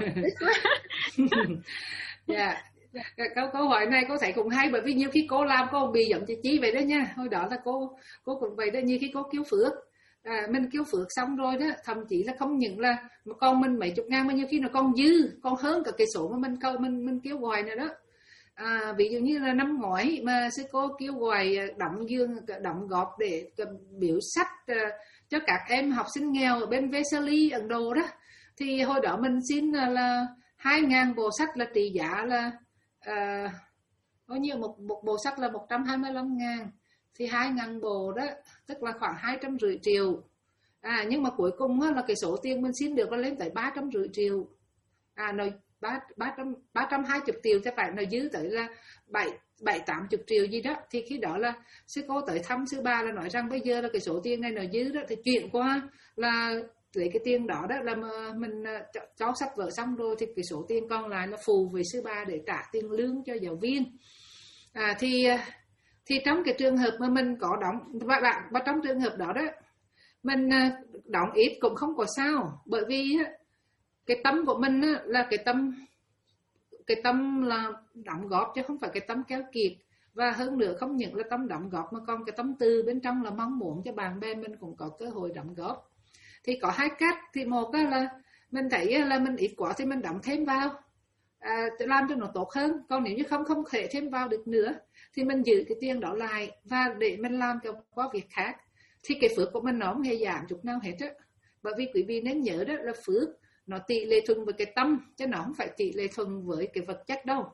Dạ. Câu, câu hỏi này cô thấy cũng hay, bởi vì nhiều khi cô làm cô bị giống chị Chi vậy đó nha. Hồi đó là cô cô cũng vậy đó, như khi cô cứu phước, à, mình cứu phước xong rồi đó, thậm chí là không những là con mình mấy chục ngàn mà nhiều khi nó còn dư, còn hơn cả cái số mà mình câu mình mình kêu gọi nữa đó. À, ví dụ như là năm ngoái mà sư cô kêu gọi đóng dương đóng góp để biểu sách uh, cho các em học sinh nghèo ở bên Vesely, Ấn Độ đó, thì hồi đó mình xin uh, là hai ngàn bộ sách là trị giá là uh, bao nhiêu, một, một bộ sách là một trăm hai mươi lăm ngàn, thì hai ngàn bộ đó tức là khoảng hai trăm rưỡi triệu. À, nhưng mà cuối cùng á, là cái số tiền mình xin được nó lên tới ba trăm rưỡi triệu. À, nó ba trăm hai mươi triệu, chứ phải nó dư tới là bảy tám mươi triệu gì đó. Thì khi đó là sư cô tới thăm sư ba là nói rằng bây giờ là cái số tiền này nó dư đó, thì chuyển qua là lấy cái tiền đó đó là mà mình cho sách vở xong rồi thì cái số tiền còn lại là phù với sư ba để trả tiền lương cho giáo viên. À, thì thì trong cái trường hợp mà mình có đóng và, và, và trong trường hợp đó đó mình đóng ít cũng không có sao, bởi vì cái tâm của mình là cái tâm cái tâm là đóng góp chứ không phải cái tâm kéo kiệt. Và hơn nữa không những là tâm đóng góp mà còn cái tâm từ bên trong là mong muốn cho bạn bè mình cũng có cơ hội đóng góp. Thì có hai cách. Thì một là mình thấy là mình ít quá thì mình đóng thêm vào, à, làm cho nó tốt hơn. Còn nếu như không không thể thêm vào được nữa thì mình giữ cái tiền đó lại và để mình làm cho có việc khác, thì cái phước của mình nó không hề giảm chút nào hết á. Bởi vì quý vị nên nhớ đó là phước nó tỷ lệ thuận với cái tâm, chứ nó không phải tỷ lệ thuận với cái vật chất đâu.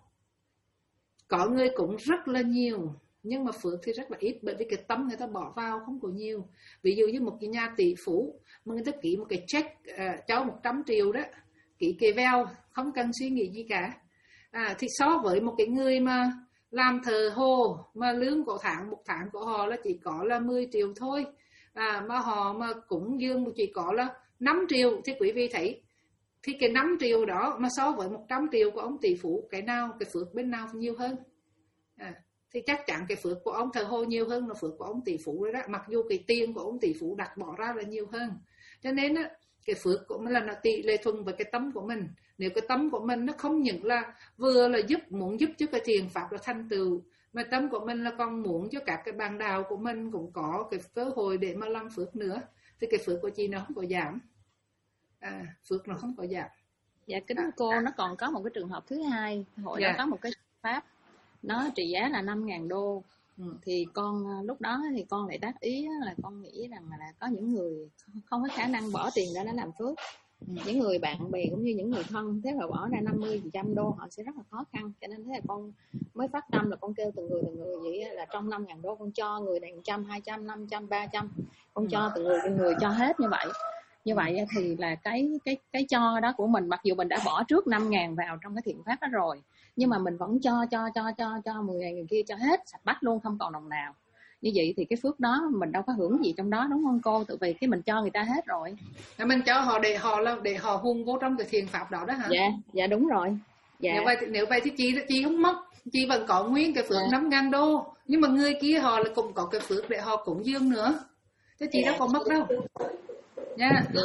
Có người cũng rất là nhiều, nhưng mà phước thì rất là ít, bởi vì cái tâm người ta bỏ vào không có nhiều. Ví dụ như một cái nhà tỷ phú mà người ta ký một cái check uh, cho một trăm triệu đó, ký cái veo không cần suy nghĩ gì cả, à, thì so với một cái người mà làm thờ hồ mà lương của tháng một tháng của họ là chỉ có là mười triệu thôi, à, mà họ mà cúng dường chỉ có là năm triệu, thì quý vị thấy thì cái năm triệu đó mà so với một trăm triệu của ông tỷ phú, cái nào cái phước bên nào nhiều hơn? À, thì chắc chắn cái phước của ông thờ hồ nhiều hơn là phước của ông tỷ phú đấy đó, mặc dù cái tiền của ông tỷ phú đặt bỏ ra là nhiều hơn. Cho nên á, cái phước của mình là nó tỷ lệ thuận với cái tâm của mình. Nếu cái tâm của mình nó không những là vừa là giúp muốn giúp cho cái thiền pháp là thành tựu, mà tâm của mình là còn muốn cho các cái bạn đạo của mình cũng có cái cơ hội để mà làm phước nữa, thì cái phước của chị nó không có giảm, à, phước nó không có giảm. Dạ kính À, cô, nó còn có một cái trường hợp thứ hai. Hội dạ. đó có một cái pháp, nó trị giá là năm ngàn đô. Ừ. Thì con lúc đó thì con lại đắc ý là con nghĩ rằng là có những người không có khả năng bỏ tiền ra để làm phước. Ừ. Những người bạn bè cũng như những người thân, thế mà bỏ ra năm mươi phần trăm đô họ sẽ rất là khó khăn. Cho nên thế là con mới phát tâm là con kêu từng người từng người vậy là trong năm ngàn đô con cho người này một trăm, hai trăm, năm trăm, ba trăm. Con cho từng người từng người cho hết như vậy. Như vậy thì là cái cái cái cho đó của mình, mặc dù mình đã bỏ trước năm ngàn vào trong cái thiện pháp đó rồi, nhưng mà mình vẫn cho cho cho cho cho mười ngàn người kia cho hết sạch bách luôn, không còn đồng nào. Như vậy thì cái phước đó mình đâu có hưởng gì trong đó, đúng không cô? Tự vì cái mình cho người ta hết rồi. Mình cho họ để họ là để họ hùng vô trong cái thiền pháp đó đó hả? Dạ, dạ đúng rồi. Dạ. Nếu vậy nếu vậy thì chị chị không mất, chị vẫn có nguyên cái phước dạ. năm ngàn đô, nhưng mà người kia họ là cũng có cái phước để họ cúng dường nữa, chứ chị dạ. đâu có mất đâu nha. Dạ.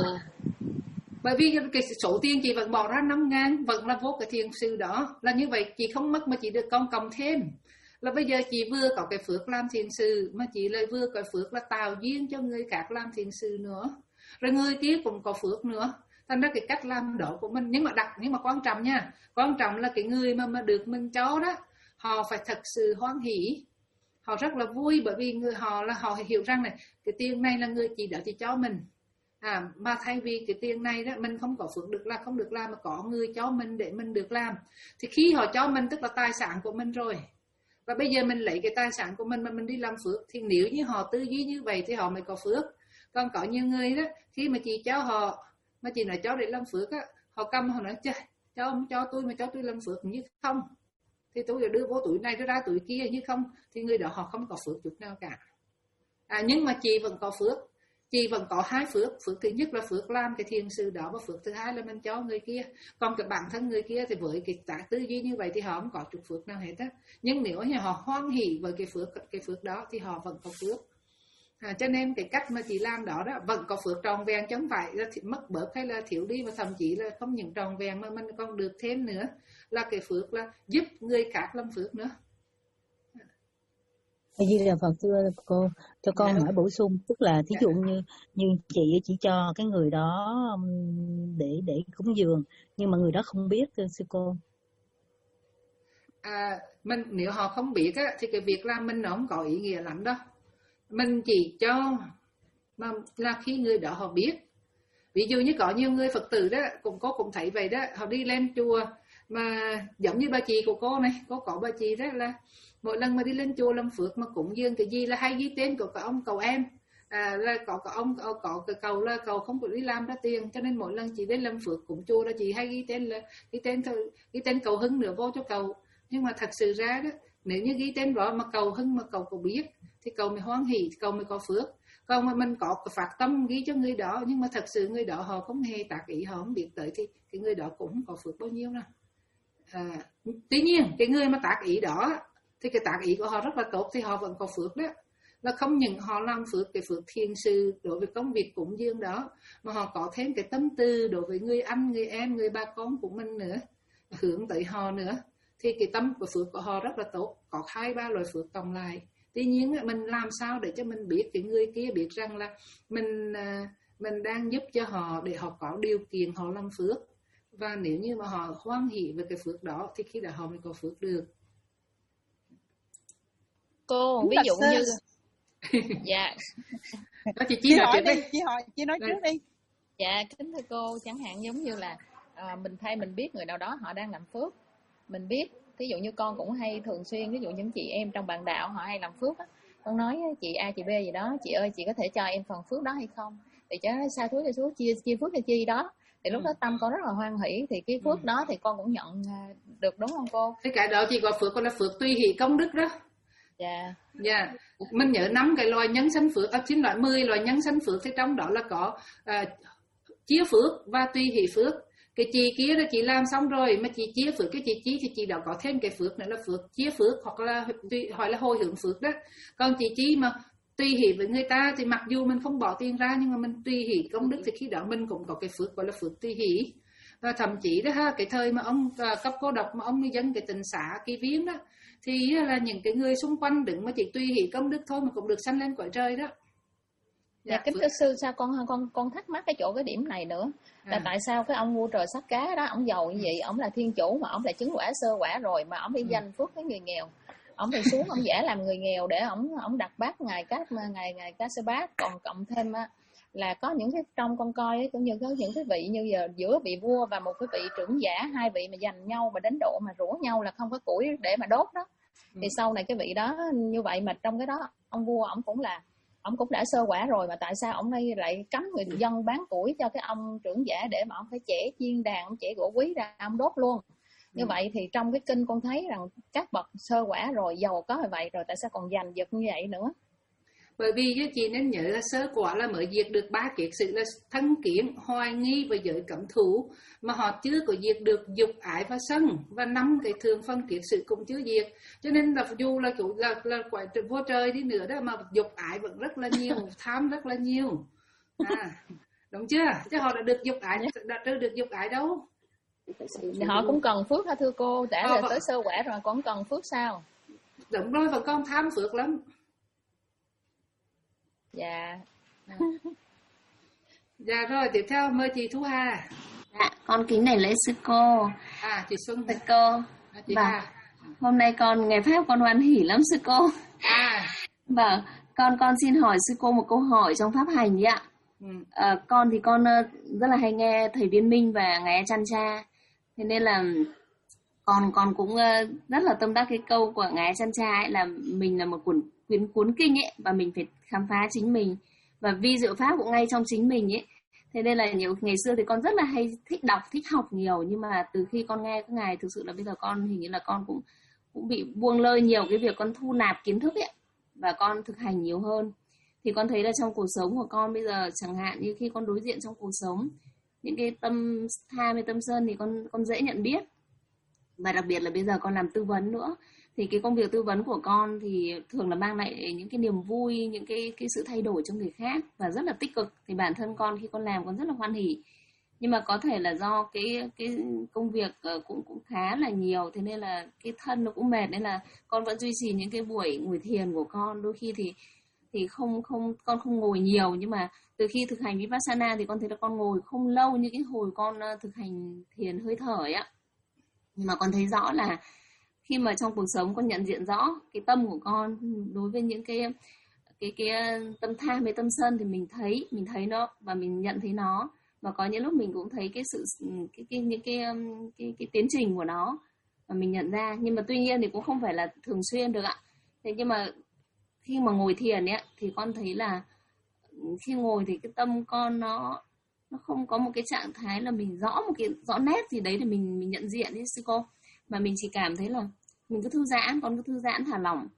Bởi vì cái số tiền chị vẫn bỏ ra năm ngàn vẫn là vô cái thiền sư đó, là như vậy chị không mất mà chị được công cộng thêm. Là bây giờ chị vừa có cái phước làm thiền sư, mà chị lại vừa có phước là tạo duyên cho người khác làm thiền sư nữa, rồi người kia cũng có phước nữa. Thành ra cái cách làm đó của mình, nhưng mà đặc nhưng mà quan trọng nha, quan trọng là cái người mà mà được mình cho đó, họ phải thật sự hoan hỷ, họ rất là vui, bởi vì người họ là họ hiểu rằng này, cái tiền này là người chị đã chị cho mình, à, mà thay vì cái tiền này đó mình không có phước được là không được làm, mà có người cho mình để mình được làm, thì khi họ cho mình tức là tài sản của mình rồi, và bây giờ mình lấy cái tài sản của mình mà mình đi làm phước, thì nếu như họ tư duy như vậy thì họ mới có phước. Còn có nhiều người đó, khi mà chị cho họ, mà chị nói cho để làm phước á, họ cầm họ nói, cho không cho tôi mà cho tôi làm phước như không, thì tôi đưa vô túi này, đưa ra túi kia như không, thì người đó họ không có phước chút nào cả. À, nhưng mà chị vẫn có phước, chị vẫn có hai phước. Phước thứ nhất là phước làm cái thiền sư đó, và phước thứ hai là mình cho người kia. Còn cái bản thân người kia thì với cái tác tư duy như vậy thì họ không có chút phước nào hết á. Nhưng nếu như họ hoan hỷ với cái phước cái phước đó thì họ vẫn có phước. À, cho nên cái cách mà chị làm đó đó vẫn có phước tròn vẹn, chứ không phải là mất bớt hay là thiếu đi, mà thậm chí là không những tròn vẹn mà mình còn được thêm nữa là cái phước là giúp người khác làm phước nữa. Như là Phật thưa cô, cho con dạ. hỏi bổ sung, tức là thí dụ như như chị chỉ cho cái người đó để để cúng dường, nhưng mà người đó không biết sư cô. À, mình nếu họ không biết á, thì cái việc làm mình nó không có ý nghĩa lắm đâu. Mình chỉ cho mà là khi người đó họ biết. Ví dụ như có nhiều người Phật tử đó, cũng có cũng thấy vậy đó, họ đi lên chùa mà giống như bà chị của cô này, cô có bà chị đó là mỗi lần mà đi lên chùa làm phước mà cúng dường cái gì là hay ghi tên của cả ông cầu em, à, là có có ông có, có cái cầu là cầu không có đi làm ra tiền, cho nên mỗi lần chị đến làm phước cúng chùa là chị hay ghi tên là ghi tên thôi, ghi tên cầu Hưng nữa vô cho cầu. Nhưng mà thật sự ra đó, nếu như ghi tên đó mà cầu Hưng mà cầu có biết thì cầu mới hoan hỷ, cầu mới có phước. Còn mà mình có cái phát tâm ghi cho người đó, nhưng mà thật sự người đó họ không hề tác ý, họ không biết tới, thì cái người đó cũng không có phước bao nhiêu đâu. À, tuy nhiên cái người mà tác ý đó thì cái tác ý của họ rất là tốt, thì họ vẫn có phước đó. Là không những họ làm phước cái phước thiền sư đối với công việc cúng dường đó, mà họ có thêm cái tâm tư đối với người anh, người em, người ba con của mình nữa, hướng tới họ nữa, thì cái tâm của phước của họ rất là tốt, có hai ba loại phước cộng lại. Tuy nhiên mình làm sao để cho mình biết cái người kia biết rằng là mình mình đang giúp cho họ để họ có điều kiện họ làm phước, và nếu như mà họ hoan hỷ về cái phước đó thì khi đó họ mới có phước được. Cô ví dụ như dạ đó, chị, chị hỏi đi, chị hỏi chị nói trước đi. Dạ kính thưa cô, chẳng hạn giống như là à, mình thay mình biết người nào đó họ đang làm phước, mình biết, ví dụ như con cũng hay thường xuyên, ví dụ những chị em trong bạn đạo họ hay làm phước á, con nói chị A chị B gì đó, chị ơi chị có thể cho em phần phước đó hay không, thì cho sao thúi cho xuống chia chia phước cho chi đó, thì lúc đó tâm con rất là hoan hỷ, thì cái phước đó thì con cũng nhận được, đúng không cô? Cái cái đó chỉ có phước, còn là phước tùy hỷ công đức đó. Dạ. Dạ. Mình nhớ năm cái loài nhân sanh phước, à, chín loại mười loài nhân sanh phước, thì trong đó là có uh, chia phước và tùy hỷ phước. Cái chị kia là chị làm xong rồi mà chị chia phước cái chị chi thì chị đó có thêm cái phước nữa là phước chia phước, hoặc là hỏi là hồi hướng phước đó. Còn chị chi mà tùy hỷ với người ta thì mặc dù mình không bỏ tiền ra nhưng mà mình tùy hỷ công đức thì khi đó mình cũng có cái phước gọi là phước tùy hỷ. Và thậm chí đó ha, cái thời mà ông uh, cấp cô độc mà ông đi dân cái tình xã Kỳ Viên đó, thì là những cái người xung quanh đứng mà chỉ tùy hỷ công đức thôi mà cũng được sanh lên cõi trời đó. Dạ, kính thưa sư, sao con con con thắc mắc cái chỗ cái điểm này nữa là à. tại sao cái ông vua trời sắc cá đó, ông giàu như vậy, ông là thiên chủ mà ông là chứng quả sơ quả rồi mà ông đi ừ. danh phước với người nghèo, ông thì xuống ông giả làm người nghèo để ông ông đặt bát ngài cát ngài ngài cá sơ bát, còn cộng thêm là có những cái trong con coi ấy, cũng như có những cái vị như giờ giữa vị vua và một cái vị trưởng giả, hai vị mà giành nhau mà đến độ mà rủa nhau là không có củi để mà đốt đó, ừ. thì sau này cái vị đó như vậy mà trong cái đó ông vua ông cũng là ông cũng đã sơ quả rồi, mà tại sao ông đây lại cấm người dân bán củi cho cái ông trưởng giả để mà ông phải chẻ chiên đàn, ông chẻ gỗ quý ra ông đốt luôn. Như ừ. vậy thì trong cái kinh con thấy rằng các bậc sơ quả rồi giàu có như vậy rồi tại sao còn giành giật như vậy nữa? Bởi vì cái chị nên nhớ là sơ quả là mới diệt được ba kiết sự là thân kiến, hoài nghi và giới cấm thủ, mà họ chưa có diệt được dục ái và sân, và năm cái thường phân kiết sự cũng chưa diệt. Cho nên là dù là chủ là là quả vô trời đi nữa đó mà dục ái vẫn rất là nhiều, tham rất là nhiều. À, đúng chưa? Chứ họ đã được dục ái, đã được dục ái đâu. Họ cũng cần phước hả thưa cô? Đã là tới sơ quả rồi còn cần phước sao? Đúng rồi, vẫn còn tham phước lắm. Dạ. À. Dạ rồi, tiếp theo mời chị Thu Hà. Dạ, con kính đảnh lễ sư cô. À, chị Xuân. Sư cô. À, chị vâng. Hà. Hôm nay con ngày Pháp con hoan hỉ lắm sư cô. À. Vâng, con con xin hỏi sư cô một câu hỏi trong pháp hành ạ. Ừ. À, con thì con rất là hay nghe thầy Viên Minh và ngài Chan Cha. Thế nên là con con cũng rất là tâm đắc cái câu của ngài Chan Cha ấy là mình là một cuốn cuốn cuốn kinh ấy và mình phải khám phá chính mình và vi diệu pháp cũng ngay trong chính mình ấy. Thế nên là nhiều ngày xưa thì con rất là hay thích đọc, thích học nhiều, nhưng mà từ khi con nghe các ngài thực sự là bây giờ con hình như là con cũng cũng bị buông lơi nhiều cái việc con thu nạp kiến thức ấy và con thực hành nhiều hơn. Thì con thấy là trong cuộc sống của con bây giờ chẳng hạn như khi con đối diện trong cuộc sống những cái tâm tham hay tâm sân thì con con dễ nhận biết. Và đặc biệt là bây giờ con làm tư vấn nữa thì cái công việc tư vấn của con thì thường là mang lại những cái niềm vui, những cái cái sự thay đổi cho người khác và rất là tích cực. Thì bản thân con khi con làm con rất là hoan hỉ. Nhưng mà có thể là do cái cái công việc cũng cũng khá là nhiều, thế nên là cái thân nó cũng mệt, nên là con vẫn duy trì những cái buổi ngồi thiền của con. Đôi khi thì thì không không con không ngồi nhiều, nhưng mà từ khi thực hành Vipassana thì con thấy là con ngồi không lâu như cái hồi con thực hành thiền hơi thở ấy ạ. Nhưng mà con thấy rõ là khi mà trong cuộc sống con nhận diện rõ cái tâm của con đối với những cái cái cái tâm tham hay tâm sân thì mình thấy mình thấy nó và mình nhận thấy nó, và có những lúc mình cũng thấy cái sự cái cái những cái cái, cái, cái tiến trình của nó và mình nhận ra. Nhưng mà tuy nhiên thì cũng không phải là thường xuyên được ạ. Thế nhưng mà khi mà ngồi thiền ấy thì con thấy là khi ngồi thì cái tâm con nó nó không có một cái trạng thái là mình rõ một cái rõ nét gì đấy để mình mình nhận diện đi sư cô, mà mình chỉ cảm thấy là mình cứ thư giãn, con cứ thư giãn thả lỏng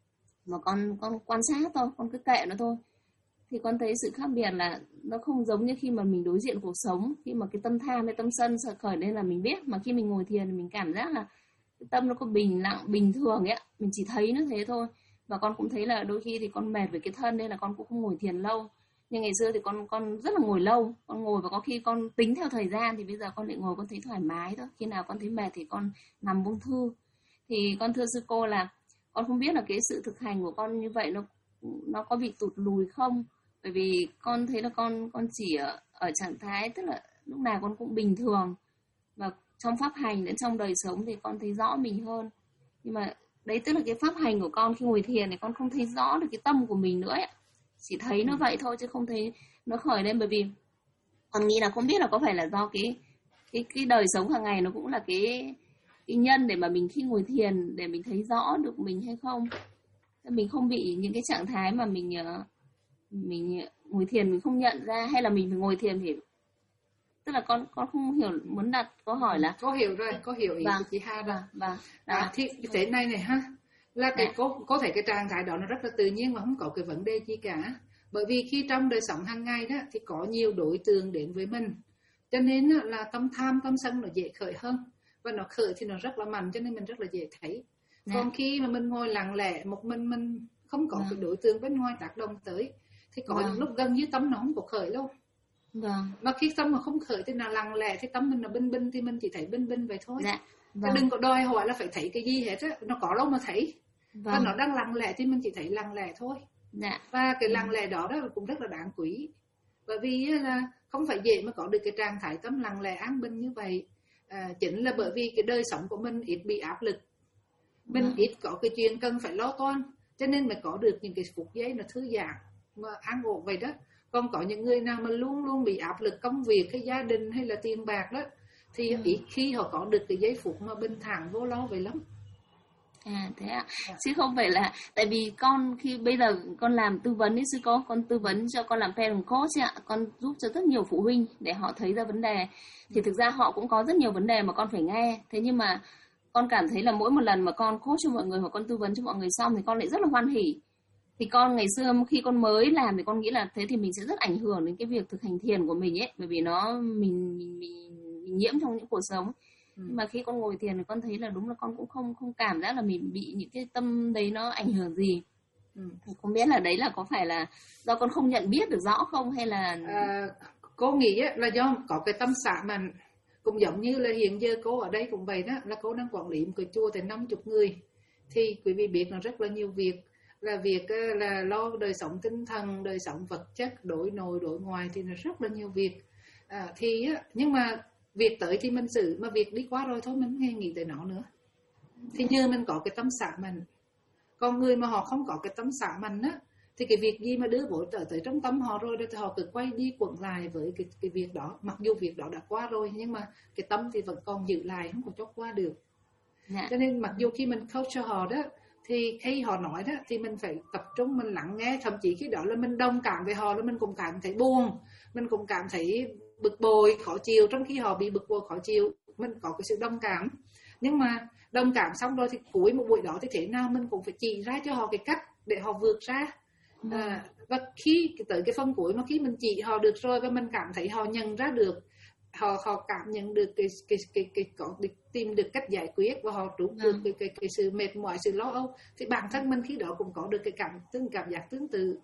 mà con con quan sát thôi, con cứ kệ nó thôi. Thì con thấy sự khác biệt là nó không giống như khi mà mình đối diện cuộc sống, khi mà cái tâm tham hay tâm sân sợ khởi lên là mình biết, mà khi mình ngồi thiền thì mình cảm giác là cái tâm nó có bình lặng bình thường ấy, mình chỉ thấy nó thế thôi. Và con cũng thấy là đôi khi thì con mệt với cái thân nên là con cũng không ngồi thiền lâu. Nhưng ngày xưa thì con con rất là ngồi lâu, con ngồi và có khi con tính theo thời gian thì bây giờ con lại ngồi con thấy thoải mái thôi. Khi nào con thấy mệt thì con nằm buông thư. Thì con thưa sư cô là con không biết là cái sự thực hành của con như vậy nó nó có bị tụt lùi không? Bởi vì con thấy là con con chỉ ở, ở trạng thái tức là lúc nào con cũng bình thường, và trong pháp hành lẫn trong đời sống thì con thấy rõ mình hơn. Nhưng mà đấy tức là cái pháp hành của con khi ngồi thiền thì con không thấy rõ được cái tâm của mình nữa ấy. Chỉ thấy nó vậy thôi chứ không thấy nó khởi lên. Bởi vì con nghĩ là không biết là có phải là do cái cái cái đời sống hàng ngày nó cũng là cái cái nhân để mà mình khi ngồi thiền để mình thấy rõ được mình hay không. Mình không bị những cái trạng thái mà mình mình ngồi thiền mình không nhận ra, hay là mình phải ngồi thiền thì tức là con con không hiểu, muốn đặt câu hỏi là có hiểu rồi, có hiểu ý vâng, của chị Hà rồi. Vâng, vâng. À, thì thế này này ha, là cái có có thể cái trạng thái đó nó rất là tự nhiên mà không có cái vấn đề gì cả. Bởi vì khi trong đời sống hàng ngày đó thì có nhiều đối tượng đến với mình, cho nên là tâm tham tâm sân nó dễ khởi hơn, và nó khởi thì nó rất là mạnh, cho nên mình rất là dễ thấy. Dạ. Còn khi mà mình ngồi lặng lẽ một mình, mình không có vâng. cái đối tượng bên ngoài tác động tới, thì có vâng. lúc gần như tâm nó không có khởi đâu. Vâng. Mà khi tâm mà không khởi thì là lặng lẽ, thì tâm mình là binh binh thì mình chỉ thấy binh binh vậy thôi. Dạ. Vâng. Đừng có đòi hỏi là phải thấy cái gì hết á, nó có đâu mà thấy. Vâng. Và nó đang lặng lẽ thì mình chỉ thấy lặng lẽ thôi. Dạ. Và cái lặng lẽ đó, đó cũng rất là đáng quý. Bởi vì là không phải dễ mà có được cái trạng thái tâm lặng lẽ an bình như vậy. À, chính là bởi vì cái đời sống của mình ít bị áp lực, mình vâng. ít có cái chuyện cần phải lo toan, cho nên mới có được những cái phút giây nó thư giãn mà an ổn vậy đó. Còn có những người nào mà luôn luôn bị áp lực công việc hay gia đình hay là tiền bạc đó, thì ừ. ít khi họ có được cái giây phút mà bình thản vô lo vậy lắm. À thế ạ, à. Chứ không phải là, tại vì con khi bây giờ con làm tư vấn ấy sư cô, con tư vấn cho con làm parent coach ạ, con giúp cho rất nhiều phụ huynh để họ thấy ra vấn đề. Thì thực ra họ cũng có rất nhiều vấn đề mà con phải nghe. Thế nhưng mà con cảm thấy là mỗi một lần mà con coach cho mọi người hoặc con tư vấn cho mọi người xong thì con lại rất là hoan hỉ. Thì con ngày xưa khi con mới làm thì con nghĩ là thế thì mình sẽ rất ảnh hưởng đến cái việc thực hành thiền của mình ấy, bởi vì nó mình mình, mình, mình nhiễm trong những cuộc sống. Ừ. Nhưng mà khi con ngồi thiền thì con thấy là đúng là con cũng không không cảm giác là mình bị những cái tâm đấy nó ảnh hưởng gì. Ừ. Không biết là đấy là có phải là do con không nhận biết được rõ không, hay là à, cô nghĩ là do có cái tâm xả mạnh. Cũng giống như là hiện giờ cô ở đây cũng vậy đó, là cô đang quản lý một cái chùa tới năm mươi người. Thì quý vị biết là rất là nhiều việc, là việc là lo đời sống tinh thần, đời sống vật chất, đổi nội đổi ngoài, thì nó rất là nhiều việc. À, thì nhưng mà việc tới thì mình xử, mà việc đi qua rồi thôi mình không nghe nghĩ tới nó nữa. Thì như mình có cái tâm xả mạnh. Còn người mà họ không có cái tâm xả mạnh á, thì cái việc gì mà đưa vội trở tới trong tâm họ rồi, thì họ cứ quay đi quẩn lại với cái, cái việc đó. Mặc dù việc đó đã qua rồi, nhưng mà cái tâm thì vẫn còn giữ lại, không có cho qua được. Dạ. Cho nên mặc dù khi mình coach cho họ đó, thì khi họ nói đó, thì mình phải tập trung, mình lắng nghe. Thậm chí khi đó là mình đồng cảm với họ, là mình cũng cảm thấy buồn, mình cũng cảm thấy bực bội, khó chịu. Trong khi họ bị bực bội, khó chịu, mình có cái sự đồng cảm. Nhưng mà đồng cảm xong rồi thì cuối một buổi đó thì thế nào mình cũng phải chỉ ra cho họ cái cách để họ vượt ra. À, và khi tới cái phần cuối mà khi mình chỉ họ được rồi, và mình cảm thấy họ nhận ra được, họ họ cảm nhận được cái cái cái cái có tìm được cách giải quyết, và họ trút được cái, cái cái sự mệt mỏi, sự lo âu, thì bản thân mình khi đó cũng có được cái cảm tương cảm giác tương tự.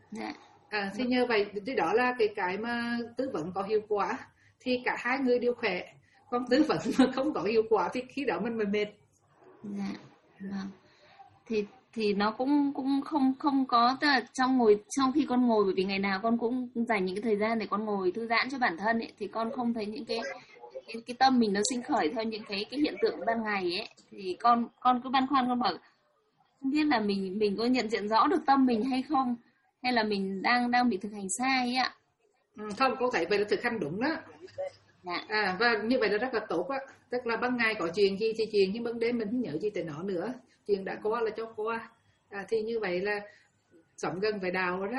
À, thì nhờ vậy thì đó là cái cái mà tư vấn có hiệu quả thì cả hai người đều khỏe. Còn tư vấn mà không có hiệu quả thì khi đó mình mới mệt. Dạ. Vâng. Thì thì nó cũng cũng không không có, tức là trong ngồi trong khi con ngồi, bởi vì ngày nào con cũng dành những cái thời gian để con ngồi thư giãn cho bản thân ấy, thì con không thấy những cái cái, cái tâm mình nó sinh khởi theo những cái cái hiện tượng ban ngày ấy, thì con con cứ băn khoăn, con bảo không biết là mình mình có nhận diện rõ được tâm mình hay không, hay là mình đang đang bị thực hành sai ấy ạ. Ừ, không, cô thấy vậy là thực hành đúng đó. Dạ. À, và như vậy là rất là tốt á. Tức là ban ngày có chuyện gì thì chuyện, nhưng ban đêm mình không nhớ gì tới nó nữa. Chuyện đã qua là cho qua. À, thì như vậy là sống gần với đạo rồi đó.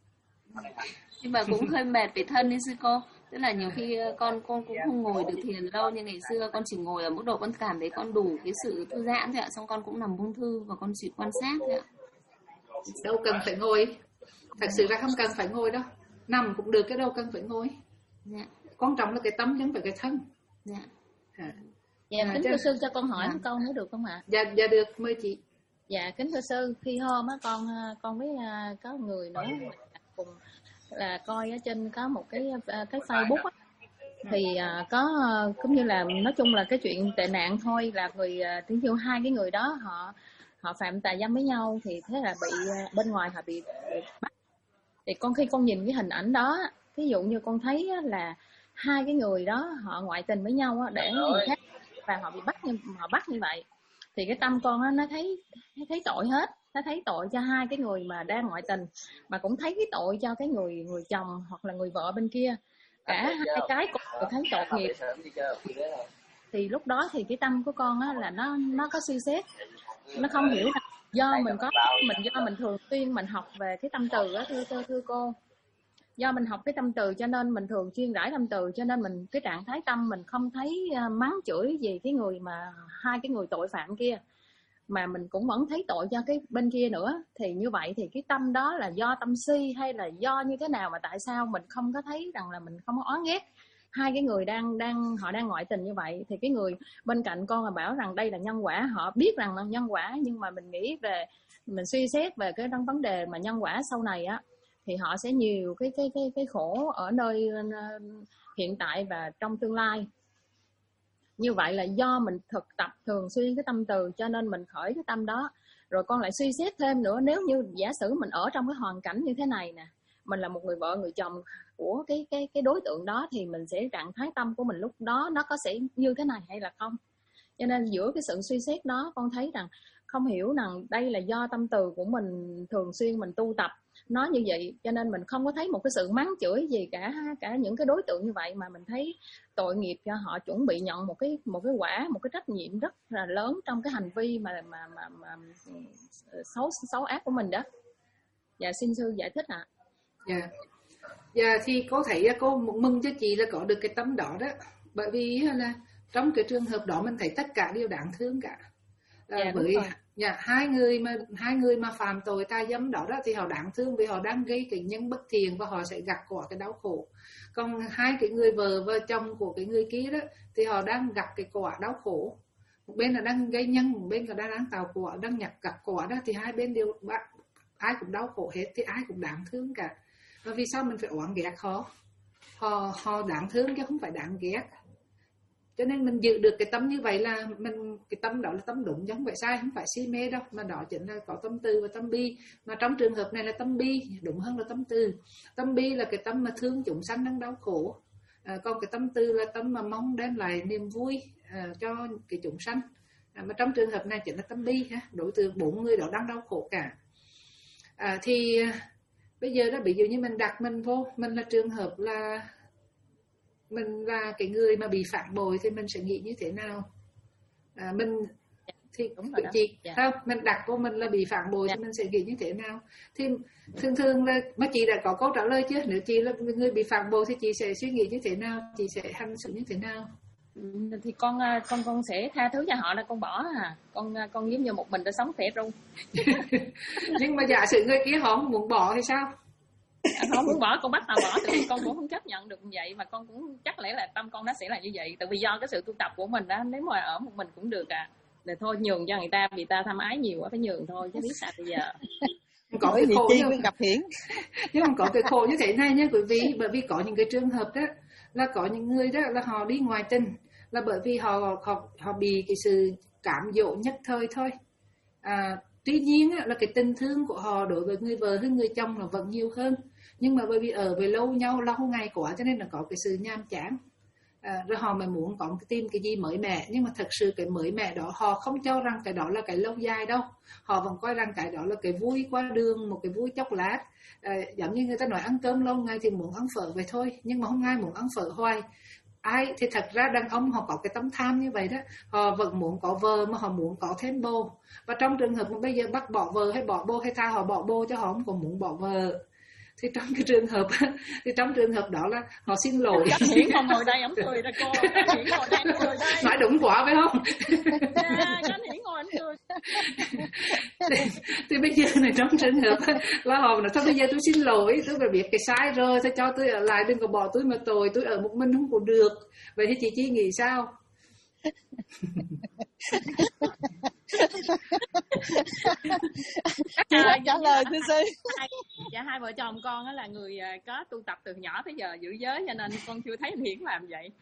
Nhưng mà cũng hơi mệt về thân đi sư cô. Tức là nhiều khi con con cũng không ngồi được thiền lâu như ngày xưa. Con chỉ ngồi ở mức độ con cảm thấy con đủ cái sự thư giãn thôi ạ. Xong con cũng nằm buông thư và con chỉ quan sát thôi ạ. Đâu cần phải ngồi. Thật sự ra không cần phải ngồi đâu. Nằm cũng được, cái đâu cần phải ngồi. Dạ. Quan trọng là cái tâm chứ không phải cái thân. Dạ. À. Dạ, kính thưa sư cho con hỏi dạ. một câu nữa được không ạ? Dạ, dạ được, mời chị. Dạ, kính thưa sư, khi hôm á con con với có người nữa cùng là coi ở trên có một cái cái Facebook á, thì có cũng như là nói chung là cái chuyện tệ nạn thôi, là người tiếng như hai cái người đó họ họ phạm tà dâm với nhau, thì thế là bị bên ngoài họ bị, bị bắt. Thì con khi con nhìn cái hình ảnh đó, ví dụ như con thấy là hai cái người đó họ ngoại tình với nhau để người khác, và họ bị bắt như họ bắt như vậy, thì cái tâm con nó thấy nó thấy tội hết, nó thấy tội cho hai cái người mà đang ngoại tình, mà cũng thấy cái tội cho cái người người chồng hoặc là người vợ bên kia, cả hai cái cũng thấy tội nghiệp. Thì lúc đó thì cái tâm của con á, là nó nó có suy xét, nó không hiểu là do mình có mình do mình thường xuyên mình học về cái tâm từ á, thưa thưa thưa cô. do mình học cái tâm từ cho nên mình thường xuyên rải tâm từ, cho nên mình cái trạng thái tâm mình không thấy mắng chửi gì cái người mà hai cái người tội phạm kia, mà mình cũng vẫn thấy tội cho cái bên kia nữa. Thì như vậy thì cái tâm đó là do tâm si hay là do như thế nào mà tại sao mình không có thấy rằng là mình không có oán ghét hai cái người đang đang họ đang ngoại tình như vậy. Thì cái người bên cạnh con là bảo rằng đây là nhân quả, họ biết rằng là nhân quả, nhưng mà mình nghĩ về, mình suy xét về cái vấn đề mà nhân quả sau này á, thì họ sẽ nhiều cái cái cái cái khổ ở nơi hiện tại và trong tương lai. Như vậy là do mình thực tập thường xuyên cái tâm từ, cho nên mình khởi cái tâm đó. Rồi con lại suy xét thêm nữa, nếu như giả sử mình ở trong cái hoàn cảnh như thế này nè, mình là một người vợ người chồng của cái cái cái đối tượng đó, thì mình sẽ trạng thái tâm của mình lúc đó nó có sẽ như thế này hay là không. Cho nên giữa cái sự suy xét đó, con thấy rằng không hiểu rằng đây là do tâm từ của mình thường xuyên mình tu tập nó như vậy, cho nên mình không có thấy một cái sự mắng chửi gì cả cả những cái đối tượng như vậy, mà mình thấy tội nghiệp cho họ chuẩn bị nhận một cái một cái quả, một cái trách nhiệm rất là lớn trong cái hành vi mà mà mà, mà xấu xấu ác của mình đó. Dạ xin sư giải thích ạ. Dạ. Dạ thì cô thấy cô mừng cho chị là có được cái tâm đó đó, bởi vì là trong cái trường hợp đó mình thấy tất cả đều đáng thương cả. À, dạ, với dạ, hai người mà hai người mà phạm tội tà dâm đó, đó thì họ đáng thương vì họ đang gây cái nhân bất thiện và họ sẽ gặt quả cái đau khổ. Còn hai cái người vợ và chồng của cái người kia đó thì họ đang gặt cái quả đau khổ. Một bên là đang gây nhân, một bên là đang đang tạo quả, đang nhặt gặt quả đó, thì hai bên đều ai cũng đau khổ hết, thì ai cũng đáng thương cả. Và vì sao mình phải oán ghét họ? Họ họ đáng thương chứ không phải đáng ghét. Cho nên mình giữ được cái tâm như vậy là mình, cái tâm đó là tâm đúng chứ không phải sai, không phải si mê đâu, mà đó chính là có tâm từ và tâm bi. Mà trong trường hợp này là tâm bi, đúng hơn là tâm từ. Tâm bi là cái tâm mà thương chúng sanh đang đau khổ, à, còn cái tâm từ là tâm mà mong đem lại niềm vui à, cho cái chúng sanh. À, mà trong trường hợp này chính là tâm bi ha, đối tượng bốn người đó đang đau khổ cả. À, thì bây giờ đó, ví dụ như mình đặt mình vô, mình là trường hợp là mình là cái người mà bị phản bội thì mình sẽ nghĩ như thế nào? À, mình thì đúng rồi chị dạ. Không, mình đặt vô mình là bị phản bội dạ. Thì mình sẽ nghĩ như thế nào? Thì thường thường là mà chị đã có câu trả lời chưa? Nếu chị là người bị phản bội thì chị sẽ suy nghĩ như thế nào? Chị sẽ hành xử như thế nào? Thì con con con sẽ tha thứ cho họ, là con bỏ à, con con giống như một mình đã sống khỏe ru. Nhưng mà giả sử người kia họ không muốn bỏ thì sao? Không muốn bỏ, con bắt họ bỏ, tại vì con cũng không chấp nhận được như vậy, mà con cũng chắc lẽ là tâm con nó sẽ là như vậy, tại vì do cái sự tu tập của mình đó, nếu mà ở một mình cũng được à, để thôi nhường cho người ta, vì ta tham ái nhiều quá phải nhường thôi, chứ biết sao bây giờ. Có cái khổ như gặp hiển, nhưng mà có cái khổ như thế này nha quý vị, bởi vì có những cái trường hợp đó là có những người đó là họ đi ngoài tình là bởi vì họ họ họ bị cái sự cám dỗ nhất thời thôi. À, tuy nhiên là cái tình thương của họ đối với người vợ hay người chồng là vẫn nhiều hơn, nhưng mà bởi vì ở về lâu nhau lâu ngày quá cho nên là có cái sự nhàm chán. À, rồi họ mới muốn có tìm cái gì mới mẻ, nhưng mà thật sự cái mới mẻ đó họ không cho rằng cái đó là cái lâu dài đâu, họ vẫn coi rằng cái đó là cái vui qua đường, một cái vui chốc lát. À, giống như người ta nói ăn cơm lâu ngày thì muốn ăn phở vậy thôi, nhưng mà không ai muốn ăn phở hoài. Ai thì thật ra đàn ông họ có cái tâm tham như vậy đó, họ vẫn muốn có vợ mà họ muốn có thêm bồ, và trong trường hợp mà bây giờ bắt bỏ vợ hay bỏ bồ hay tha họ bỏ bồ cho họ không còn muốn bỏ vợ, thì trong cái trường hợp thì trong trường hợp đó là họ xin lỗi. Chắc Hiển không ngồi đây ổng cười ra cô. Hiển ngồi đây ổng cười đây. Nói đúng quá phải không? À, anh Hiển ngồi anh cười. thì, thì bây giờ này trong trường hợp là họ nói thôi bây giờ tôi xin lỗi, tôi phải biết cái sai rồi, tôi cho tôi ở lại, đừng có bỏ tôi mà tội, tôi ở một mình không có được. Vậy thì chị Chi nghĩ sao? Chị à, trả lời thưa sư. Dạ hai vợ chồng con á là người có tu tập từ nhỏ tới giờ giữ giới, cho nên con chưa thấy Hiển làm vậy.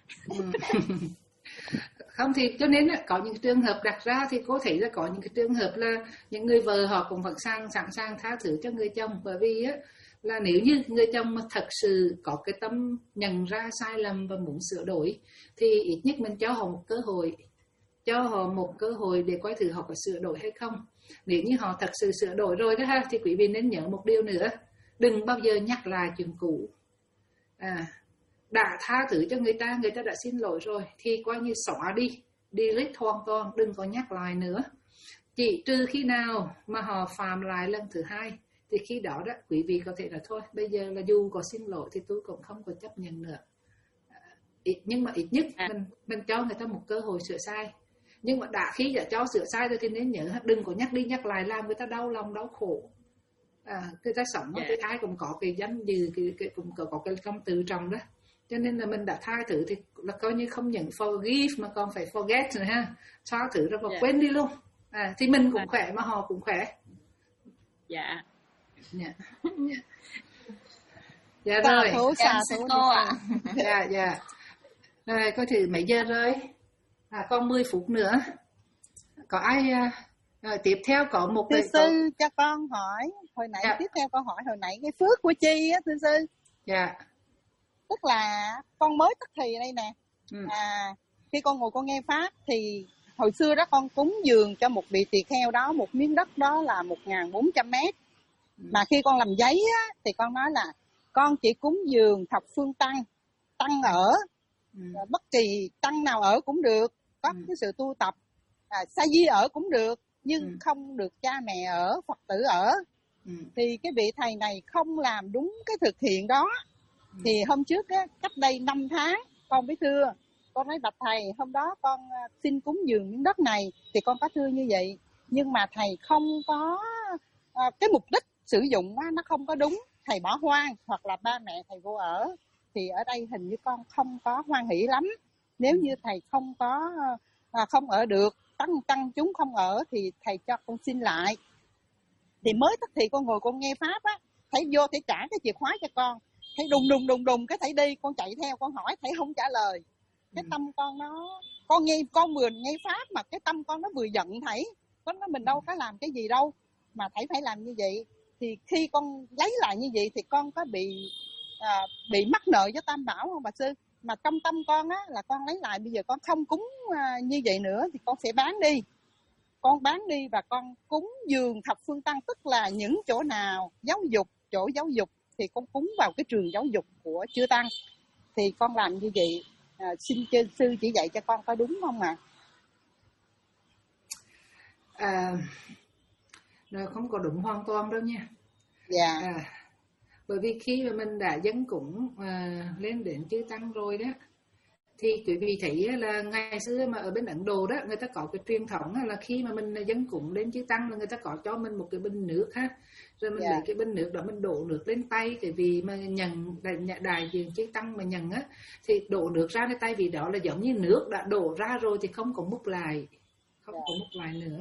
Không thì cho nên có những trường hợp đặt ra thì cô thấy là có những cái trường hợp là những người vợ họ cũng vẫn sang sẵn sàng tha thứ cho người chồng, bởi vì á là nếu như người chồng mà thật sự có cái tâm nhận ra sai lầm và muốn sửa đổi thì ít nhất mình cho họ một cơ hội, cho họ một cơ hội để coi thử họ có sửa đổi hay không. Nếu như họ thật sự sửa đổi rồi đó ha, thì quý vị nên nhớ một điều nữa, đừng bao giờ nhắc lại chuyện cũ. À, đã tha thứ cho người ta, người ta đã xin lỗi rồi thì coi như xóa đi, delete hoàn toàn, đừng có nhắc lại nữa. Chỉ trừ khi nào mà họ phạm lại lần thứ hai Thì khi đó đó quý vị có thể là thôi bây giờ là dù có xin lỗi thì tôi cũng không có chấp nhận nữa. Ít, nhưng mà ít nhất à. mình mình cho người ta một cơ hội sửa sai. Nhưng mà đã khi đã cho sửa sai rồi thì nên nhớ đừng có nhắc đi nhắc lại làm người ta đau lòng đau khổ. À, người ta sống yeah. thì ai cũng có cái danh dự cái, cái cũng có, có cái công tự trọng đó. Cho nên là mình đã tha thứ thì là coi như không những forgive mà còn phải forget rồi ha. Tha thứ rồi và yeah. quên đi luôn. À, thì mình cũng khỏe mà họ cũng khỏe. Dạ. Dạ. Dạ rồi. Thú, xà thú cô ạ. Dạ dạ. Rồi coi thử mấy giờ rồi? À còn mười phút nữa. Có ai rồi tiếp theo có một thưa cái sư có... cho con hỏi hồi nãy dạ. tiếp theo câu hỏi hồi nãy cái phước của chi á thưa sư. Dạ. Tức là con mới tức thì đây nè. Ừ. À khi con ngồi con nghe pháp thì hồi xưa đó con cúng dường cho một vị tỳ kheo đó một miếng đất đó là một nghìn bốn trăm mét. Ừ. Mà khi con làm giấy á thì con nói là con chỉ cúng dường thập phương tăng, tăng ở. Ừ. Bất kỳ tăng nào ở cũng được, có ừ. cái sự tu tập, à, sa di ở cũng được, nhưng ừ. không được cha mẹ ở, Phật tử ở. Ừ. Thì cái vị thầy này không làm đúng cái thực hiện đó. Ừ. Thì hôm trước á, cách đây năm tháng con mới thưa, con nói bạch thầy hôm đó con xin cúng dường miếng đất này thì con có thưa như vậy, nhưng mà thầy không có à, cái mục đích sử dụng á, nó không có đúng, thầy bỏ hoang hoặc là ba mẹ thầy vô ở. Thì ở đây hình như con không có hoan hỷ lắm. Nếu như thầy không có à, không ở được, tăng tăng chúng không ở thì thầy cho con xin lại. Thì mới tức thì con ngồi con nghe pháp á, thầy vô thầy trả cái chìa khóa cho con, thầy đùng đùng đùng đùng cái thầy đi, con chạy theo con hỏi thầy không trả lời. Cái tâm con nó, con nghe con vừa nghe pháp mà cái tâm con nó vừa giận thầy, con nói mình đâu có làm cái gì đâu mà thầy phải làm như vậy. Thì khi con lấy lại như vậy thì con có bị à, bị mắc nợ với Tam Bảo không bà sư? Mà trong tâm con á là con lấy lại, bây giờ con không cúng à, như vậy nữa thì con sẽ bán đi. Con bán đi và con cúng dường thập phương tăng, tức là những chỗ nào giáo dục, chỗ giáo dục thì con cúng vào cái trường giáo dục của chư tăng. Thì con làm như vậy, à, xin sư chỉ dạy cho con có đúng không ạ? À? À, nó không có đúng hoàn toàn đâu nha. Dạ. À, bởi vì khi mà mình đã dâng cúng à, lên đến chư tăng rồi đó, thì quý vị thấy là ngày xưa mà ở bên Ấn Độ đó, người ta có cái truyền thống là khi mà mình dâng cúng đến chư tăng là người ta có cho mình một cái bình nước ha, rồi mình yeah. lấy cái bình nước đó mình đổ nước lên tay, tại vì mà nhận đại, đại diện chư tăng mà nhận á thì đổ nước ra lên tay, vì đó là giống như nước đã đổ ra rồi thì không có múc lại, không yeah. có múc lại nữa.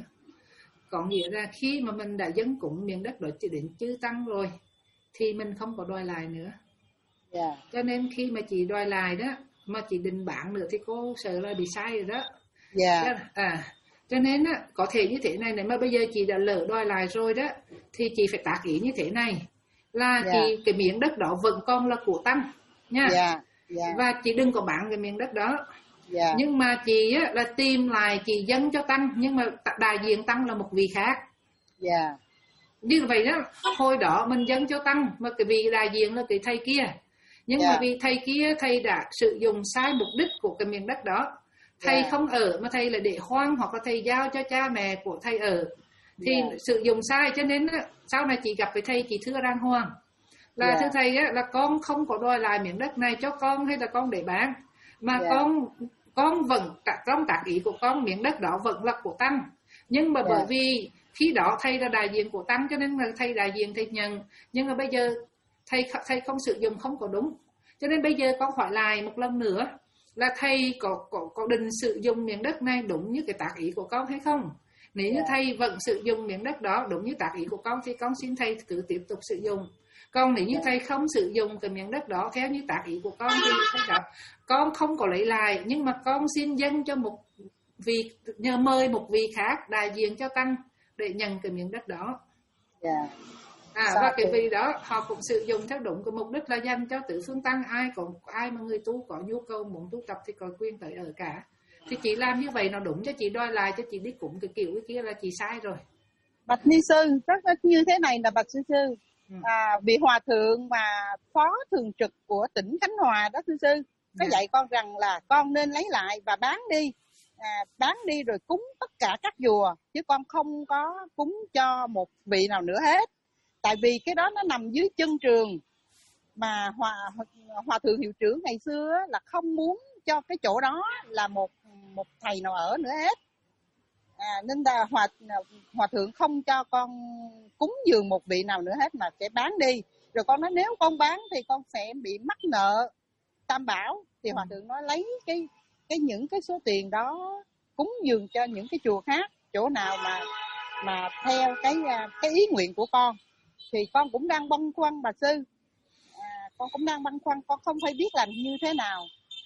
Có nghĩa là khi mà mình đã dâng cúng miếng đất đó đến chư tăng rồi thì mình không có đòi lại nữa. Yeah. Cho nên khi mà chị đòi lại đó mà chị định bán nữa thì cô sợ là bị sai rồi đó. Yeah. À, cho nên á, có thể như thế này này, mà bây giờ chị đã lỡ đòi lại rồi đó thì chị phải tác ý như thế này là yeah. chị cái miếng đất đó vẫn còn là của tăng nha. Yeah. Yeah. Và chị đừng có bán cái miếng đất đó. Yeah. Nhưng mà chị á, là tìm lại chị dâng cho tăng, nhưng mà đại diện tăng là một vị khác. Yeah. Như vậy đó, hồi đó mình dâng cho tăng mà cái vị đại diện là cái thầy kia. Nhưng yeah. mà vì thầy kia thầy đã sử dụng sai mục đích của cái miếng đất đó, thầy yeah. không ở mà thầy là để hoang, hoặc là thầy giao cho cha mẹ của thầy ở, thì yeah. sử dụng sai. Cho nên á, sau này chị gặp với thầy chị thưa đàng hoàng là yeah. thưa thầy á, là con không có đòi lại miếng đất này cho con hay là con để bán, mà yeah. con con vẫn trong tác ý của con miếng đất đó vẫn là của tăng. Nhưng mà yeah. bởi vì khi đó thầy là đại diện của tăng cho nên là thầy đại diện thầy nhận, nhưng mà bây giờ thầy thầy không sử dụng không có đúng, cho nên bây giờ con hỏi lại một lần nữa là thầy có có có định sử dụng miếng đất này đúng như cái tác ý của con hay không. Nếu như thầy vẫn sử dụng miếng đất đó đúng như tác ý của con thì con xin thầy cứ tiếp tục sử dụng. Còn nếu như thầy không sử dụng cái miếng đất đó theo như tác ý của con thì thầy đó, con không có lấy lại, nhưng mà con xin dâng cho một vị, nhờ mời một vị khác đại diện cho tăng để nhận cái miếng đất đó. Yeah. À, và cái vị đó họ cũng sử dụng theo đúng cái mục đích là dành cho tứ phương tăng, ai còn ai mà người tu có nhu cầu muốn tu tập thì có quyền tới ở cả. Thì chị làm như vậy nó đúng, cho chị đòi lại cho chị đi cúng cái kiểu cái kia là chị sai rồi. Bạch Ni sư, rất như thế này là Bạch sư sư. Ừ. À, vị hòa thượng mà phó thường trực của tỉnh Khánh Hòa đó sư sư có yeah. dạy con rằng là con nên lấy lại và bán đi. À, bán đi rồi cúng tất cả các chùa, chứ con không có cúng cho một vị nào nữa hết. tại vì cái đó nó nằm dưới chân trường, mà hòa hòa thượng hiệu trưởng ngày xưa là không muốn cho cái chỗ đó là một một thầy nào ở nữa hết, à, nên là hòa hòa thượng không cho con cúng dường một vị nào nữa hết mà sẽ bán đi. Rồi con nói nếu con bán thì con sẽ bị mắc nợ Tam Bảo, thì hòa thượng nói lấy cái cái những cái số tiền đó cúng dường cho những cái chùa khác, chỗ nào mà mà theo cái cái ý nguyện của con. Thì con cũng đang băn khoăn bà sư, à, con cũng đang băn khoăn, con không phải biết làm như thế nào.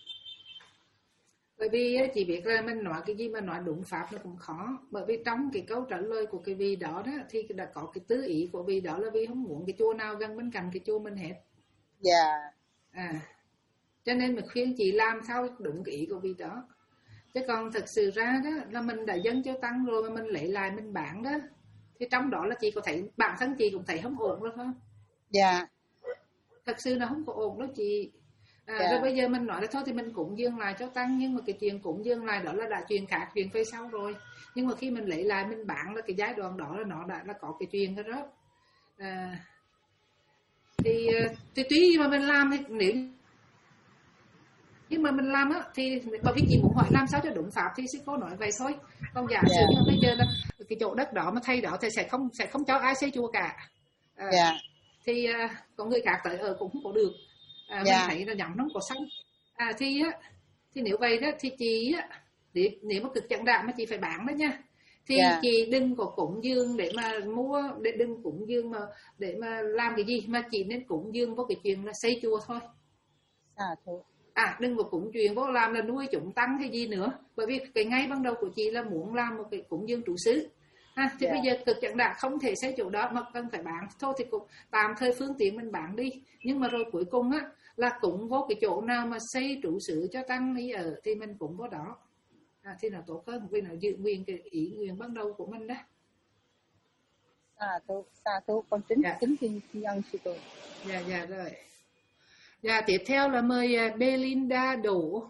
Bởi vì chị biết là mình nói cái gì mà nói đúng pháp nó cũng khó. Bởi vì trong cái câu trả lời của cái vị đó đó thì đã có cái tứ ý của vị đó là vì không muốn cái chùa nào gần bên cạnh cái chùa mình hết. Dạ. Yeah. À, cho nên mình khuyên chị làm sao đúng cái ý của vị đó. Chứ còn thật sự ra đó là mình đã dâng cho tăng rồi mà mình lấy lại mình bán đó, thì trong đó là chị có thấy bản thân chị cũng thấy không ổn rồi không? Dạ. Thật sự là không có ổn đó chị. À, dạ. Rồi bây giờ mình nói là thôi thì mình cúng dường lại cho tăng, nhưng mà cái chuyện cúng dường lại đó là đã chuyện khác, chuyện phía sau rồi. Nhưng mà khi mình lấy lại mình bán là cái giai đoạn đó là nó đã là có cái chuyện đó đó. À, thì, thì tuy mà mình làm thì nếu nhưng mà mình làm á thì bởi vì chị muốn hỏi làm sao cho đúng pháp thì sư cô nói vậy thôi. Còn giả sử yeah. bây giờ là cái chỗ đất đó mà thay đó thì sẽ không sẽ không cho ai xây chùa cả. À, yeah. Thì à, có người khác tới ở cũng không có được. À, yeah. Mình thấy là nhắm nó không có xong. À, thì á thì nếu vậy đó thì chị á nếu, nếu mà cực chẳng đạt mà chị phải bán đó nha. Thì yeah. chị đừng có cúng dường để mà mua, để đừng cúng dường mà để mà làm cái gì, mà chị nên cúng dường vô cái chuyện là xây chùa thôi. À, thôi. À, đừng có cúng chuyện vô làm là nuôi chúng tăng hay gì nữa. Bởi vì cái ngay ban đầu của chị là muốn làm một cái cúng dường trụ xứ. À, thì yeah. bây giờ cực chẳng đạt không thể xây chỗ đó mà cần phải bán. Thôi thì cũng tạm thời phương tiện mình bán đi. Nhưng mà rồi cuối cùng á là cúng vô cái chỗ nào mà xây trụ xứ cho tăng đi ở thì mình cúng vô đó. À, thì là tốt hơn vì nó giữ nguyên cái ý nguyện ban đầu của mình đó. À, tôi, xa tôi con tính yeah. tính thiên nhân sư tôi. Dạ, dạ rồi. Dạ, tiếp theo là mời Belinda Đỗ.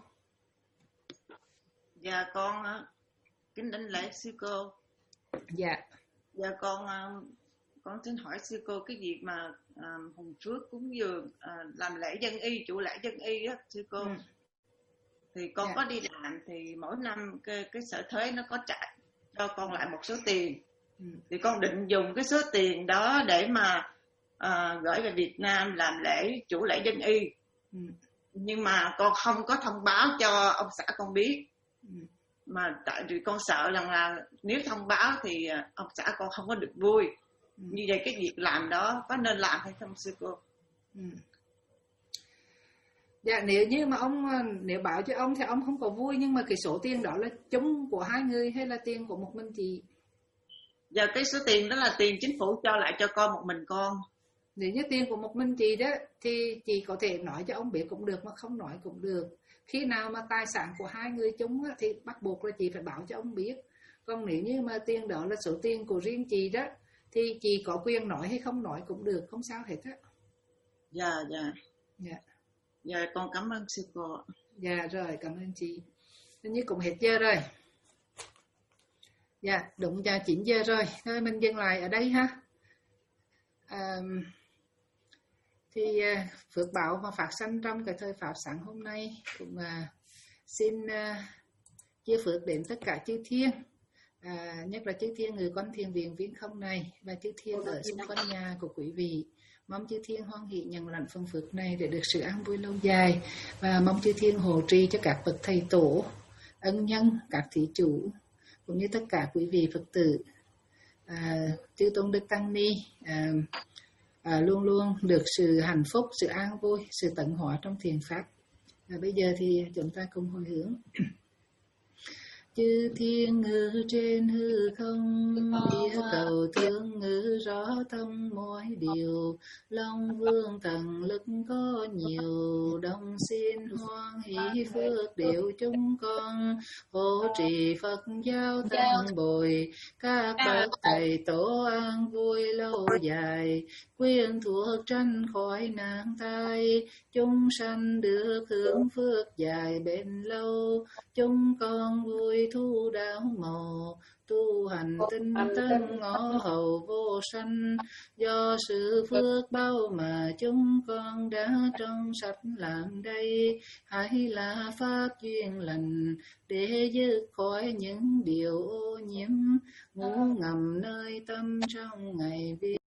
Dạ, con kính đảnh lễ sư cô. Dạ. Dạ, con con xin hỏi sư cô cái việc mà uh, Hùng Phước cúng dường uh, làm lễ dân y, chủ lễ dân y á sư cô. Ừ. Thì con dạ. có đi làm thì mỗi năm cái, cái sở thuế nó có trả cho con lại một số tiền. Ừ. Thì con định dùng cái số tiền đó để mà À, gửi về Việt Nam làm lễ chủ lễ dân y. Ừ. Nhưng mà con không có thông báo cho ông xã con biết. Ừ. Mà tại vì con sợ rằng là nếu thông báo thì ông xã con không có được vui. Ừ. Như vậy cái việc làm đó có nên làm hay không sư cô? Ừ. Dạ, nếu như mà ông nếu báo cho ông thì ông không có vui, nhưng mà cái số tiền đó là chung của hai người hay là tiền của một mình chị? Dạ, cái số tiền đó là tiền chính phủ cho lại cho con một mình con. Nếu như tiền của một mình chị đó thì chị có thể nói cho ông biết cũng được mà không nói cũng được. Khi nào mà tài sản của hai người chung á, thì bắt buộc là chị phải báo cho ông biết. Còn nếu như mà tiền đó là số tiền của riêng chị đó thì chị có quyền nói hay không nói cũng được, không sao hết á. Dạ, dạ. Dạ. Dạ, con cảm ơn sư cô. Dạ rồi, cảm ơn chị. Hình như cũng hết giờ rồi. Dạ, đúng giờ chín giờ rồi. Thôi mình dừng lại ở đây ha. À, thì uh, phước báo mà phát sanh trong cái thời pháp sáng hôm nay cũng uh, xin uh, chia phước đến tất cả chư thiên, uh, nhất là chư thiên người con thiền viện viễn không này và chư thiên ở xung quanh nhà của quý vị. Mong chư thiên hoan hỷ nhận lãnh phần phước này để được sự an vui lâu dài, và mong chư thiên hộ trì cho các bậc thầy tổ, ân nhân, các thí chủ cũng như tất cả quý vị Phật tử. À, chư tôn đức tăng ni à, à, luôn luôn được sự hạnh phúc, sự an vui, sự tận hóa trong thiền pháp. Và bây giờ thì chúng ta cùng hồi hướng. Chư thiên ngự trên hư không, địa cầu thương ngự rõ thông mọi điều. Long vương thần lực có nhiều, đông xin hoan hỷ phước điệu chúng con. Hộ trì Phật giáo tăng bồi, các bậc thầy tổ an vui lâu dài. Quyên thuộc tranh khỏi nạn tai, chúng sanh được hưởng phước dài bền lâu. Chúng con vui thu đạo màu, tu hành tinh tân ngõ hầu vô sanh. Do sự phước bao mà chúng con đã trong sạch làm đây, hãy là pháp duyên lành để dứt khỏi những điều ô nhiễm ngủ ngầm nơi tâm trong ngày vi